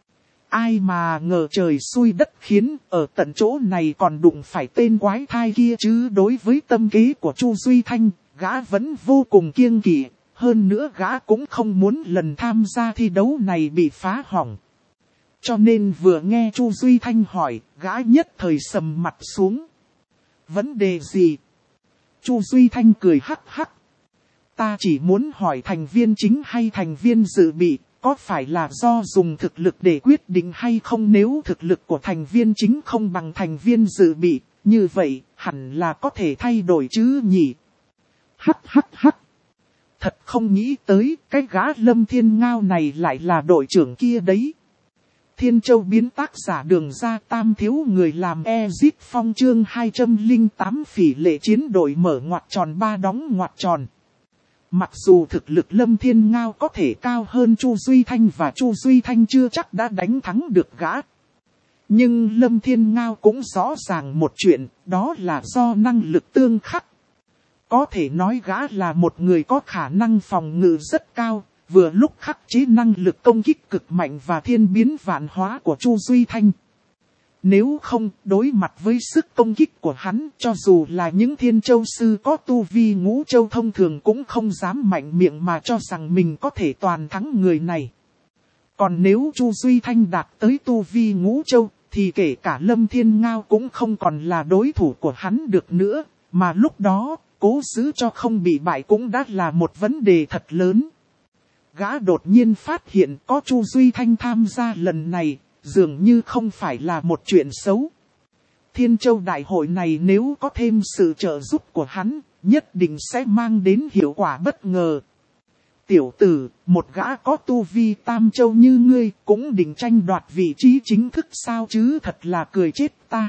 Ai mà ngờ trời xui đất khiến ở tận chỗ này còn đụng phải tên quái thai kia chứ. Đối với tâm kế của Chu Duy Thanh, gã vẫn vô cùng kiêng kỵ. Hơn nữa gã cũng không muốn lần tham gia thi đấu này bị phá hỏng. Cho nên vừa nghe Chu Duy Thanh hỏi, gã nhất thời sầm mặt xuống. Vấn đề gì? Chu Duy Thanh cười hắc hắc. Ta chỉ muốn hỏi thành viên chính hay thành viên dự bị, có phải là do dùng thực lực để quyết định hay không? Nếu thực lực của thành viên chính không bằng thành viên dự bị, như vậy hẳn là có thể thay đổi chứ nhỉ? Hắc hắc hắc. Thật không nghĩ tới cái gã Lâm Thiên Ngao này lại là đội trưởng kia đấy. Thiên Châu biến tác giả Đường Ra Tam thiếu người làm Ezic Phong chương 208 phỉ lệ chiến đội mở ngoặc tròn 3 đóng ngoặc tròn. Mặc dù thực lực Lâm Thiên Ngao có thể cao hơn Chu Duy Thanh và Chu Duy Thanh chưa chắc đã đánh thắng được gã. Nhưng Lâm Thiên Ngao cũng rõ ràng một chuyện, đó là do năng lực tương khắc. Có thể nói gã là một người có khả năng phòng ngự rất cao, vừa lúc khắc chế năng lực công kích cực mạnh và thiên biến vạn hóa của Chu Duy Thanh. Nếu không, đối mặt với sức công kích của hắn, cho dù là những thiên châu sư có tu vi ngũ châu thông thường cũng không dám mạnh miệng mà cho rằng mình có thể toàn thắng người này. Còn nếu Chu Duy Thanh đạt tới tu vi ngũ châu, thì kể cả Lâm Thiên Ngao cũng không còn là đối thủ của hắn được nữa, mà lúc đó, cố giữ cho không bị bại cũng đã là một vấn đề thật lớn. Gã đột nhiên phát hiện có Chu Duy Thanh tham gia lần này, dường như không phải là một chuyện xấu. Thiên Châu đại hội này nếu có thêm sự trợ giúp của hắn, nhất định sẽ mang đến hiệu quả bất ngờ. Tiểu tử, một gã có tu vi Tam Châu như ngươi cũng định tranh đoạt vị trí chính thức sao chứ, thật là cười chết ta.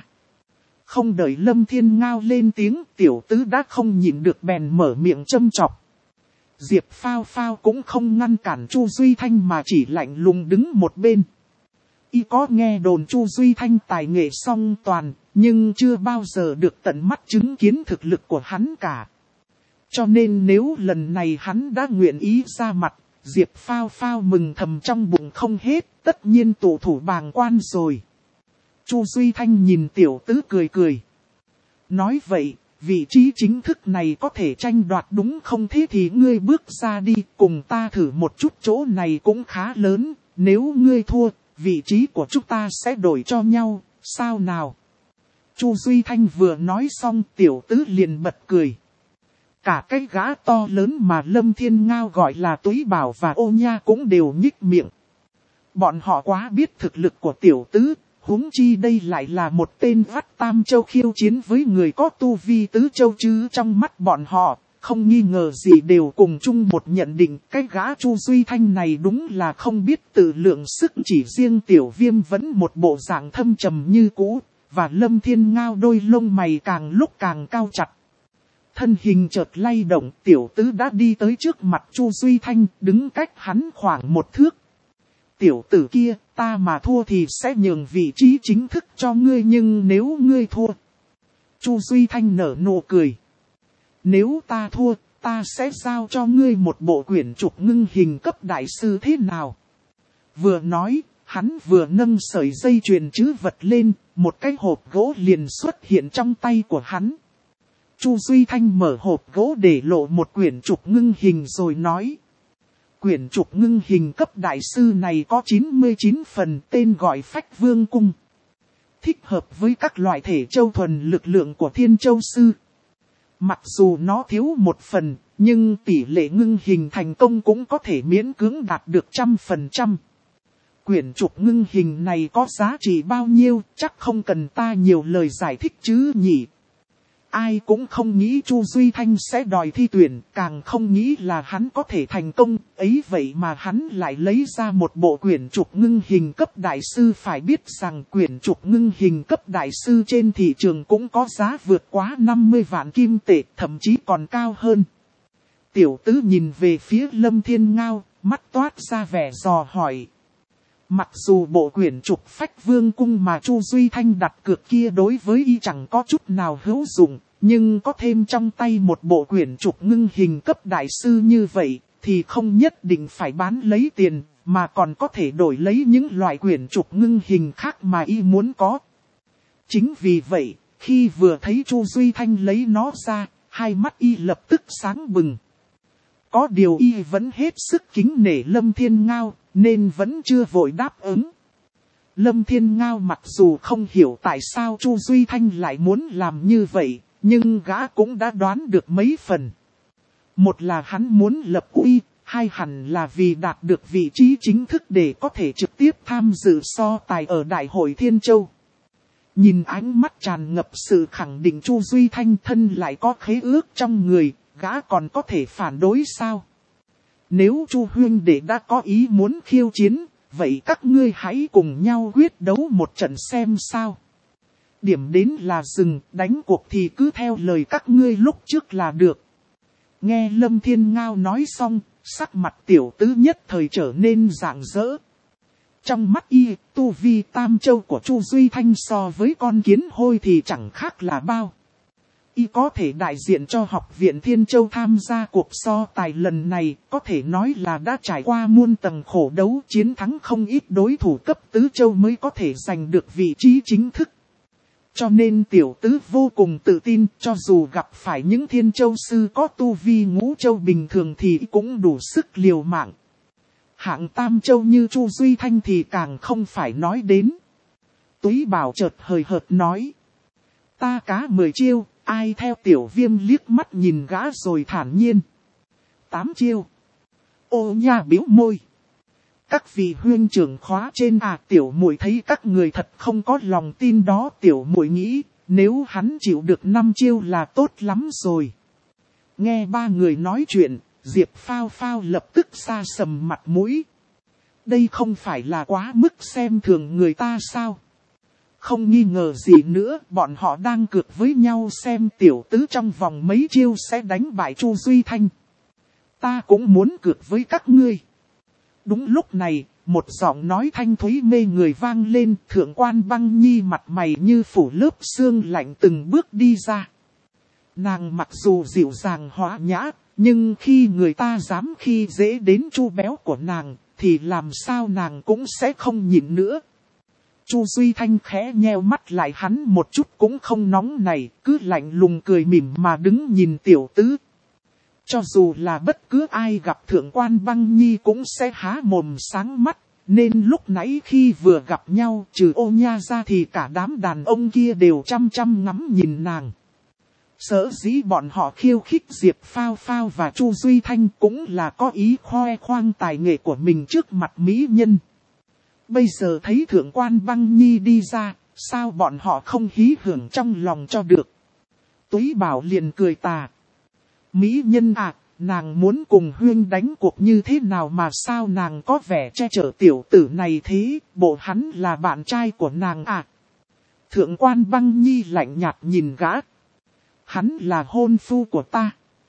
Không đợi Lâm Thiên Ngao lên tiếng, tiểu tứ đã không nhịn được bèn mở miệng châm chọc. Diệp Phao Phao cũng không ngăn cản Chu Duy Thanh mà chỉ lạnh lùng đứng một bên. Y có nghe đồn Chu Duy Thanh tài nghệ song toàn, nhưng chưa bao giờ được tận mắt chứng kiến thực lực của hắn cả. Cho nên nếu lần này hắn đã nguyện ý ra mặt, Diệp Phao Phao mừng thầm trong bụng không hết, tất nhiên tụ thủ bàng quan rồi. Chu Duy Thanh nhìn tiểu tứ cười cười. Nói vậy, vị trí chính thức này có thể tranh đoạt đúng không, thế thì ngươi bước ra đi, cùng ta thử một chút, chỗ này cũng khá lớn, nếu ngươi thua, vị trí của chúng ta sẽ đổi cho nhau, sao nào? Chu Duy Thanh vừa nói xong tiểu tứ liền bật cười. Cả cái gã to lớn mà Lâm Thiên Ngao gọi là Túy Bảo và Ô Nha cũng đều nhích miệng. Bọn họ quá biết thực lực của tiểu tứ, huống chi đây lại là một tên vắt Tam Châu khiêu chiến với người có tu vi Tứ Châu chứ. Trong mắt bọn họ, không nghi ngờ gì đều cùng chung một nhận định, cái gã Chu Duy Thanh này đúng là không biết tự lượng sức, chỉ riêng Tiểu Viêm vẫn một bộ dạng thâm trầm như cũ, và Lâm Thiên Ngao đôi lông mày càng lúc càng cao chặt. Thân hình chợt lay động, tiểu tứ đã đi tới trước mặt Chu Duy Thanh, đứng cách hắn khoảng 1 thước. Tiểu tử kia, ta mà thua thì sẽ nhường vị trí chính thức cho ngươi, nhưng nếu ngươi thua. Chu Duy Thanh nở nụ cười. Nếu ta thua, ta sẽ giao cho ngươi một bộ quyển trục ngưng hình cấp đại sư thế nào? Vừa nói, hắn vừa nâng sợi dây chuyền trữ vật lên, một cái hộp gỗ liền xuất hiện trong tay của hắn. Chu Duy Thanh mở hộp gỗ để lộ một quyển trục ngưng hình rồi nói. Quyển trục ngưng hình cấp đại sư này có 99 phần, tên gọi Phách Vương Cung. Thích hợp với các loại thể châu thuần lực lượng của Thiên Châu Sư. Mặc dù nó thiếu 1 phần, nhưng tỷ lệ ngưng hình thành công cũng có thể miễn cưỡng đạt được 100%. Quyển trục ngưng hình này có giá trị bao nhiêu, chắc không cần ta nhiều lời giải thích chứ nhỉ. Ai cũng không nghĩ Chu Duy Thanh sẽ đòi thi tuyển, càng không nghĩ là hắn có thể thành công, ấy vậy mà hắn lại lấy ra một bộ quyển trục ngưng hình cấp đại sư. Phải biết rằng quyển trục ngưng hình cấp đại sư trên thị trường cũng có giá vượt quá 50 vạn kim tệ, thậm chí còn cao hơn. Tiểu tứ nhìn về phía Lâm Thiên Ngao, mắt toát ra vẻ dò hỏi. Mặc dù bộ quyển trục Phách Vương Cung mà Chu Duy Thanh đặt cược kia đối với y chẳng có chút nào hữu dụng, nhưng có thêm trong tay một bộ quyển trục ngưng hình cấp đại sư như vậy, thì không nhất định phải bán lấy tiền, mà còn có thể đổi lấy những loại quyển trục ngưng hình khác mà y muốn có. Chính vì vậy, khi vừa thấy Chu Duy Thanh lấy nó ra, hai mắt y lập tức sáng bừng. Có điều y vẫn hết sức kính nể Lâm Thiên Ngao, nên vẫn chưa vội đáp ứng. Lâm Thiên Ngao mặc dù không hiểu tại sao Chu Duy Thanh lại muốn làm như vậy, nhưng gã cũng đã đoán được mấy phần. Một là hắn muốn lập uy, hai hẳn là vì đạt được vị trí chính thức để có thể trực tiếp tham dự so tài ở Đại hội Thiên Châu. Nhìn ánh mắt tràn ngập sự khẳng định Chu Duy Thanh thân lại có khế ước trong người, gã còn có thể phản đối sao? Nếu Chu huynh đệ đã có ý muốn khiêu chiến, vậy các ngươi hãy cùng nhau quyết đấu một trận xem sao. Điểm đến là dừng, đánh cuộc thì cứ theo lời các ngươi lúc trước là được. Nghe Lâm Thiên Ngao nói xong, sắc mặt tiểu tứ nhất thời trở nên rạng rỡ. Trong mắt y, tu vi tam châu của Chu Duy Thanh so với con kiến hôi thì chẳng khác là bao. Y có thể đại diện cho học viện Thiên Châu tham gia cuộc so tài lần này, có thể nói là đã trải qua muôn tầng khổ đấu, chiến thắng không ít đối thủ cấp tứ châu mới có thể giành được vị trí chính thức. Cho nên tiểu tứ vô cùng tự tin, cho dù gặp phải những Thiên Châu sư có tu vi ngũ châu bình thường thì cũng đủ sức liều mạng. Hạng tam châu như Chu Duy Thanh thì càng không phải nói đến. Túy Bảo chợt hời hợt nói. Ta cá 10 chiêu, ai theo Tiểu Viêm liếc mắt nhìn gã rồi thản nhiên. 8 chiêu. Ô Nha bĩu môi. Các vị huynh trưởng khóa trên tiểu muội thấy các người thật không có lòng tin đó. Tiểu muội nghĩ, nếu hắn chịu được 5 chiêu là tốt lắm rồi. Nghe ba người nói chuyện, Diệp Phao Phao lập tức sa sầm mặt mũi. Đây không phải là quá mức xem thường người ta sao? Không nghi ngờ gì nữa, bọn họ đang cược với nhau xem tiểu tứ trong vòng mấy chiêu sẽ đánh bại Chu Duy Thanh. Ta cũng muốn cược với các ngươi. Đúng lúc này, một giọng nói thanh thúy mê người vang lên, Thượng quan Băng Nhi mặt mày như phủ lớp sương lạnh từng bước đi ra. Nàng mặc dù dịu dàng hòa nhã, nhưng khi người ta dám khi dễ đến Chu béo của nàng, thì làm sao nàng cũng sẽ không nhịn nữa. Chu Duy Thanh khẽ nheo mắt lại, hắn một chút cũng không nóng này, cứ lạnh lùng cười mỉm mà đứng nhìn tiểu tứ. Cho dù là bất cứ ai gặp Thượng quan Băng Nhi cũng sẽ há mồm sáng mắt, nên lúc nãy khi vừa gặp nhau trừ Ô Nha ra thì cả đám đàn ông kia đều chăm chăm ngắm nhìn nàng. Sở dĩ bọn họ khiêu khích Diệp Phao Phao và Chu Duy Thanh cũng là có ý khoe khoang tài nghệ của mình trước mặt mỹ nhân. Bây giờ thấy Thượng quan Băng Nhi đi ra, sao bọn họ không hí hưởng trong lòng cho được. Túy Bảo liền cười tà. Mỹ nhân nàng muốn cùng huynh đánh cuộc như thế nào mà sao nàng có vẻ che chở tiểu tử này thế, bộ hắn là bạn trai của nàng Thượng quan Băng Nhi lạnh nhạt nhìn gã. Hắn là hôn phu của ta.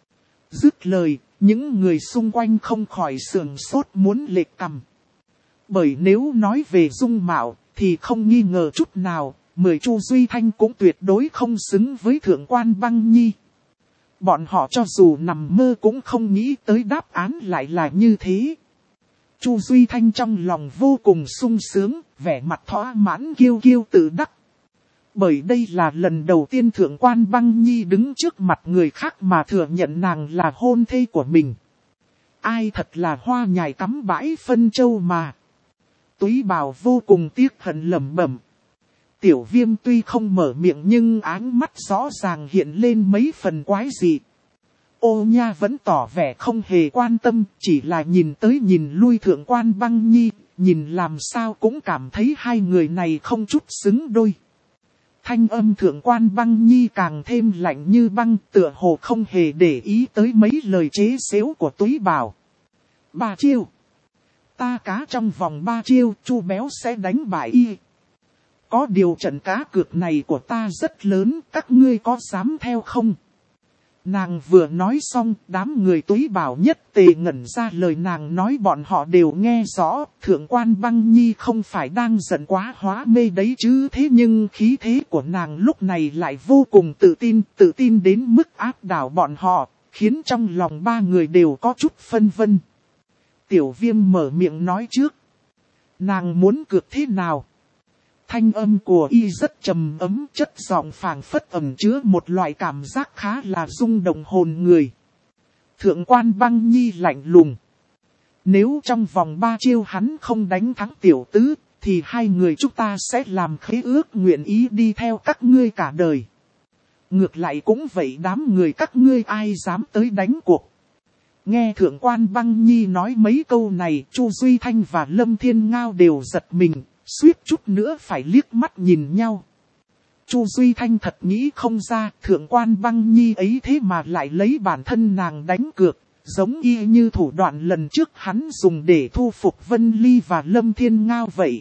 Dứt lời, những người xung quanh không khỏi sườn sốt muốn lệch cằm. Bởi nếu nói về dung mạo, thì không nghi ngờ chút nào, 10 Chu Duy Thanh cũng tuyệt đối không xứng với Thượng quan Băng Nhi. Bọn họ cho dù nằm mơ cũng không nghĩ tới đáp án lại là như thế. Chu Duy Thanh trong lòng vô cùng sung sướng, vẻ mặt thỏa mãn kiêu kiêu tự đắc. Bởi đây là lần đầu tiên Thượng quan Băng Nhi đứng trước mặt người khác mà thừa nhận nàng là hôn thê của mình. Ai thật là hoa nhài cắm bãi phân châu mà. Túy Bảo vô cùng tiếc hận lẩm bẩm. Tiểu Viêm tuy không mở miệng nhưng áng mắt rõ ràng hiện lên mấy phần quái dị. Ô Nha vẫn tỏ vẻ không hề quan tâm, chỉ là nhìn tới nhìn lui Thượng quan Băng Nhi, nhìn làm sao cũng cảm thấy hai người này không chút xứng đôi. Thanh âm Thượng quan Băng Nhi càng thêm lạnh như băng, tựa hồ không hề để ý tới mấy lời chế xếu của Túy Bảo. 3 chiêu. Ta cá trong vòng 3 chiêu, Chu béo sẽ đánh bại y. Có điều trận cá cược này của ta rất lớn, các ngươi có dám theo không? Nàng vừa nói xong, đám người Túy Bảo nhất tề ngẩn ra, lời nàng nói bọn họ đều nghe rõ. Thượng quan Băng Nhi không phải đang giận quá hóa mê đấy chứ, thế nhưng khí thế của nàng lúc này lại vô cùng tự tin đến mức áp đảo bọn họ, khiến trong lòng ba người đều có chút phân vân. Tiểu Viêm mở miệng nói trước. Nàng muốn cược thế nào? Thanh âm của y rất trầm ấm, chất giọng phảng phất ẩn chứa một loại cảm giác khá là rung động hồn người. Thượng quan Băng Nhi lạnh lùng. Nếu trong vòng 3 chiêu hắn không đánh thắng tiểu tứ, thì hai người chúng ta sẽ làm khế ước nguyện ý đi theo các ngươi cả đời. Ngược lại cũng vậy, đám người các ngươi ai dám tới đánh cuộc. Nghe Thượng quan Băng Nhi nói mấy câu này, Chu Duy Thanh và Lâm Thiên Ngao đều giật mình, suýt chút nữa phải liếc mắt nhìn nhau. Chu Duy Thanh thật nghĩ không ra, Thượng quan Băng Nhi ấy thế mà lại lấy bản thân nàng đánh cược, giống y như thủ đoạn lần trước hắn dùng để thu phục Vân Ly và Lâm Thiên Ngao vậy.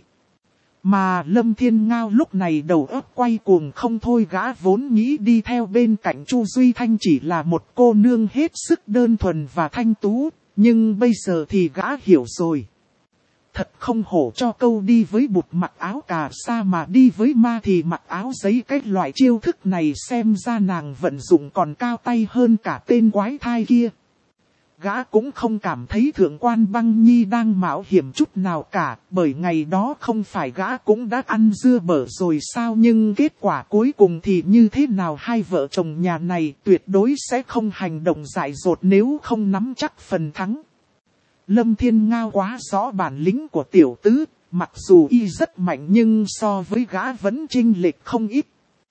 Mà Lâm Thiên Ngao lúc này đầu óc quay cuồng không thôi, gã vốn nghĩ đi theo bên cạnh Chu Duy Thanh chỉ là một cô nương hết sức đơn thuần và thanh tú, nhưng bây giờ thì gã hiểu rồi. Thật không hổ cho câu đi với bụt mặc áo cà sa mà đi với ma thì mặc áo giấy, cái loại chiêu thức này xem ra nàng vận dụng còn cao tay hơn cả tên quái thai kia. Gã cũng không cảm thấy Thượng quan Băng Nhi đang mạo hiểm chút nào cả, bởi ngày đó không phải gã cũng đã ăn dưa bở rồi sao, nhưng kết quả cuối cùng thì như thế nào, hai vợ chồng nhà này tuyệt đối sẽ không hành động dại dột nếu không nắm chắc phần thắng. Lâm Thiên Ngao quá rõ bản lĩnh của tiểu tứ, mặc dù y rất mạnh nhưng so với gã vẫn chênh lệch không ít.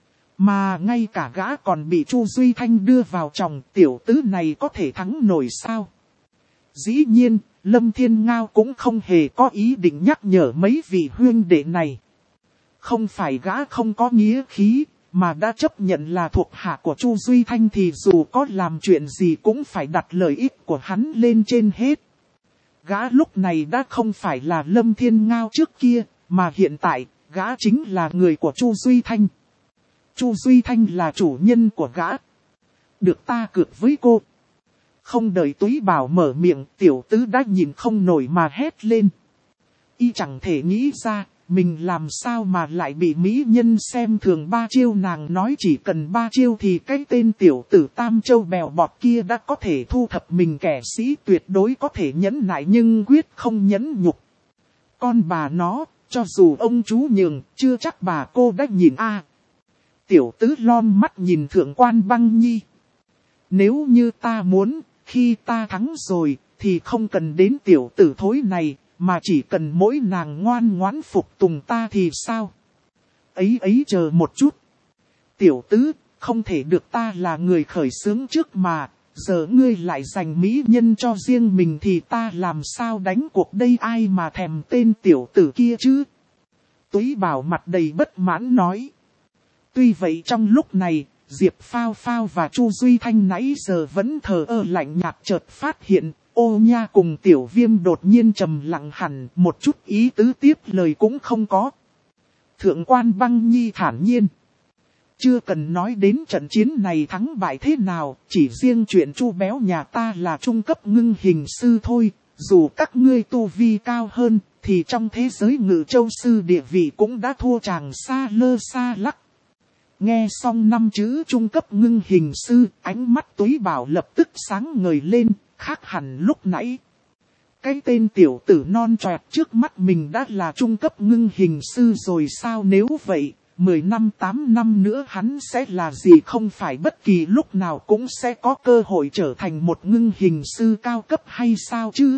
Mà ngay cả gã còn bị Chu Duy Thanh đưa vào chồng, tiểu tứ này có thể thắng nổi sao? Dĩ nhiên, Lâm Thiên Ngao cũng không hề có ý định nhắc nhở mấy vị huynh đệ này. Không phải gã không có nghĩa khí, mà đã chấp nhận là thuộc hạ của Chu Duy Thanh thì dù có làm chuyện gì cũng phải đặt lợi ích của hắn lên trên hết. Gã lúc này đã không phải là Lâm Thiên Ngao trước kia, mà hiện tại, gã chính là người của Chu Duy Thanh. Chu Duy Thanh là chủ nhân của gã. Được ta cược với cô. Không đợi Túy Bảo mở miệng, tiểu tứ đã nhìn không nổi mà hét lên. Y chẳng thể nghĩ ra, mình làm sao mà lại bị mỹ nhân xem thường 3 chiêu. Nàng nói chỉ cần 3 chiêu thì cái tên tiểu tử Tam Châu bèo bọt kia đã có thể thu thập mình, kẻ sĩ tuyệt đối có thể nhẫn nại nhưng quyết không nhẫn nhục. Con bà nó, cho dù ông chú nhường, chưa chắc bà cô đã nhìn a. Tiểu tứ lom mắt nhìn Thượng quan Băng Nhi. Nếu như ta muốn, khi ta thắng rồi, thì không cần đến tiểu tử thối này, mà chỉ cần mỗi nàng ngoan ngoãn phục tùng ta thì sao? Ấy chờ một chút. Tiểu tứ, không thể được, ta là người khởi xướng trước mà, giờ ngươi lại dành mỹ nhân cho riêng mình thì ta làm sao đánh cuộc đây, ai mà thèm tên tiểu tử kia chứ? Túy Bảo mặt đầy bất mãn nói. Tuy vậy trong lúc này, Diệp Phao Phao và Chu Duy Thanh nãy giờ vẫn thờ ơ lạnh nhạt, chợt phát hiện, Ô Nha cùng Tiểu Viêm đột nhiên trầm lặng hẳn, một chút ý tứ tiếp lời cũng không có. Thượng quan Băng Nhi thản nhiên. Chưa cần nói đến trận chiến này thắng bại thế nào, chỉ riêng chuyện Chu Béo nhà ta là trung cấp ngưng hình sư thôi, dù các ngươi tu vi cao hơn, thì trong thế giới Ngự Châu sư địa vị cũng đã thua chàng xa lơ xa lắc. Nghe xong 5 chữ trung cấp ngưng hình sư, ánh mắt Túy Bảo lập tức sáng ngời lên, khác hẳn lúc nãy. Cái tên tiểu tử non choẹt trước mắt mình đã là trung cấp ngưng hình sư rồi sao? Nếu vậy, 10 năm 8 năm nữa hắn sẽ là gì? Không phải bất kỳ lúc nào cũng sẽ có cơ hội trở thành một ngưng hình sư cao cấp hay sao chứ?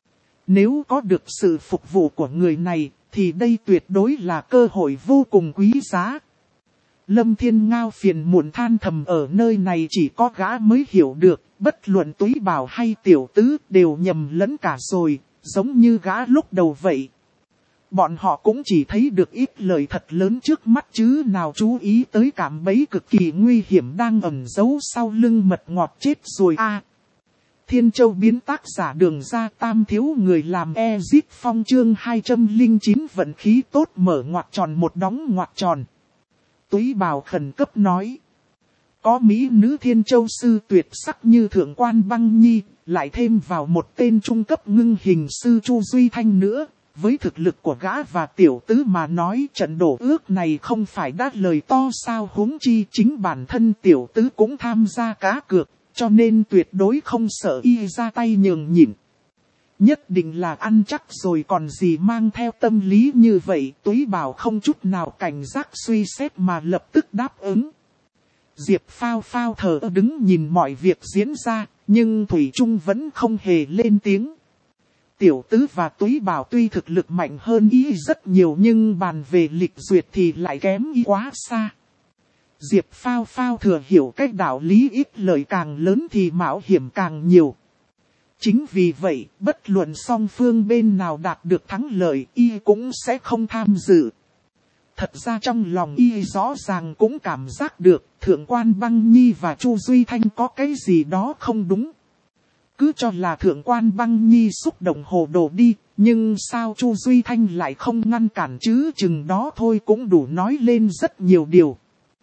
Nếu có được sự phục vụ của người này, thì đây tuyệt đối là cơ hội vô cùng quý giá. Lâm Thiên Ngao phiền muộn than thầm, ở nơi này chỉ có gã mới hiểu được, bất luận Túy Bảo hay tiểu tứ đều nhầm lẫn cả rồi, giống như gã lúc đầu vậy. Bọn họ cũng chỉ thấy được ít lời thật lớn trước mắt chứ nào chú ý tới cạm bẫy cực kỳ nguy hiểm đang ẩn giấu sau lưng mật ngọt chết rồi a. Thiên Châu biến tác giả Đường Ra Tam thiếu người làm Ezit Phong chương 209 vận khí tốt mở ngoặc tròn một đóng ngoặc tròn. Túy Bảo khẩn cấp nói. Có mỹ nữ Thiên Châu sư tuyệt sắc như Thượng quan Băng Nhi, lại thêm vào một tên trung cấp ngưng hình sư Chu Duy Thanh nữa. Với thực lực của gã và tiểu tứ mà nói, trận đổ ước này không phải đắt lời to sao, huống chi chính bản thân tiểu tứ cũng tham gia cá cược, cho nên tuyệt đối không sợ y ra tay nhường nhịn. Nhất định là ăn chắc rồi còn gì, mang theo tâm lý như vậy. Túy Bảo không chút nào cảnh giác suy xét mà lập tức đáp ứng. Diệp Phao Phao thờ ơ đứng nhìn mọi việc diễn ra, nhưng Thủy Trung vẫn không hề lên tiếng. Tiểu tứ và Túy Bảo tuy thực lực mạnh hơn y rất nhiều nhưng bàn về lịch duyệt thì lại kém y quá xa. Diệp Phao Phao thừa hiểu cách đạo lý ít lợi càng lớn thì mạo hiểm càng nhiều. Chính vì vậy, bất luận song phương bên nào đạt được thắng lợi, y cũng sẽ không tham dự. Thật ra trong lòng y rõ ràng cũng cảm giác được, Thượng quan Băng Nhi và Chu Duy Thanh có cái gì đó không đúng. cứ cho là thượng quan Băng Nhi xúc động hồ đồ đi, nhưng sao Chu Duy Thanh lại không ngăn cản chứ, chừng đó thôi cũng đủ nói lên rất nhiều điều.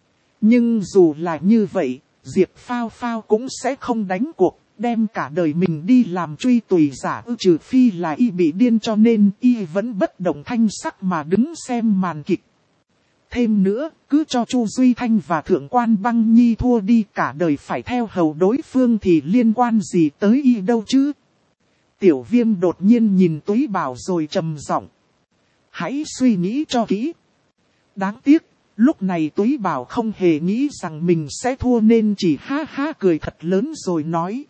Nhưng dù là như vậy, Diệp Phao Phao cũng sẽ không đánh cuộc, đem cả đời mình đi làm truy tùy giả, trừ phi là y bị điên, cho nên y vẫn bất động thanh sắc mà đứng xem màn kịch. Thêm nữa, cứ cho Chu Duy Thanh và thượng quan Băng Nhi thua đi, cả đời phải theo hầu đối phương thì liên quan gì tới y đâu chứ. Tiểu Viêm đột nhiên nhìn Túy Bảo rồi trầm giọng: hãy suy nghĩ cho kỹ. Đáng tiếc, lúc này Túy Bảo không hề nghĩ rằng mình sẽ thua nên chỉ ha ha cười thật lớn rồi nói: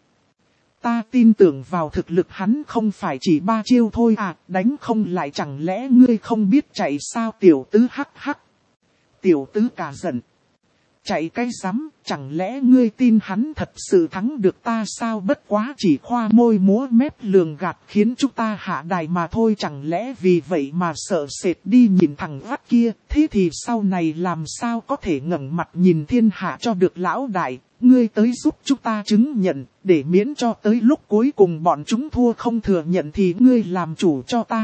ta tin tưởng vào thực lực hắn, không phải chỉ 3 chiêu thôi à, đánh không lại chẳng lẽ ngươi không biết chạy sao? Tiểu tứ hắc hắc. Tiểu tứ cả giận: chạy cái rắm, chẳng lẽ ngươi tin hắn thật sự thắng được ta sao? Bất quá chỉ khoa môi múa mép lường gạt khiến chúng ta hạ đài mà thôi, chẳng lẽ vì vậy mà sợ sệt đi nhìn thằng vắt kia? Thế thì sau này làm sao có thể ngẩng mặt nhìn thiên hạ cho được lão đại? Ngươi tới giúp chúng ta chứng nhận, để miễn cho tới lúc cuối cùng bọn chúng thua không thừa nhận thì ngươi làm chủ cho ta.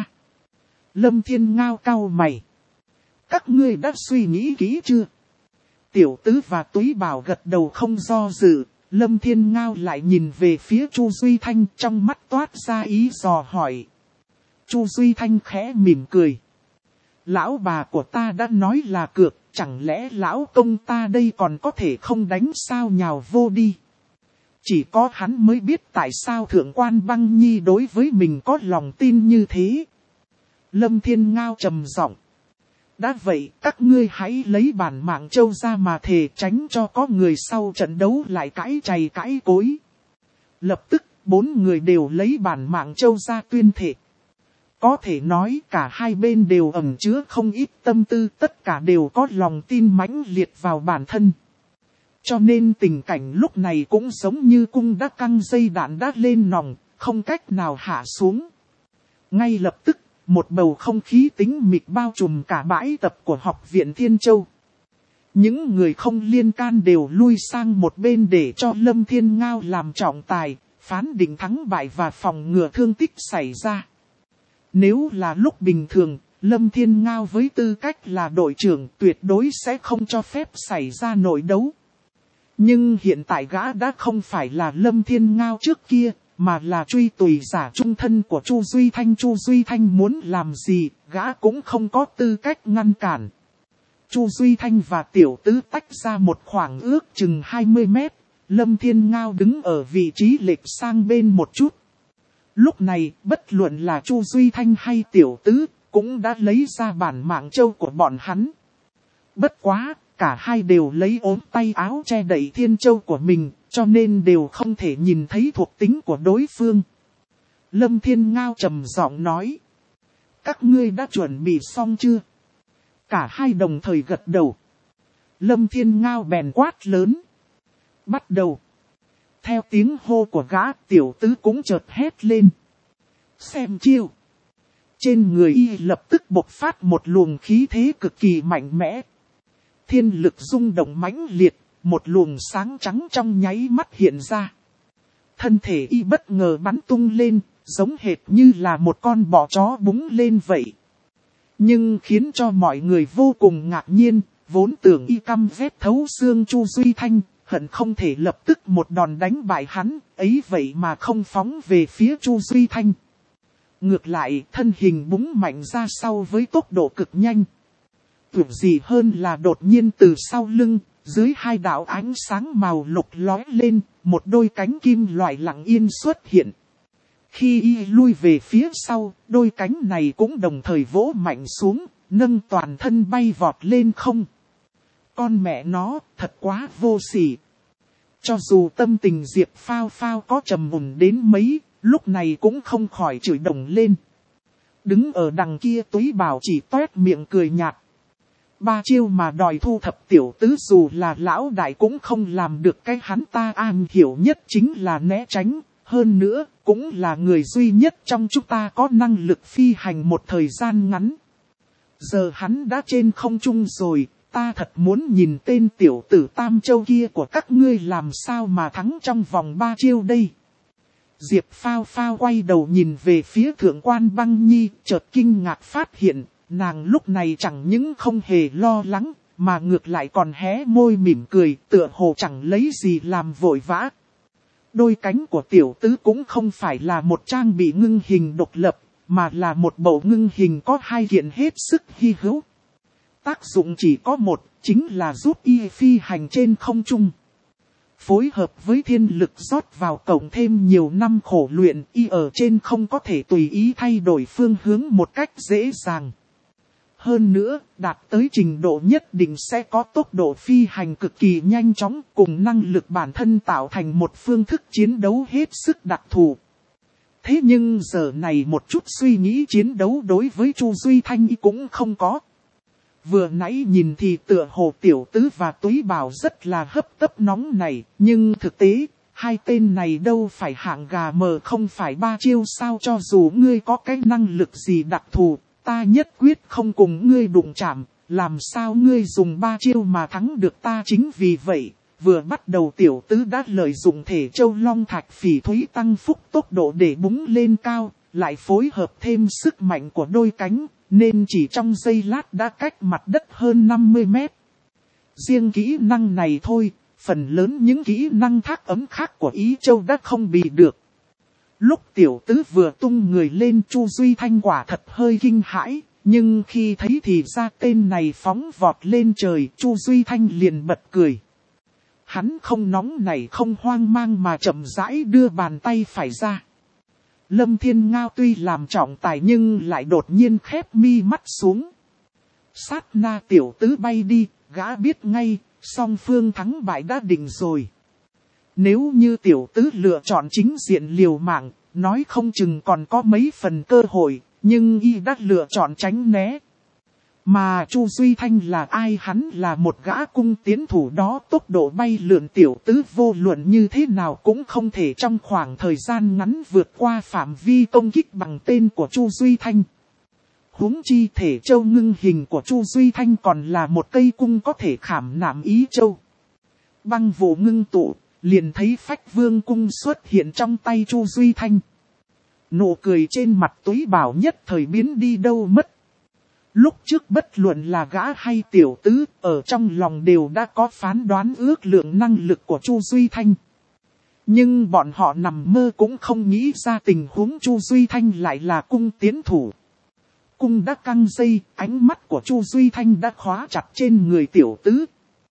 Lâm Thiên Ngao cau mày: các ngươi đã suy nghĩ kỹ chưa? Tiểu tứ và Túy Bảo gật đầu không do dự. Lâm Thiên Ngao lại nhìn về phía Chu Duy Thanh, trong mắt toát ra ý dò hỏi. Chu Duy Thanh khẽ mỉm cười: lão bà của ta đã nói là cược, chẳng lẽ lão công ta đây còn có thể không đánh sao? Nhào vô đi. Chỉ có hắn mới biết tại sao thượng quan Băng Nhi đối với mình có lòng tin như thế. Lâm Thiên Ngao trầm giọng: đã vậy, các ngươi hãy lấy bản mạng châu ra mà thề, tránh cho có người sau trận đấu lại cãi chày cãi cối. Lập tức, 4 người đều lấy bản mạng châu ra tuyên thệ. Có thể nói cả hai bên đều ẩn chứa không ít tâm tư, tất cả đều có lòng tin mãnh liệt vào bản thân. Cho nên tình cảnh lúc này cũng giống như cung đã căng dây đạn đã lên nòng, không cách nào hạ xuống. Ngay lập tức, một bầu không khí tĩnh mịch bao trùm cả bãi tập của Học viện Thiên Châu. Những người không liên can đều lui sang một bên để cho Lâm Thiên Ngao làm trọng tài, phán định thắng bại và phòng ngừa thương tích xảy ra. Nếu là lúc bình thường, Lâm Thiên Ngao với tư cách là đội trưởng tuyệt đối sẽ không cho phép xảy ra nội đấu. Nhưng hiện tại gã đã không phải là Lâm Thiên Ngao trước kia, mà là truy tùy giả trung thân của Chu Duy Thanh. Chu Duy Thanh muốn làm gì, gã cũng không có tư cách ngăn cản. Chu Duy Thanh và Tiểu Tứ tách ra một khoảng ước chừng 20 mét, Lâm Thiên Ngao đứng ở vị trí lệch sang bên một chút. Lúc này, bất luận là Chu Duy Thanh hay Tiểu Tứ, cũng đã lấy ra bản mạng châu của bọn hắn. Bất quá, cả hai đều lấy ốm tay áo che đậy thiên châu của mình, cho nên đều không thể nhìn thấy thuộc tính của đối phương. Lâm Thiên Ngao trầm giọng nói: các ngươi đã chuẩn bị xong chưa? Cả hai đồng thời gật đầu. Lâm Thiên Ngao bèn quát lớn: bắt đầu. Theo tiếng hô của gã, Tiểu Tứ cũng chợt hét lên: xem chiêu. Trên người y lập tức bộc phát một luồng khí thế cực kỳ mạnh mẽ. Thiên lực rung động mãnh liệt, một luồng sáng trắng trong nháy mắt hiện ra. Thân thể y bất ngờ bắn tung lên, giống hệt như là một con bọ chó búng lên vậy. Nhưng khiến cho mọi người vô cùng ngạc nhiên, vốn tưởng y căm ghét thấu xương Chu Duy Thanh, hận không thể lập tức một đòn đánh bại hắn, ấy vậy mà không phóng về phía Chu Duy Thanh. Ngược lại, thân hình búng mạnh ra sau với tốc độ cực nhanh. Tưởng gì hơn là đột nhiên từ sau lưng, dưới hai đạo ánh sáng màu lục lóe lên, một đôi cánh kim loại lặng yên xuất hiện. Khi y lui về phía sau, đôi cánh này cũng đồng thời vỗ mạnh xuống, nâng toàn thân bay vọt lên không. Con mẹ nó, thật quá vô sỉ. Cho dù tâm tình Diệp Phao Phao có trầm mùn đến mấy, lúc này cũng không khỏi chửi đồng lên. Đứng ở đằng kia Túy Bảo chỉ toét miệng cười nhạt. 3 chiêu mà đòi thu thập Tiểu Tứ, dù là lão đại cũng không làm được. Cái hắn ta am hiểu nhất chính là né tránh. Hơn nữa, cũng là người duy nhất trong chúng ta có năng lực phi hành một thời gian ngắn. Giờ hắn đã trên không trung rồi, ta thật muốn nhìn tên tiểu tử Tam Châu kia của các ngươi làm sao mà thắng trong vòng 3 chiêu đây. Diệp Phao Phao quay đầu nhìn về phía Thượng quan Băng Nhi, chợt kinh ngạc phát hiện, nàng lúc này chẳng những không hề lo lắng, mà ngược lại còn hé môi mỉm cười, tựa hồ chẳng lấy gì làm vội vã. Đôi cánh của tiểu tứ cũng không phải là một trang bị ngưng hình độc lập, mà là một bộ ngưng hình có hai kiện hết sức hy hữu. Tác dụng chỉ có một, chính là giúp y phi hành trên không trung. Phối hợp với thiên lực rót vào cộng thêm nhiều năm khổ luyện, y ở trên không có thể tùy ý thay đổi phương hướng một cách dễ dàng. Hơn nữa, đạt tới trình độ nhất định sẽ có tốc độ phi hành cực kỳ nhanh chóng, cùng năng lực bản thân tạo thành một phương thức chiến đấu hết sức đặc thù. Thế nhưng giờ này một chút suy nghĩ chiến đấu đối với Chu Duy Thanh cũng không có. Vừa nãy nhìn thì tựa hồ tiểu tứ và túy bảo rất là hấp tấp nóng này, nhưng thực tế, hai tên này đâu phải hạng gà mờ không phải ba chiêu sao, cho dù ngươi có cái năng lực gì đặc thù, ta nhất quyết không cùng ngươi đụng chạm, làm sao ngươi dùng ba chiêu mà thắng được ta. Chính vì vậy, vừa bắt đầu tiểu tứ đã lợi dụng thể châu long thạch phỉ thúy tăng phúc tốc độ để búng lên cao, lại phối hợp thêm sức mạnh của đôi cánh, nên chỉ trong giây lát đã cách mặt đất hơn 50 mét. Riêng kỹ năng này thôi, phần lớn những kỹ năng thác ấm khác của Ý Châu đã không bị được. Lúc tiểu tứ vừa tung người lên, Chu Duy Thanh quả thật hơi kinh hãi, nhưng khi thấy thì ra tên này phóng vọt lên trời, Chu Duy Thanh liền bật cười. Hắn không nóng nảy không hoang mang mà chậm rãi đưa bàn tay phải ra. Lâm Thiên Ngao tuy làm trọng tài nhưng lại đột nhiên khép mi mắt xuống. Sát na tiểu tứ bay đi, gã biết ngay, song phương thắng bại đã định rồi. Nếu như tiểu tứ lựa chọn chính diện liều mạng, nói không chừng còn có mấy phần cơ hội, nhưng y đã lựa chọn tránh né. Mà Chu Duy Thanh là ai? Hắn là một gã cung tiến thủ đó, tốc độ bay lượn tiểu tứ vô luận như thế nào cũng không thể trong khoảng thời gian ngắn vượt qua phạm vi công kích bằng tên của Chu Duy Thanh. Huống chi thể châu ngưng hình của Chu Duy Thanh còn là một cây cung có thể khảm nạm ý châu. Băng vụ ngưng tụ, liền thấy Phách Vương cung xuất hiện trong tay Chu Duy Thanh. Nụ cười trên mặt túy bảo nhất thời biến đi đâu mất. Lúc trước bất luận là gã hay tiểu tứ, ở trong lòng đều đã có phán đoán ước lượng năng lực của Chu Duy Thanh. Nhưng bọn họ nằm mơ cũng không nghĩ ra tình huống Chu Duy Thanh lại là cung tiến thủ. Cung đã căng dây, ánh mắt của Chu Duy Thanh đã khóa chặt trên người tiểu tứ.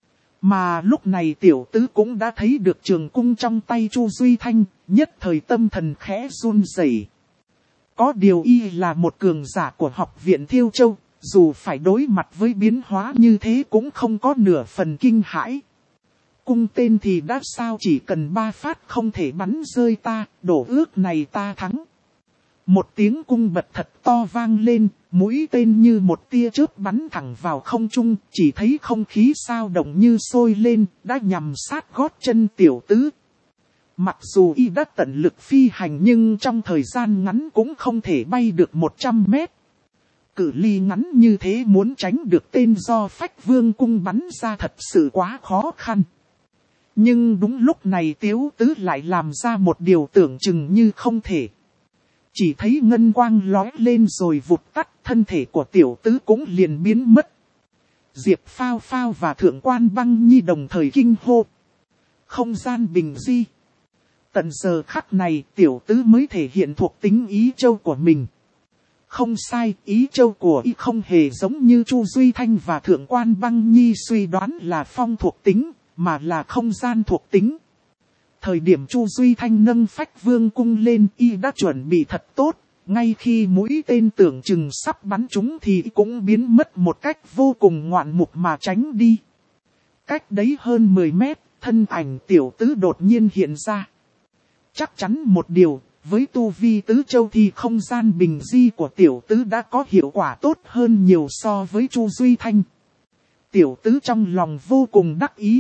Mà lúc này tiểu tứ cũng đã thấy được trường cung trong tay Chu Duy Thanh, nhất thời tâm thần khẽ run rẩy. Có điều y là một cường giả của học viện Thiêu Châu, dù phải đối mặt với biến hóa như thế cũng không có nửa phần kinh hãi. Cung tên thì đã sao, chỉ cần 3 phát không thể bắn rơi ta, đổ ước này ta thắng. Một tiếng cung bật thật to vang lên, mũi tên như một tia chớp bắn thẳng vào không trung, chỉ thấy không khí sao động như sôi lên, đã nhằm sát gót chân tiểu tứ. Mặc dù y đã tận lực phi hành nhưng trong thời gian ngắn cũng không thể bay được 100 mét. Cự ly ngắn như thế muốn tránh được tên do Phách Vương cung bắn ra thật sự quá khó khăn. Nhưng đúng lúc này Tiếu Tứ lại làm ra một điều tưởng chừng như không thể. Chỉ thấy ngân quang lóe lên rồi vụt tắt, thân thể của tiểu tứ cũng liền biến mất. Diệp Phao Phao và Thượng quan Băng Nhi đồng thời kinh hô. Không gian bình di. Tận giờ khắc này tiểu tứ mới thể hiện thuộc tính ý châu của mình. Không sai, ý châu của y không hề giống như Chu Duy Thanh và Thượng quan Băng Nhi suy đoán là phong thuộc tính, mà là không gian thuộc tính. Thời điểm Chu Duy Thanh nâng Phách Vương cung lên, y đã chuẩn bị thật tốt, ngay khi mũi tên tưởng chừng sắp bắn trúng thì cũng biến mất một cách vô cùng ngoạn mục mà tránh đi. Cách đấy hơn 10 mét, thân ảnh tiểu tứ đột nhiên hiện ra. Chắc chắn một điều, với tu vi tứ châu thì không gian bình di của tiểu tứ đã có hiệu quả tốt hơn nhiều so với Chu Duy Thanh. Tiểu tứ trong lòng vô cùng đắc ý.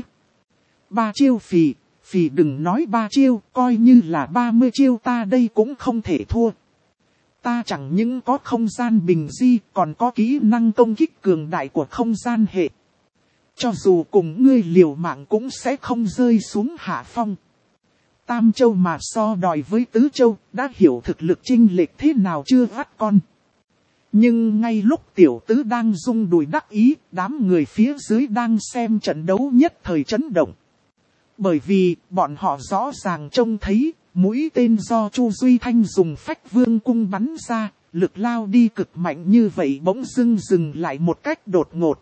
3 chiêu phì đừng nói 3 chiêu, coi như là 30 chiêu ta đây cũng không thể thua. Ta chẳng những có không gian bình di, còn có kỹ năng công kích cường đại của không gian hệ. Cho dù cùng ngươi liều mạng cũng sẽ không rơi xuống hạ phong. Tam Châu mà so đòi với Tứ Châu, đã hiểu thực lực chênh lệch thế nào chưa vắt con. Nhưng ngay lúc tiểu tứ đang rung đùi đắc ý, đám người phía dưới đang xem trận đấu nhất thời chấn động. Bởi vì, bọn họ rõ ràng trông thấy, mũi tên do Chu Duy Thanh dùng Phách Vương cung bắn ra, lực lao đi cực mạnh như vậy bỗng dừng lại một cách đột ngột.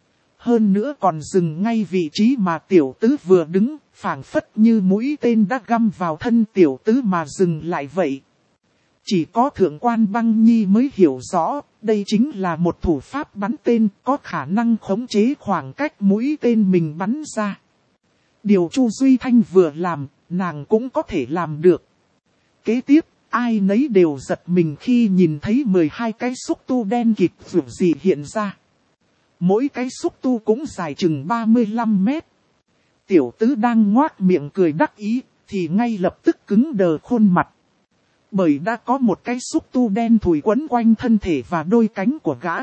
Hơn nữa còn dừng ngay vị trí mà tiểu tứ vừa đứng, phảng phất như mũi tên đã găm vào thân tiểu tứ mà dừng lại vậy. Chỉ có Thượng quan Băng Nhi mới hiểu rõ, đây chính là một thủ pháp bắn tên có khả năng khống chế khoảng cách mũi tên mình bắn ra. Điều Chu Duy Thanh vừa làm, nàng cũng có thể làm được. Kế tiếp, ai nấy đều giật mình khi nhìn thấy 12 cái xúc tu đen kịt vượt dị hiện ra. Mỗi cái xúc tu cũng dài chừng 35 mét. Tiểu tứ đang ngoác miệng cười đắc ý, thì ngay lập tức cứng đờ khuôn mặt. Bởi đã có một cái xúc tu đen thùi quấn quanh thân thể và đôi cánh của gã.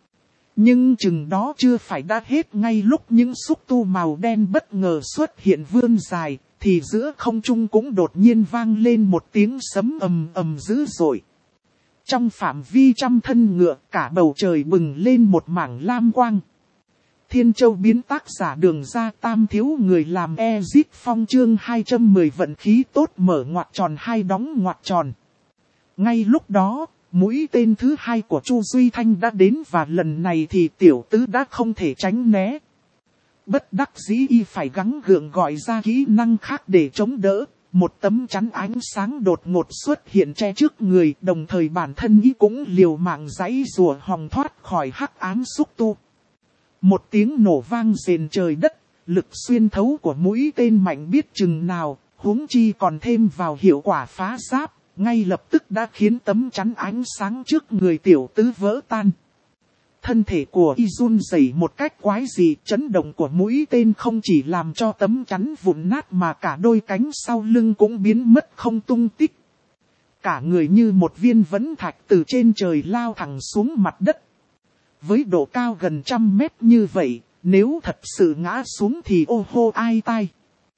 Nhưng chừng đó chưa phải đã hết, ngay lúc những xúc tu màu đen bất ngờ xuất hiện vươn dài, thì giữa không trung cũng đột nhiên vang lên một tiếng sấm ầm ầm dữ dội. Trong phạm vi trăm thân ngựa, cả bầu trời bừng lên một mảng lam quang. Thiên Châu biến tác giả Đường Ra Tam thiếu người làm Ezit Phong chương 210 vận khí tốt mở ngoặc tròn hai đóng ngoặc tròn. Ngay lúc đó, mũi tên thứ hai của Chu Duy Thanh đã đến và lần này thì tiểu tứ đã không thể tránh né. Bất đắc dĩ y phải gắng gượng gọi ra kỹ năng khác để chống đỡ. Một tấm chắn ánh sáng đột ngột xuất hiện che trước người, đồng thời bản thân y cũng liều mạng giãy giụa hòng thoát khỏi hắc ám xúc tu. Một tiếng nổ vang rền trời đất, lực xuyên thấu của mũi tên mạnh biết chừng nào, huống chi còn thêm vào hiệu quả phá giáp, ngay lập tức đã khiến tấm chắn ánh sáng trước người tiểu tứ vỡ tan. Thân thể của y run rẩy một cách quái dị, chấn động của mũi tên không chỉ làm cho tấm chắn vụn nát mà cả đôi cánh sau lưng cũng biến mất không tung tích. Cả người như một viên vẫn thạch từ trên trời lao thẳng xuống mặt đất. Với độ cao gần 100 mét như vậy, nếu thật sự ngã xuống thì ô hô ai tai.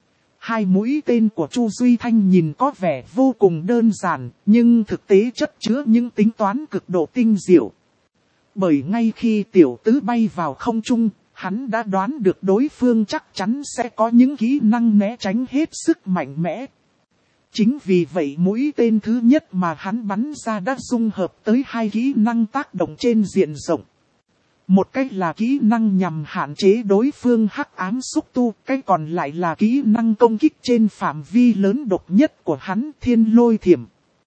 Hai mũi tên của Chu Duy Thanh nhìn có vẻ vô cùng đơn giản, nhưng thực tế chất chứa những tính toán cực độ tinh diệu. Bởi ngay khi tiểu tứ bay vào không trung, hắn đã đoán được đối phương chắc chắn sẽ có những kỹ năng né tránh hết sức mạnh mẽ. Chính vì vậy mũi tên thứ nhất mà hắn bắn ra đã dung hợp tới hai kỹ năng tác động trên diện rộng. Một cách là kỹ năng nhằm hạn chế đối phương hắc ám xúc tu, cái còn lại là kỹ năng công kích trên phạm vi lớn độc nhất của hắn, Thiên Lôi Thiểm.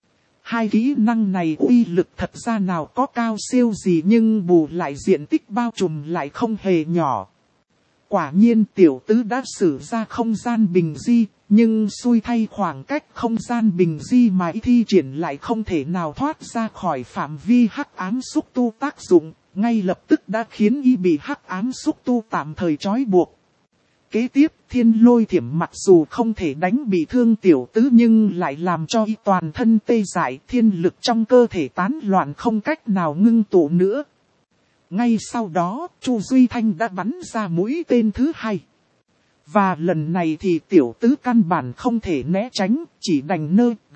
Hai kỹ năng này uy lực thật ra nào có cao siêu gì nhưng bù lại diện tích bao trùm lại không hề nhỏ. Quả nhiên tiểu tứ đã sử ra không gian bình di, nhưng xui thay khoảng cách không gian bình di mà y thi triển lại không thể nào thoát ra khỏi phạm vi hắc ám xúc tu tác dụng, ngay lập tức đã khiến y bị hắc ám xúc tu tạm thời trói buộc. Kế tiếp, Thiên Lôi Thiểm mặc dù không thể đánh bị thương tiểu tứ nhưng lại làm cho y toàn thân tê dại, thiên lực trong cơ thể tán loạn không cách nào ngưng tụ nữa. Ngay sau đó, Chu Duy Thanh đã bắn ra mũi tên thứ hai. Và lần này thì tiểu tứ căn bản không thể né tránh, chỉ đành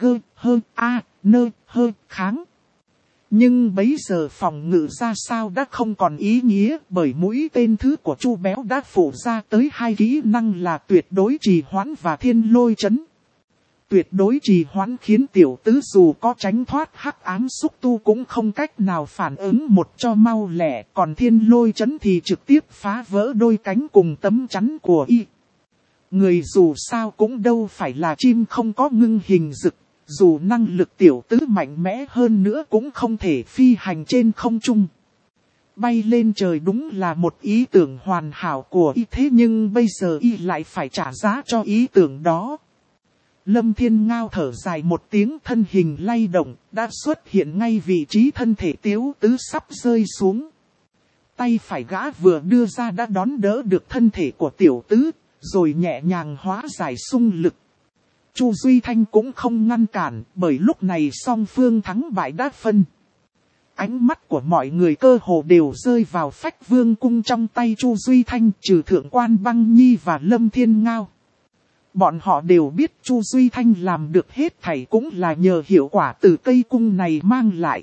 kháng. Nhưng bấy giờ phòng ngự ra sao đã không còn ý nghĩa, bởi mũi tên thứ của Chu Béo đã phủ ra tới hai kỹ năng là tuyệt đối trì hoãn và thiên lôi chấn. Tuyệt đối trì hoãn khiến tiểu tứ dù có tránh thoát hắc ám xúc tu cũng không cách nào phản ứng một cho mau lẹ, còn thiên lôi chấn thì trực tiếp phá vỡ đôi cánh cùng tấm chắn của y. Người dù sao cũng đâu phải là chim không có ngưng hình dực. Dù năng lực tiểu tứ mạnh mẽ hơn nữa cũng không thể phi hành trên không trung. Bay lên trời đúng là một ý tưởng hoàn hảo của y, thế nhưng bây giờ y lại phải trả giá cho ý tưởng đó. Lâm Thiên Ngao thở dài một tiếng, thân hình lay động, đã xuất hiện ngay vị trí thân thể tiểu tứ sắp rơi xuống. Tay phải gã vừa đưa ra đã đón đỡ được thân thể của tiểu tứ, rồi nhẹ nhàng hóa giải xung lực. Chu Duy Thanh cũng không ngăn cản, bởi lúc này song phương thắng bại đã phân. Ánh mắt của mọi người cơ hồ đều rơi vào Phách Vương cung trong tay Chu Duy Thanh, trừ Thượng quan Băng Nhi và Lâm Thiên Ngao. Bọn họ đều biết Chu Duy Thanh làm được hết thảy cũng là nhờ hiệu quả từ cây cung này mang lại.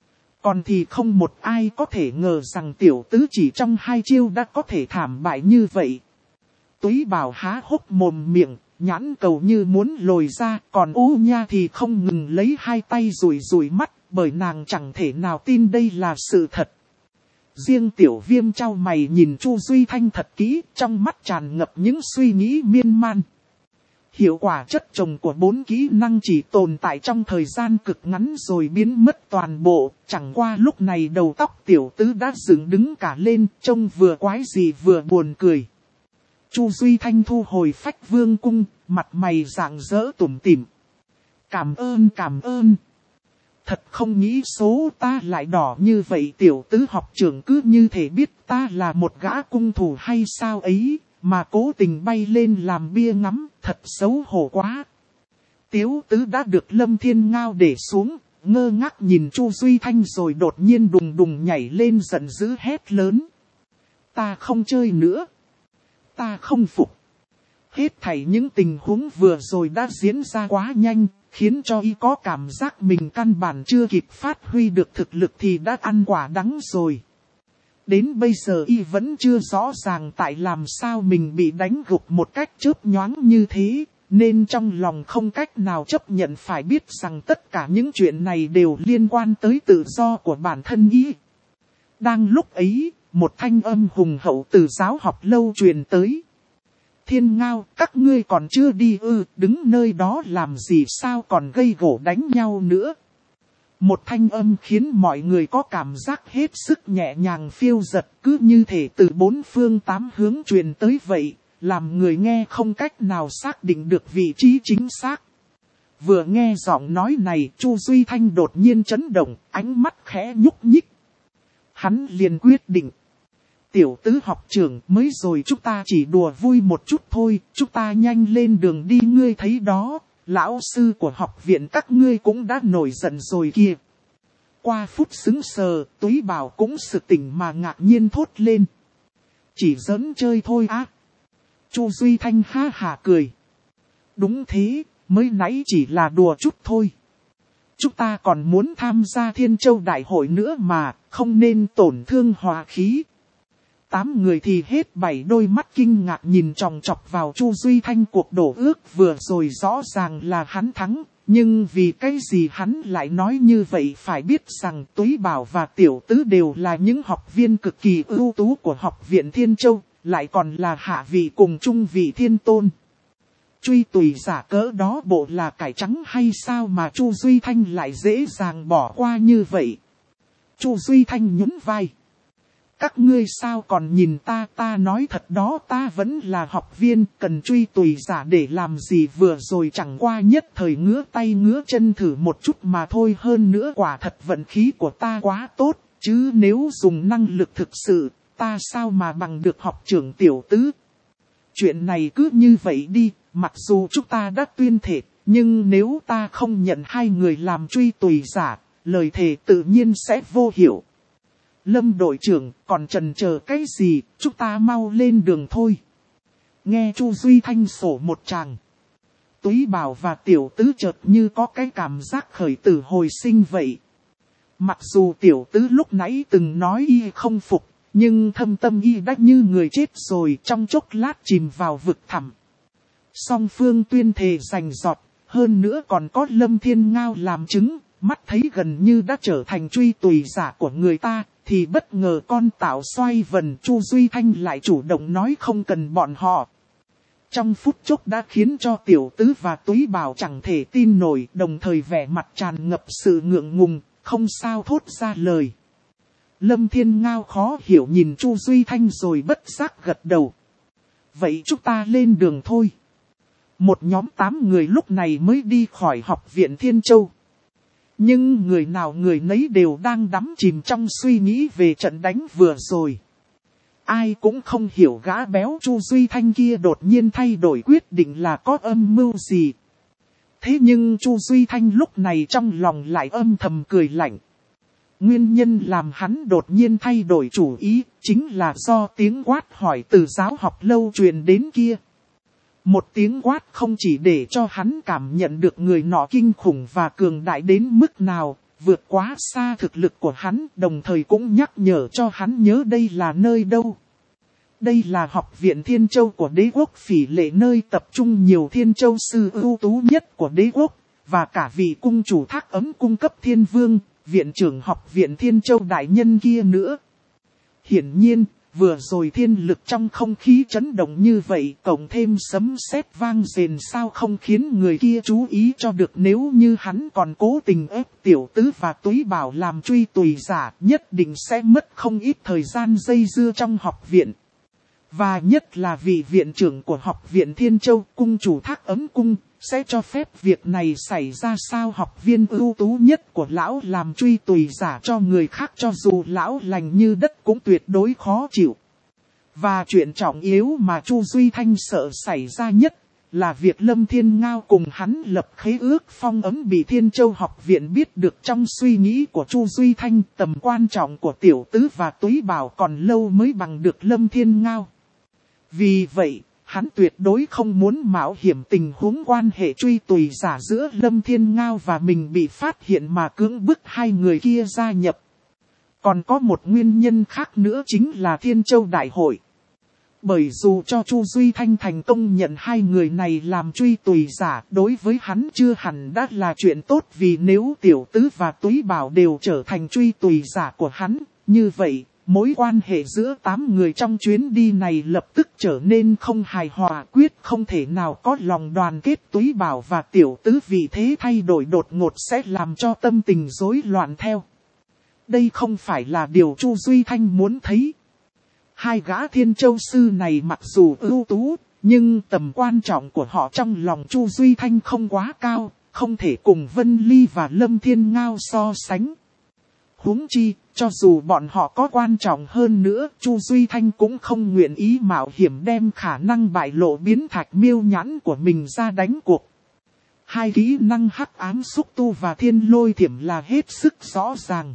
Còn thì không một ai có thể ngờ rằng tiểu tứ chỉ trong 2 chiêu đã có thể thảm bại như vậy. Túy Bảo há hốc mồm miệng, nhãn cầu như muốn lồi ra, còn U Nha thì không ngừng lấy 2 tay rủi rủi mắt, bởi nàng chẳng thể nào tin đây là sự thật. Riêng Tiểu Viêm chau mày nhìn Chu Duy Thanh thật kỹ, trong mắt tràn ngập những suy nghĩ miên man. Hiệu quả chất chồng của 4 kỹ năng chỉ tồn tại trong thời gian cực ngắn rồi biến mất toàn bộ, chẳng qua lúc này đầu tóc tiểu tứ đã dựng đứng cả lên, trông vừa quái dị vừa buồn cười. Chu Duy Thanh thu hồi Phách Vương cung, mặt mày rạng rỡ tủm tỉm. Cảm ơn. Thật không nghĩ số ta lại đỏ như vậy, tiểu tứ học trưởng cứ như thể biết ta là một gã cung thủ hay sao ấy, mà cố tình bay lên làm bia ngắm, thật xấu hổ quá. Tiếu tứ đã được Lâm Thiên Ngao để xuống, ngơ ngác nhìn Chu Duy Thanh rồi đột nhiên đùng đùng nhảy lên giận dữ hét lớn. Ta không chơi nữa. Ta không phục. Hết thảy những tình huống vừa rồi đã diễn ra quá nhanh, khiến cho y có cảm giác mình căn bản chưa kịp phát huy được thực lực thì đã ăn quả đắng rồi. Đến bây giờ y vẫn chưa rõ ràng tại làm sao mình bị đánh gục một cách chớp nhoáng như thế, nên trong lòng không cách nào chấp nhận phải biết rằng tất cả những chuyện này đều liên quan tới tự do của bản thân y. Đang lúc ấy, một thanh âm hùng hậu từ giáo học lâu truyền tới. Thiên Ngao, các ngươi còn chưa đi ư, đứng nơi đó làm gì sao còn gây gổ đánh nhau nữa. Một thanh âm khiến mọi người có cảm giác hết sức nhẹ nhàng phiêu dật, cứ như thể từ 4 phương 8 hướng truyền tới vậy, làm người nghe không cách nào xác định được vị trí chính xác. Vừa nghe giọng nói này, Chu Duy Thanh đột nhiên chấn động, ánh mắt khẽ nhúc nhích. Hắn liền quyết định. Tiểu tứ học trưởng, mới rồi chúng ta chỉ đùa vui một chút thôi, chúng ta nhanh lên đường đi, ngươi thấy đó, lão sư của học viện các ngươi cũng đã nổi giận rồi kìa. Qua phút sững sờ, Túy Bảo cũng sực tỉnh mà ngạc nhiên thốt lên. Chỉ giỡn chơi thôi á. Chu Duy Thanh ha hả cười. Đúng thế, mới nãy chỉ là đùa chút thôi. Chúng ta còn muốn tham gia Thiên Châu Đại hội nữa mà, không nên tổn thương hòa khí. 8 người thì hết 7 đôi mắt kinh ngạc nhìn chòng chọc vào Chu Duy Thanh. Cuộc đổ ước vừa rồi rõ ràng là hắn thắng, nhưng vì cái gì hắn lại nói như vậy? Phải biết rằng Túy Bảo và Tiểu Tứ đều là những học viên cực kỳ ưu tú của học viện Thiên Châu, lại còn là hạ vị cùng trung vị thiên tôn. Truy tùy giả cỡ đó bộ là cải trắng hay sao mà Chu Duy Thanh lại dễ dàng bỏ qua như vậy? Chu Duy Thanh nhún vai. Các ngươi sao còn nhìn ta nói thật đó, ta vẫn là học viên, cần truy tùy giả để làm gì, vừa rồi chẳng qua nhất thời ngứa tay ngứa chân thử một chút mà thôi, hơn nữa quả thật vận khí của ta quá tốt, chứ nếu dùng năng lực thực sự, ta sao mà bằng được học trưởng Tiểu Tứ. Chuyện này cứ như vậy đi, mặc dù chúng ta đã tuyên thệ, nhưng nếu ta không nhận 2 người làm truy tùy giả, lời thề tự nhiên sẽ vô hiệu. Lâm đội trưởng, còn chần chờ cái gì, chúng ta mau lên đường thôi. Nghe Chu Duy Thanh sổ một tràng. Túy Bảo và Tiểu Tứ chợt như có cái cảm giác khởi tử hồi sinh vậy. Mặc dù Tiểu Tứ lúc nãy từng nói y không phục, nhưng thâm tâm y đã như người chết rồi, trong chốc lát chìm vào vực thẳm. Song phương tuyên thề rành rọt, hơn nữa còn có Lâm Thiên Ngao làm chứng, mắt thấy gần như đã trở thành truy tùy giả của người ta, thì bất ngờ con tạo xoay vần, Chu Duy Thanh lại chủ động nói không cần bọn họ. Trong phút chốc đã khiến cho Tiểu Tứ và Túy Bảo chẳng thể tin nổi, đồng thời vẻ mặt tràn ngập sự ngượng ngùng, không sao thốt ra lời. Lâm Thiên Ngao khó hiểu nhìn Chu Duy Thanh rồi bất giác gật đầu. Vậy chúng ta lên đường thôi. Một nhóm 8 người lúc này mới đi khỏi học viện Thiên Châu. Nhưng người nào người nấy đều đang đắm chìm trong suy nghĩ về trận đánh vừa rồi. Ai cũng không hiểu gã béo Chu Duy Thanh kia đột nhiên thay đổi quyết định là có âm mưu gì. Thế nhưng Chu Duy Thanh lúc này trong lòng lại âm thầm cười lạnh. Nguyên nhân làm hắn đột nhiên thay đổi chủ ý, chính là do tiếng quát hỏi từ giáo học lâu truyền đến kia. Một tiếng quát không chỉ để cho hắn cảm nhận được người nọ kinh khủng và cường đại đến mức nào, vượt quá xa thực lực của hắn, đồng thời cũng nhắc nhở cho hắn nhớ đây là nơi đâu. Đây là học viện Thiên Châu của đế quốc Phỉ Lệ, nơi tập trung nhiều Thiên Châu sư ưu tú nhất của đế quốc, và cả vị cung chủ Thác Ấm cung cấp Thiên Vương, viện trưởng học viện Thiên Châu đại nhân kia nữa. Hiển nhiên, vừa rồi thiên lực trong không khí chấn động như vậy, cộng thêm sấm sét vang rền, sao không khiến người kia chú ý cho được. Nếu như hắn còn cố tình ép Tiểu Tứ và Túy Bảo làm truy tùy giả, nhất định sẽ mất không ít thời gian dây dưa trong học viện. Và nhất là vị viện trưởng của học viện Thiên Châu, cung chủ Thác Ấm cung, sẽ cho phép việc này xảy ra sao? Học viên ưu tú nhất của lão làm truy tùy giả cho người khác, cho dù lão lành như đất cũng tuyệt đối khó chịu. Và chuyện trọng yếu mà Chu Duy Thanh sợ xảy ra nhất là việc Lâm Thiên Ngao cùng hắn lập khế ước phong ấm bị Thiên Châu học viện biết được. Trong suy nghĩ của Chu Duy Thanh, tầm quan trọng của Tiểu Tứ và Túy Bảo còn lâu mới bằng được Lâm Thiên Ngao. Vì vậy, hắn tuyệt đối không muốn mạo hiểm tình huống quan hệ truy tùy giả giữa Lâm Thiên Ngao và mình bị phát hiện mà cưỡng bức hai người kia gia nhập. Còn có một nguyên nhân khác nữa, chính là Thiên Châu Đại hội. Bởi dù cho Chu Duy Thanh thành công nhận hai người này làm truy tùy giả, đối với hắn chưa hẳn đã là chuyện tốt, vì nếu Tiểu Tứ và Túy Bảo đều trở thành truy tùy giả của hắn, như vậy, mối quan hệ giữa 8 người trong chuyến đi này lập tức trở nên không hài hòa, quyết không thể nào có lòng đoàn kết. Túy Bảo và Tiểu Tứ vì thế thay đổi đột ngột sẽ làm cho tâm tình rối loạn theo. Đây không phải là điều Chu Duy Thanh muốn thấy. Hai gã Thiên Châu sư này mặc dù ưu tú, nhưng tầm quan trọng của họ trong lòng Chu Duy Thanh không quá cao, không thể cùng Vân Ly và Lâm Thiên Ngao so sánh. Huống chi, cho dù bọn họ có quan trọng hơn nữa, Chu Duy Thanh cũng không nguyện ý mạo hiểm đem khả năng bại lộ biến thạch miêu nhãn của mình ra đánh cuộc. Hai kỹ năng hắc ám xúc tu và thiên lôi thiểm là hết sức rõ ràng.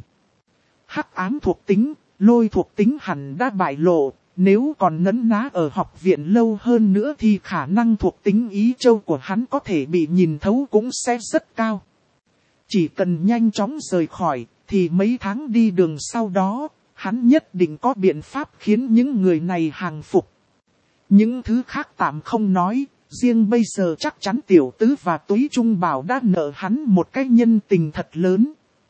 Hắc ám thuộc tính, lôi thuộc tính hẳn đã bại lộ, nếu còn nấn ná ở học viện lâu hơn nữa thì khả năng thuộc tính ý châu của hắn có thể bị nhìn thấu cũng sẽ rất cao. Chỉ cần nhanh chóng rời khỏi, thì mấy tháng đi đường sau đó, hắn nhất định có biện pháp khiến những người này hàng phục. Những thứ khác tạm không nói, riêng bây giờ chắc chắn Tiểu Tứ và Túy Trung Bảo đã nợ hắn một cái nhân tình thật lớn.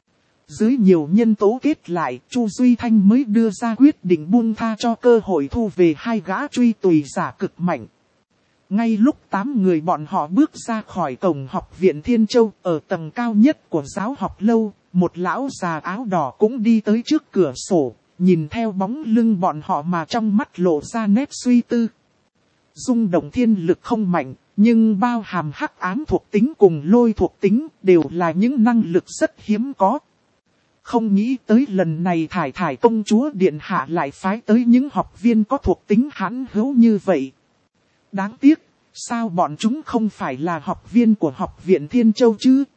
Dưới nhiều nhân tố kết lại, Chu Duy Thanh mới đưa ra quyết định buông tha cho cơ hội thu về hai gã truy tùy giả cực mạnh. Ngay lúc 8 người bọn họ bước ra khỏi cổng học viện Thiên Châu, ở tầng cao nhất của giáo học lâu, một lão già áo đỏ cũng đi tới trước cửa sổ, nhìn theo bóng lưng bọn họ mà trong mắt lộ ra nét suy tư. Rung động thiên lực không mạnh, nhưng bao hàm hắc ám thuộc tính cùng lôi thuộc tính đều là những năng lực rất hiếm có. Không nghĩ tới lần này Thải Thải công chúa điện hạ lại phái tới những học viên có thuộc tính hãn hữu như vậy. Đáng tiếc, sao bọn chúng không phải là học viên của học viện Thiên Châu chứ?